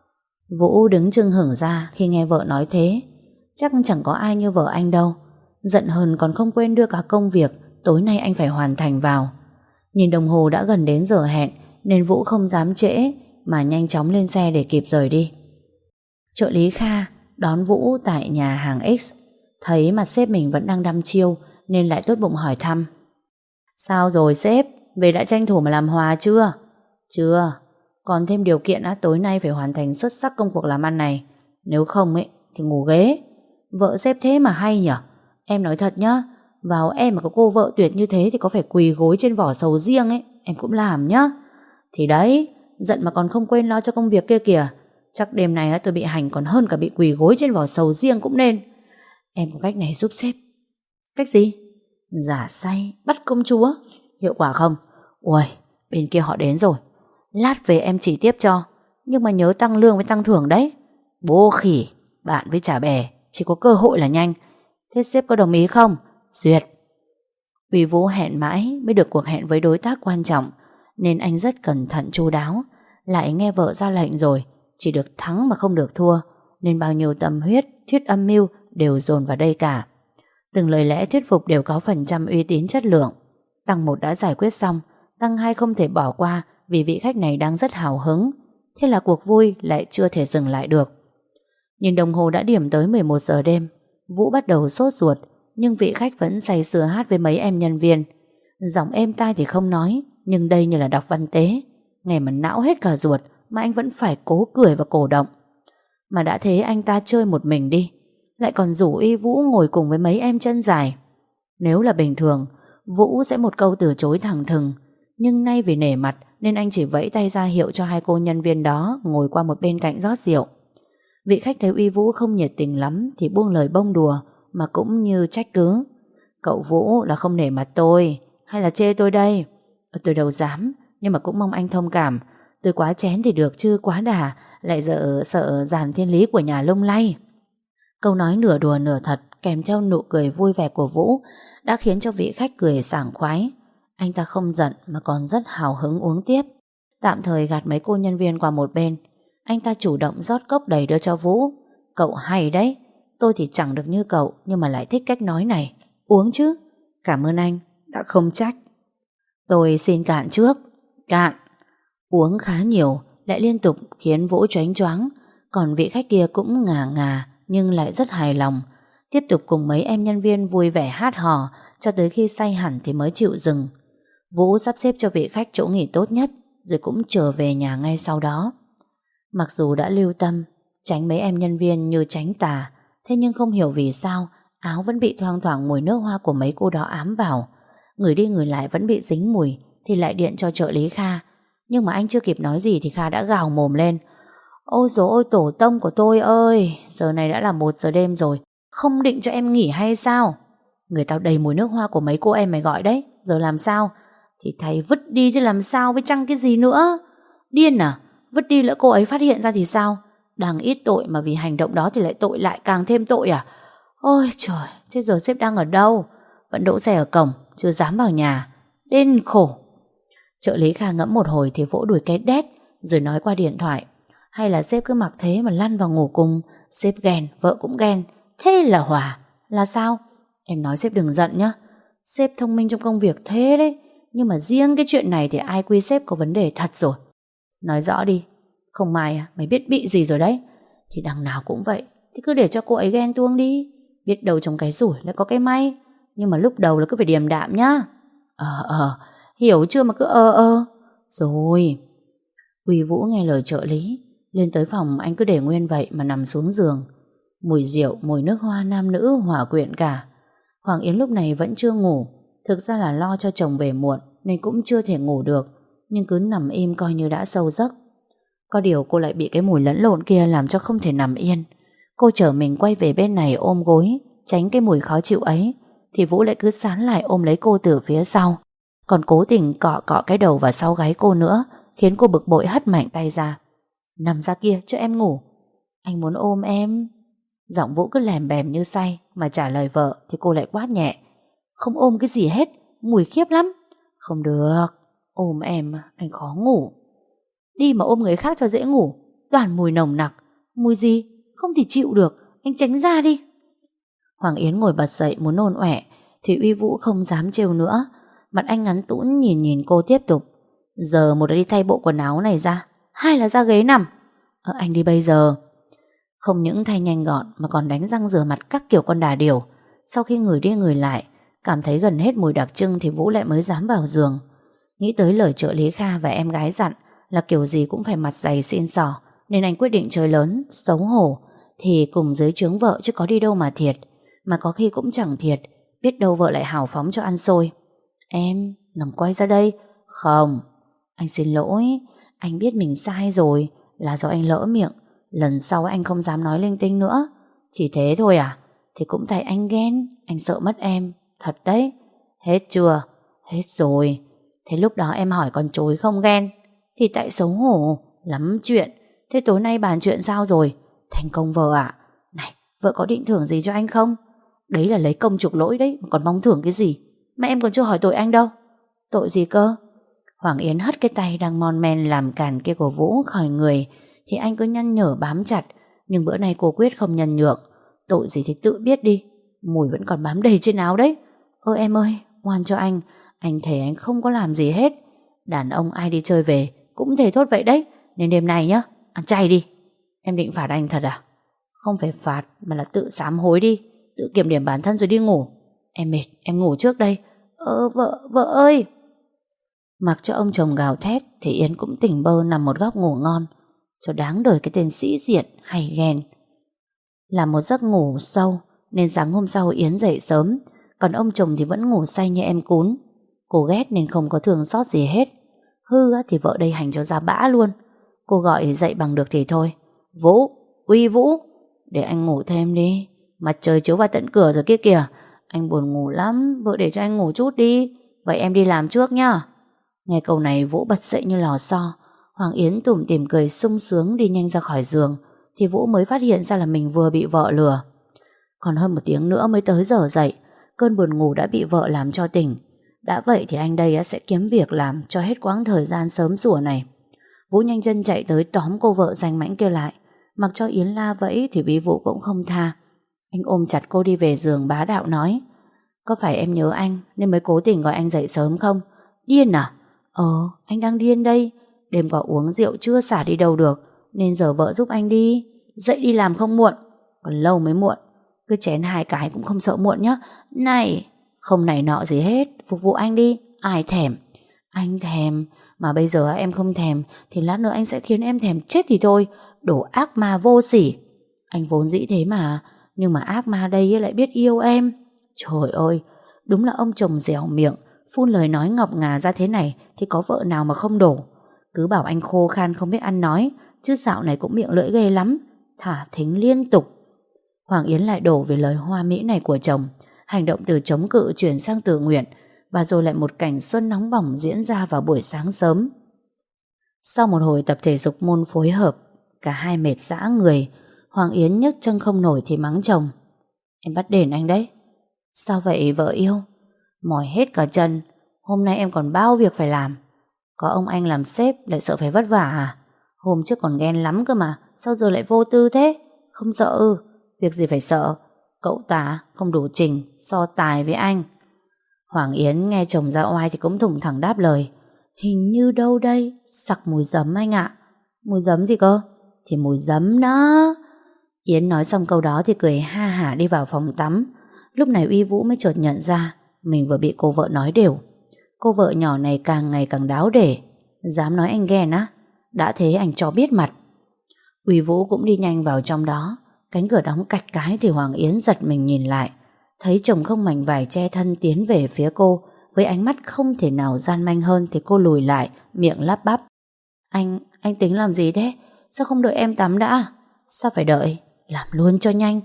Vũ đứng chưng hửng ra khi nghe vợ nói thế. Chắc chẳng có ai như vợ anh đâu. Giận hờn còn không quên đưa cả công việc tối nay anh phải hoàn thành vào. Nhìn đồng hồ đã gần đến giờ hẹn nên Vũ không dám trễ mà nhanh chóng lên xe để kịp rời đi. Trợ lý Kha đón Vũ tại nhà hàng X. Thấy mặt sếp mình vẫn đang đăm chiêu nên lại tốt bụng hỏi thăm: Sao rồi sếp, về đã tranh thủ mà làm hòa chưa? Chưa, còn thêm điều kiện tối nay phải hoàn thành xuất sắc công cuộc làm ăn này. Nếu không ấy thì ngủ ghế. Vợ sếp thế mà hay nhở. Em nói thật nhá, vào em mà có cô vợ tuyệt như thế thì có phải quỳ gối trên vỏ sầu riêng ấy em cũng làm nhá. Thì đấy, giận mà còn không quên lo cho công việc kia kìa. Chắc đêm nay tôi bị hành còn hơn cả bị quỳ gối trên vỏ sầu riêng cũng nên. Em có cách này giúp sếp. Cách gì? Giả say bắt công chúa. Hiệu quả không? Ui, bên kia họ đến rồi. Lát về em chỉ tiếp cho. Nhưng mà nhớ tăng lương với tăng thưởng đấy. Bố khỉ, bạn với chả bè, chỉ có cơ hội là nhanh. Thế sếp có đồng ý không? Duyệt. Vì Vũ hẹn mãi mới được cuộc hẹn với đối tác quan trọng, nên anh rất cẩn thận chu đáo. Lại nghe vợ ra lệnh rồi, chỉ được thắng mà không được thua, nên bao nhiêu tâm huyết, thuyết âm mưu đều dồn vào đây cả. Từng lời lẽ thuyết phục đều có phần trăm uy tín chất lượng. Tăng 1 đã giải quyết xong, tăng 2 không thể bỏ qua vì vị khách này đang rất hào hứng. Thế là cuộc vui lại chưa thể dừng lại được. Nhìn đồng hồ đã điểm tới 11 giờ đêm, Vũ bắt đầu sốt ruột, nhưng vị khách vẫn say sưa hát với mấy em nhân viên. Giọng êm tai thì không nói, nhưng đây như là đọc văn tế. Nghe mà não hết cả ruột, mà anh vẫn phải cố cười và cổ động. Mà đã thế anh ta chơi một mình đi, lại còn rủ Uy Vũ ngồi cùng với mấy em chân dài. Nếu là bình thường, Vũ sẽ một câu từ chối thẳng thừng, nhưng nay vì nể mặt nên anh chỉ vẫy tay ra hiệu cho 2 cô nhân viên đó ngồi qua một bên cạnh rót rượu. Vị khách thấy Uy Vũ không nhiệt tình lắm thì buông lời bông đùa, mà cũng như trách cứ: Cậu Vũ là không nể mặt tôi hay là chê tôi đây? Tôi đâu dám, nhưng mà cũng mong anh thông cảm. Tôi quá chén thì được chứ quá đà lại sợ giàn thiên lý của nhà lung lay. Câu nói nửa đùa nửa thật kèm theo nụ cười vui vẻ của Vũ đã khiến cho vị khách cười sảng khoái. Anh ta không giận mà còn rất hào hứng uống tiếp. Tạm thời gạt mấy cô nhân viên qua một bên, anh ta chủ động rót cốc đầy đưa cho Vũ. Cậu hay đấy, tôi thì chẳng được như cậu nhưng mà lại thích cách nói này. Uống chứ. Cảm ơn anh. Đã không trách. Tôi xin cạn trước. Cạn. Uống khá nhiều lại liên tục khiến Vũ choáng choáng. Còn vị khách kia cũng ngà ngà nhưng lại rất hài lòng. Tiếp tục cùng mấy em nhân viên vui vẻ hát hò cho tới khi say hẳn thì mới chịu dừng. Vũ sắp xếp cho vị khách chỗ nghỉ tốt nhất rồi cũng trở về nhà ngay sau đó. Mặc dù đã lưu tâm tránh mấy em nhân viên như tránh tà, thế nhưng không hiểu vì sao áo vẫn bị thoang thoảng mùi nước hoa của mấy cô đó ám vào. Người đi người lại vẫn bị dính mùi thì lại điện cho trợ lý Kha. Nhưng mà anh chưa kịp nói gì thì Kha đã gào mồm lên: Ôi dồi ôi tổ tông của tôi ơi, giờ này đã là 1 giờ đêm rồi, không định cho em nghỉ hay sao? Người tao đầy mùi nước hoa của mấy cô em mày gọi đấy, giờ làm sao? Thì thầy vứt đi chứ làm sao với chăng cái gì nữa. Điên à? Vứt đi lỡ cô ấy phát hiện ra thì sao? Đang ít tội mà vì hành động đó thì lại tội lại càng thêm tội à? Ôi trời, thế giờ sếp đang ở đâu? vẫn đỗ xe ở cổng, chưa dám vào nhà. Đến khổ. Trợ lý Kha ngẫm một hồi thì vỗ đùi cái đét, rồi nói qua điện thoại: hay là sếp cứ mặc thế mà lăn vào ngủ cùng. Sếp ghen, vợ cũng ghen, thế là hòa. Là sao? Em nói sếp đừng giận nhá. Sếp thông minh trong công việc thế đấy, nhưng mà riêng cái chuyện này thì ai quy sếp có vấn đề thật rồi. Nói rõ đi. Không mai à, mày biết bị gì rồi đấy. Thì đằng nào cũng vậy, thì cứ để cho cô ấy ghen tuông đi. Biết đâu trong cái rủi lại có cái may. Nhưng mà lúc đầu là cứ phải điềm đạm nhá. Hiểu chưa mà cứ Rồi. Uy Vũ nghe lời trợ lý, lên tới phòng anh cứ để nguyên vậy mà nằm xuống giường. Mùi rượu, mùi nước hoa nam nữ hòa quyện cả. Hoàng Yến lúc này vẫn chưa ngủ. Thực ra là lo cho chồng về muộn nên cũng chưa thể ngủ được, nhưng cứ nằm im coi như đã sâu giấc. Có điều cô lại bị cái mùi lẫn lộn kia làm cho không thể nằm yên. Cô chở mình quay về bên này ôm gối, tránh cái mùi khó chịu ấy, thì Vũ lại cứ sán lại ôm lấy cô từ phía sau, còn cố tình cọ cọ cái đầu vào sau gáy cô nữa, khiến cô bực bội hất mạnh tay ra. Nằm ra kia cho em ngủ. Anh muốn ôm em. Giọng Vũ cứ lèm bèm như say, mà trả lời vợ thì cô lại quát nhẹ: không ôm cái gì hết, mùi khiếp lắm. Không được, ôm em anh khó ngủ. Đi mà ôm người khác cho dễ ngủ, toàn mùi nồng nặc. Mùi gì? Không thì chịu được, anh tránh ra đi. Hoàng Yến ngồi bật dậy muốn nôn ọe thì Uy Vũ không dám trêu nữa. Mặt anh ngắn tũn nhìn cô tiếp tục: giờ một là đi thay bộ quần áo này ra, hai là ra ghế nằm. Anh đi bây giờ. Không những thay nhanh gọn mà còn đánh răng rửa mặt các kiểu con đà điểu. Sau khi ngửi đi ngửi lại, cảm thấy gần hết mùi đặc trưng thì Vũ lại mới dám vào giường. Nghĩ tới lời trợ lý Kha và em gái dặn là kiểu gì cũng phải mặt dày xin xỏ, nên anh quyết định chơi lớn, xấu hổ thì cùng dưới trướng vợ, chứ có đi đâu mà thiệt. Mà có khi cũng chẳng thiệt, biết đâu vợ lại hào phóng cho ăn xôi. Em, nằm quay ra đây. Không. Anh xin lỗi, anh biết mình sai rồi, là do anh lỡ miệng. Lần sau anh không dám nói linh tinh nữa. Chỉ thế thôi à? Thì cũng tại anh ghen, anh sợ mất em. Thật đấy. Hết chưa? Hết rồi. Thế lúc đó em hỏi còn chối không ghen? Thì tại xấu hổ. Lắm chuyện. Thế tối nay bàn chuyện sao rồi? Thành công vợ ạ. Này, vợ có định thưởng gì cho anh không? Đấy là lấy công chuộc lỗi đấy, mà còn mong thưởng cái gì? Mà em còn chưa hỏi tội anh đâu. Tội gì cơ? Hoàng Yến hất cái tay đang mon men làm càn kia của Vũ khỏi người, thì anh cứ nhăn nhở bám chặt. Nhưng bữa nay cô quyết không nhân nhượng. Tội gì thì tự biết đi. Mùi vẫn còn bám đầy trên áo đấy. Em ơi, ngoan cho anh thề anh không có làm gì hết. Đàn ông ai đi chơi về cũng thề thốt vậy đấy. Nên đêm nay nhá, ăn chay đi. Em định phạt anh thật à? Không phải phạt mà là tự sám hối đi. Tự kiểm điểm bản thân rồi đi ngủ. Em mệt, em ngủ trước đây. Vợ ơi. Mặc cho ông chồng gào thét thì Yến cũng tỉnh bơ nằm một góc ngủ ngon. Cho đáng đời cái tên sĩ diện hay ghen. Là một giấc ngủ sâu nên sáng hôm sau Yến dậy sớm, còn ông chồng thì vẫn ngủ say như em cún. Cô ghét nên không có thương xót gì hết. Hư thì vợ đây hành cho ra bã luôn. Cô gọi dậy bằng được thì thôi. Vũ, Uy Vũ, để anh ngủ thêm đi. Mặt trời chiếu vào tận cửa rồi kia kìa. Anh buồn ngủ lắm, vợ để cho anh ngủ chút đi. Vậy em đi làm trước nhá. Nghe câu này Vũ bật dậy như lò xo. Hoàng Yến tủm tỉm cười sung sướng đi nhanh ra khỏi giường, thì Vũ mới phát hiện ra là mình vừa bị vợ lừa. Còn hơn 1 tiếng nữa mới tới giờ dậy. Cơn buồn ngủ đã bị vợ làm cho tỉnh. Đã vậy thì anh đây sẽ kiếm việc làm cho hết quãng thời gian sớm sủa này. Vũ nhanh chân chạy tới tóm cô vợ danh mãnh kia lại. Mặc cho Yến la vẫy thì Bí Vũ cũng không tha. Anh ôm chặt cô đi về giường bá đạo nói: có phải em nhớ anh nên mới cố tình gọi anh dậy sớm không? Điên à? Anh đang điên đây. Đêm qua uống rượu chưa xả đi đâu được, nên giờ vợ giúp anh đi. Dậy đi làm không muộn. Còn lâu mới muộn. Cứ chén 2 cái cũng không sợ muộn nhá. Này, không này nọ gì hết, phục vụ anh đi. Ai thèm? Anh thèm. Mà bây giờ em không thèm thì lát nữa anh sẽ khiến em thèm chết thì thôi. Đồ ác ma vô sỉ. Anh vốn dĩ thế mà, nhưng mà ác ma đây lại biết yêu em. Trời ơi, đúng là ông chồng dẻo miệng, phun lời nói ngọc ngà ra thế này thì có vợ nào mà không đổ. Cứ bảo anh khô khan không biết ăn nói, chứ dạo này cũng miệng lưỡi ghê lắm. Thả thính liên tục. Hoàng Yến lại đổ về lời hoa mỹ này của chồng. Hành động từ chống cự chuyển sang tự nguyện. Và rồi lại một cảnh xuân nóng bỏng diễn ra vào buổi sáng sớm. Sau một hồi tập thể dục môn phối hợp, cả hai mệt rã người. Hoàng Yến nhấc chân không nổi thì mắng chồng: em bắt đền anh đấy. Sao vậy vợ yêu? Mỏi hết cả chân. Hôm nay em còn bao việc phải làm. Có ông anh làm sếp lại sợ phải vất vả à? Hôm trước còn ghen lắm cơ mà, sao giờ lại vô tư thế? Không sợ ư? Việc gì phải sợ? Cậu ta không đủ trình so tài với anh. Hoàng Yến nghe chồng ra oai thì cũng thủng thẳng đáp lời. Hình như đâu đây sặc mùi giấm anh ạ. Mùi giấm gì cơ? Thì mùi giấm đó. Yến nói xong câu đó thì cười ha hả đi vào phòng tắm. Lúc này Uy Vũ mới chợt nhận ra mình vừa bị cô vợ nói đều. Cô vợ nhỏ này càng ngày càng đáo để. Dám nói anh ghen á? Đã thế anh cho biết mặt. Uy Vũ cũng đi nhanh vào trong đó. Cánh cửa đóng cạch cái thì Hoàng Yến giật mình nhìn lại. Thấy chồng không mảnh vải che thân tiến về phía cô. Với ánh mắt không thể nào gian manh hơn thì cô lùi lại, miệng lắp bắp. Anh tính làm gì thế? Sao không đợi em tắm đã? Sao phải đợi? Làm luôn cho nhanh.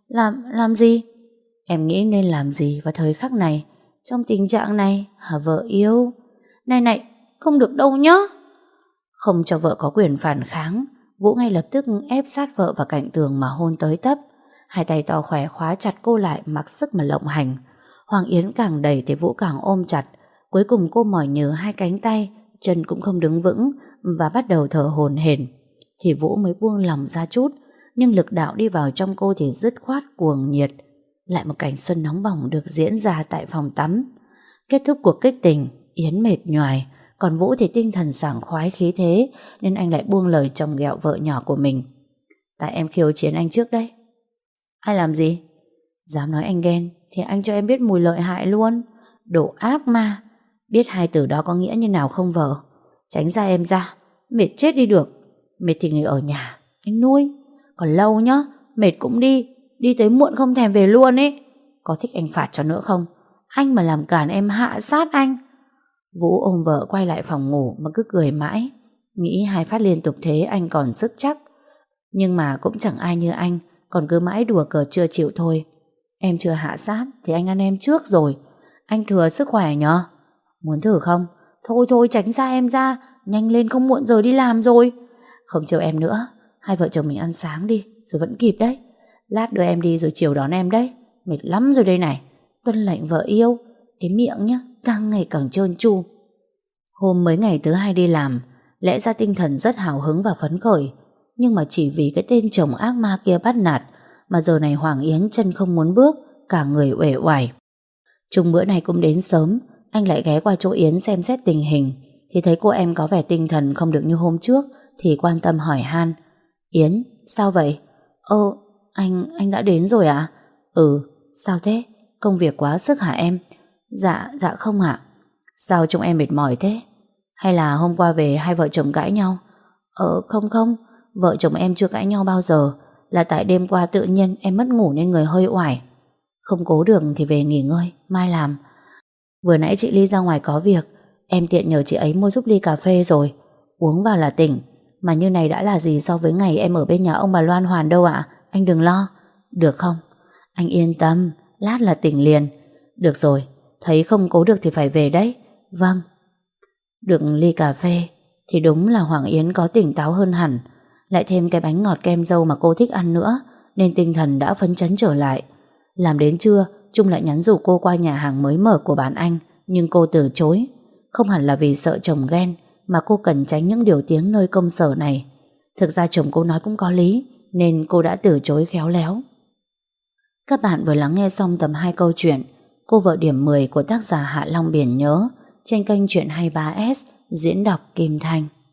Làm gì? Em nghĩ nên làm gì vào thời khắc này? Trong tình trạng này hả vợ yêu? Này, không được đâu nhá. Không cho vợ có quyền phản kháng, Vũ ngay lập tức ép sát vợ vào cạnh tường mà hôn tới tấp. Hai tay to khỏe khóa chặt cô lại, mặc sức mà lộng hành. Hoàng Yến càng đẩy thì Vũ càng ôm chặt. Cuối cùng cô mỏi nhừ hai cánh tay, chân cũng không đứng vững và bắt đầu thở hổn hển. Thì Vũ mới buông lỏng ra chút, nhưng lực đạo đi vào trong cô thì dứt khoát cuồng nhiệt. Lại một cảnh xuân nóng bỏng được diễn ra tại phòng tắm. Kết thúc cuộc kích tình, Yến mệt nhoài, còn Vũ thì tinh thần sảng khoái khí thế, nên anh lại buông lời chồng ghẹo vợ nhỏ của mình. Tại em khiêu chiến anh trước đấy. Ai làm gì? Dám nói anh ghen thì anh cho em biết mùi lợi hại luôn. Đồ ác ma. Biết hai từ đó có nghĩa như nào không vợ? Tránh ra em ra. Mệt chết đi được. Mệt thì người ở nhà anh nuôi. Còn lâu nhá. Mệt cũng đi. Đi tới muộn không thèm về luôn ấy. Có thích anh phạt cho nữa không? Anh mà làm cản em hạ sát anh. Vũ ôm vợ quay lại phòng ngủ mà cứ cười mãi. Nghĩ hai phát liên tục thế anh còn sức chắc. Nhưng mà cũng chẳng ai như anh, còn cứ mãi đùa cợt chưa chịu thôi. Em chưa hạ sát thì anh ăn em trước rồi. Anh thừa sức khỏe nhở? Muốn thử không? Thôi tránh xa em ra. Nhanh lên không muộn giờ đi làm rồi. Không chiều em nữa. Hai vợ chồng mình ăn sáng đi rồi vẫn kịp đấy. Lát đưa em đi rồi chiều đón em đấy. Mệt lắm rồi đây này. Tuân lệnh vợ yêu. Cái miệng nhá càng ngày càng trơn tru. Hôm mới ngày thứ hai đi làm, lẽ ra tinh thần rất hào hứng và phấn khởi, nhưng mà chỉ vì cái tên chồng ác ma kia bắt nạt mà giờ này Hoàng Yến chân không muốn bước, cả người uể oải. Chung bữa này cũng đến sớm, anh lại ghé qua chỗ Yến xem xét tình hình, thì thấy cô em có vẻ tinh thần không được như hôm trước, thì quan tâm hỏi han. Yến, sao vậy? Anh đã đến rồi à? Ừ, sao thế? Công việc quá sức hả em? Dạ không ạ. Sao trông em mệt mỏi thế? Hay là hôm qua về hai vợ chồng cãi nhau? Không, vợ chồng em chưa cãi nhau bao giờ. Là tại đêm qua tự nhiên em mất ngủ nên người hơi oải. Không cố được thì về nghỉ ngơi, mai làm. Vừa nãy chị Ly ra ngoài có việc, em tiện nhờ chị ấy mua giúp ly cà phê rồi. Uống vào là tỉnh. Mà như này đã là gì so với ngày em ở bên nhà ông bà Loan Hoàn đâu ạ? Anh đừng lo. Được không? Anh yên tâm, lát là tỉnh liền. Được rồi, thấy không cố được thì phải về đấy. Vâng. Được ly cà phê thì đúng là Hoàng Yến có tỉnh táo hơn hẳn. Lại thêm cái bánh ngọt kem dâu mà cô thích ăn nữa, nên tinh thần đã phấn chấn trở lại. Làm đến trưa, Trung lại nhắn rủ cô qua nhà hàng mới mở của bạn anh, nhưng cô từ chối. Không hẳn là vì sợ chồng ghen, mà cô cần tránh những điều tiếng nơi công sở này. Thực ra chồng cô nói cũng có lý, nên cô đã từ chối khéo léo. Các bạn vừa lắng nghe xong tầm 2 câu chuyện Cô vợ điểm 10 của tác giả Hạ Long Biển Nhớ trên kênh Chuyện 23S diễn đọc Kim Thanh.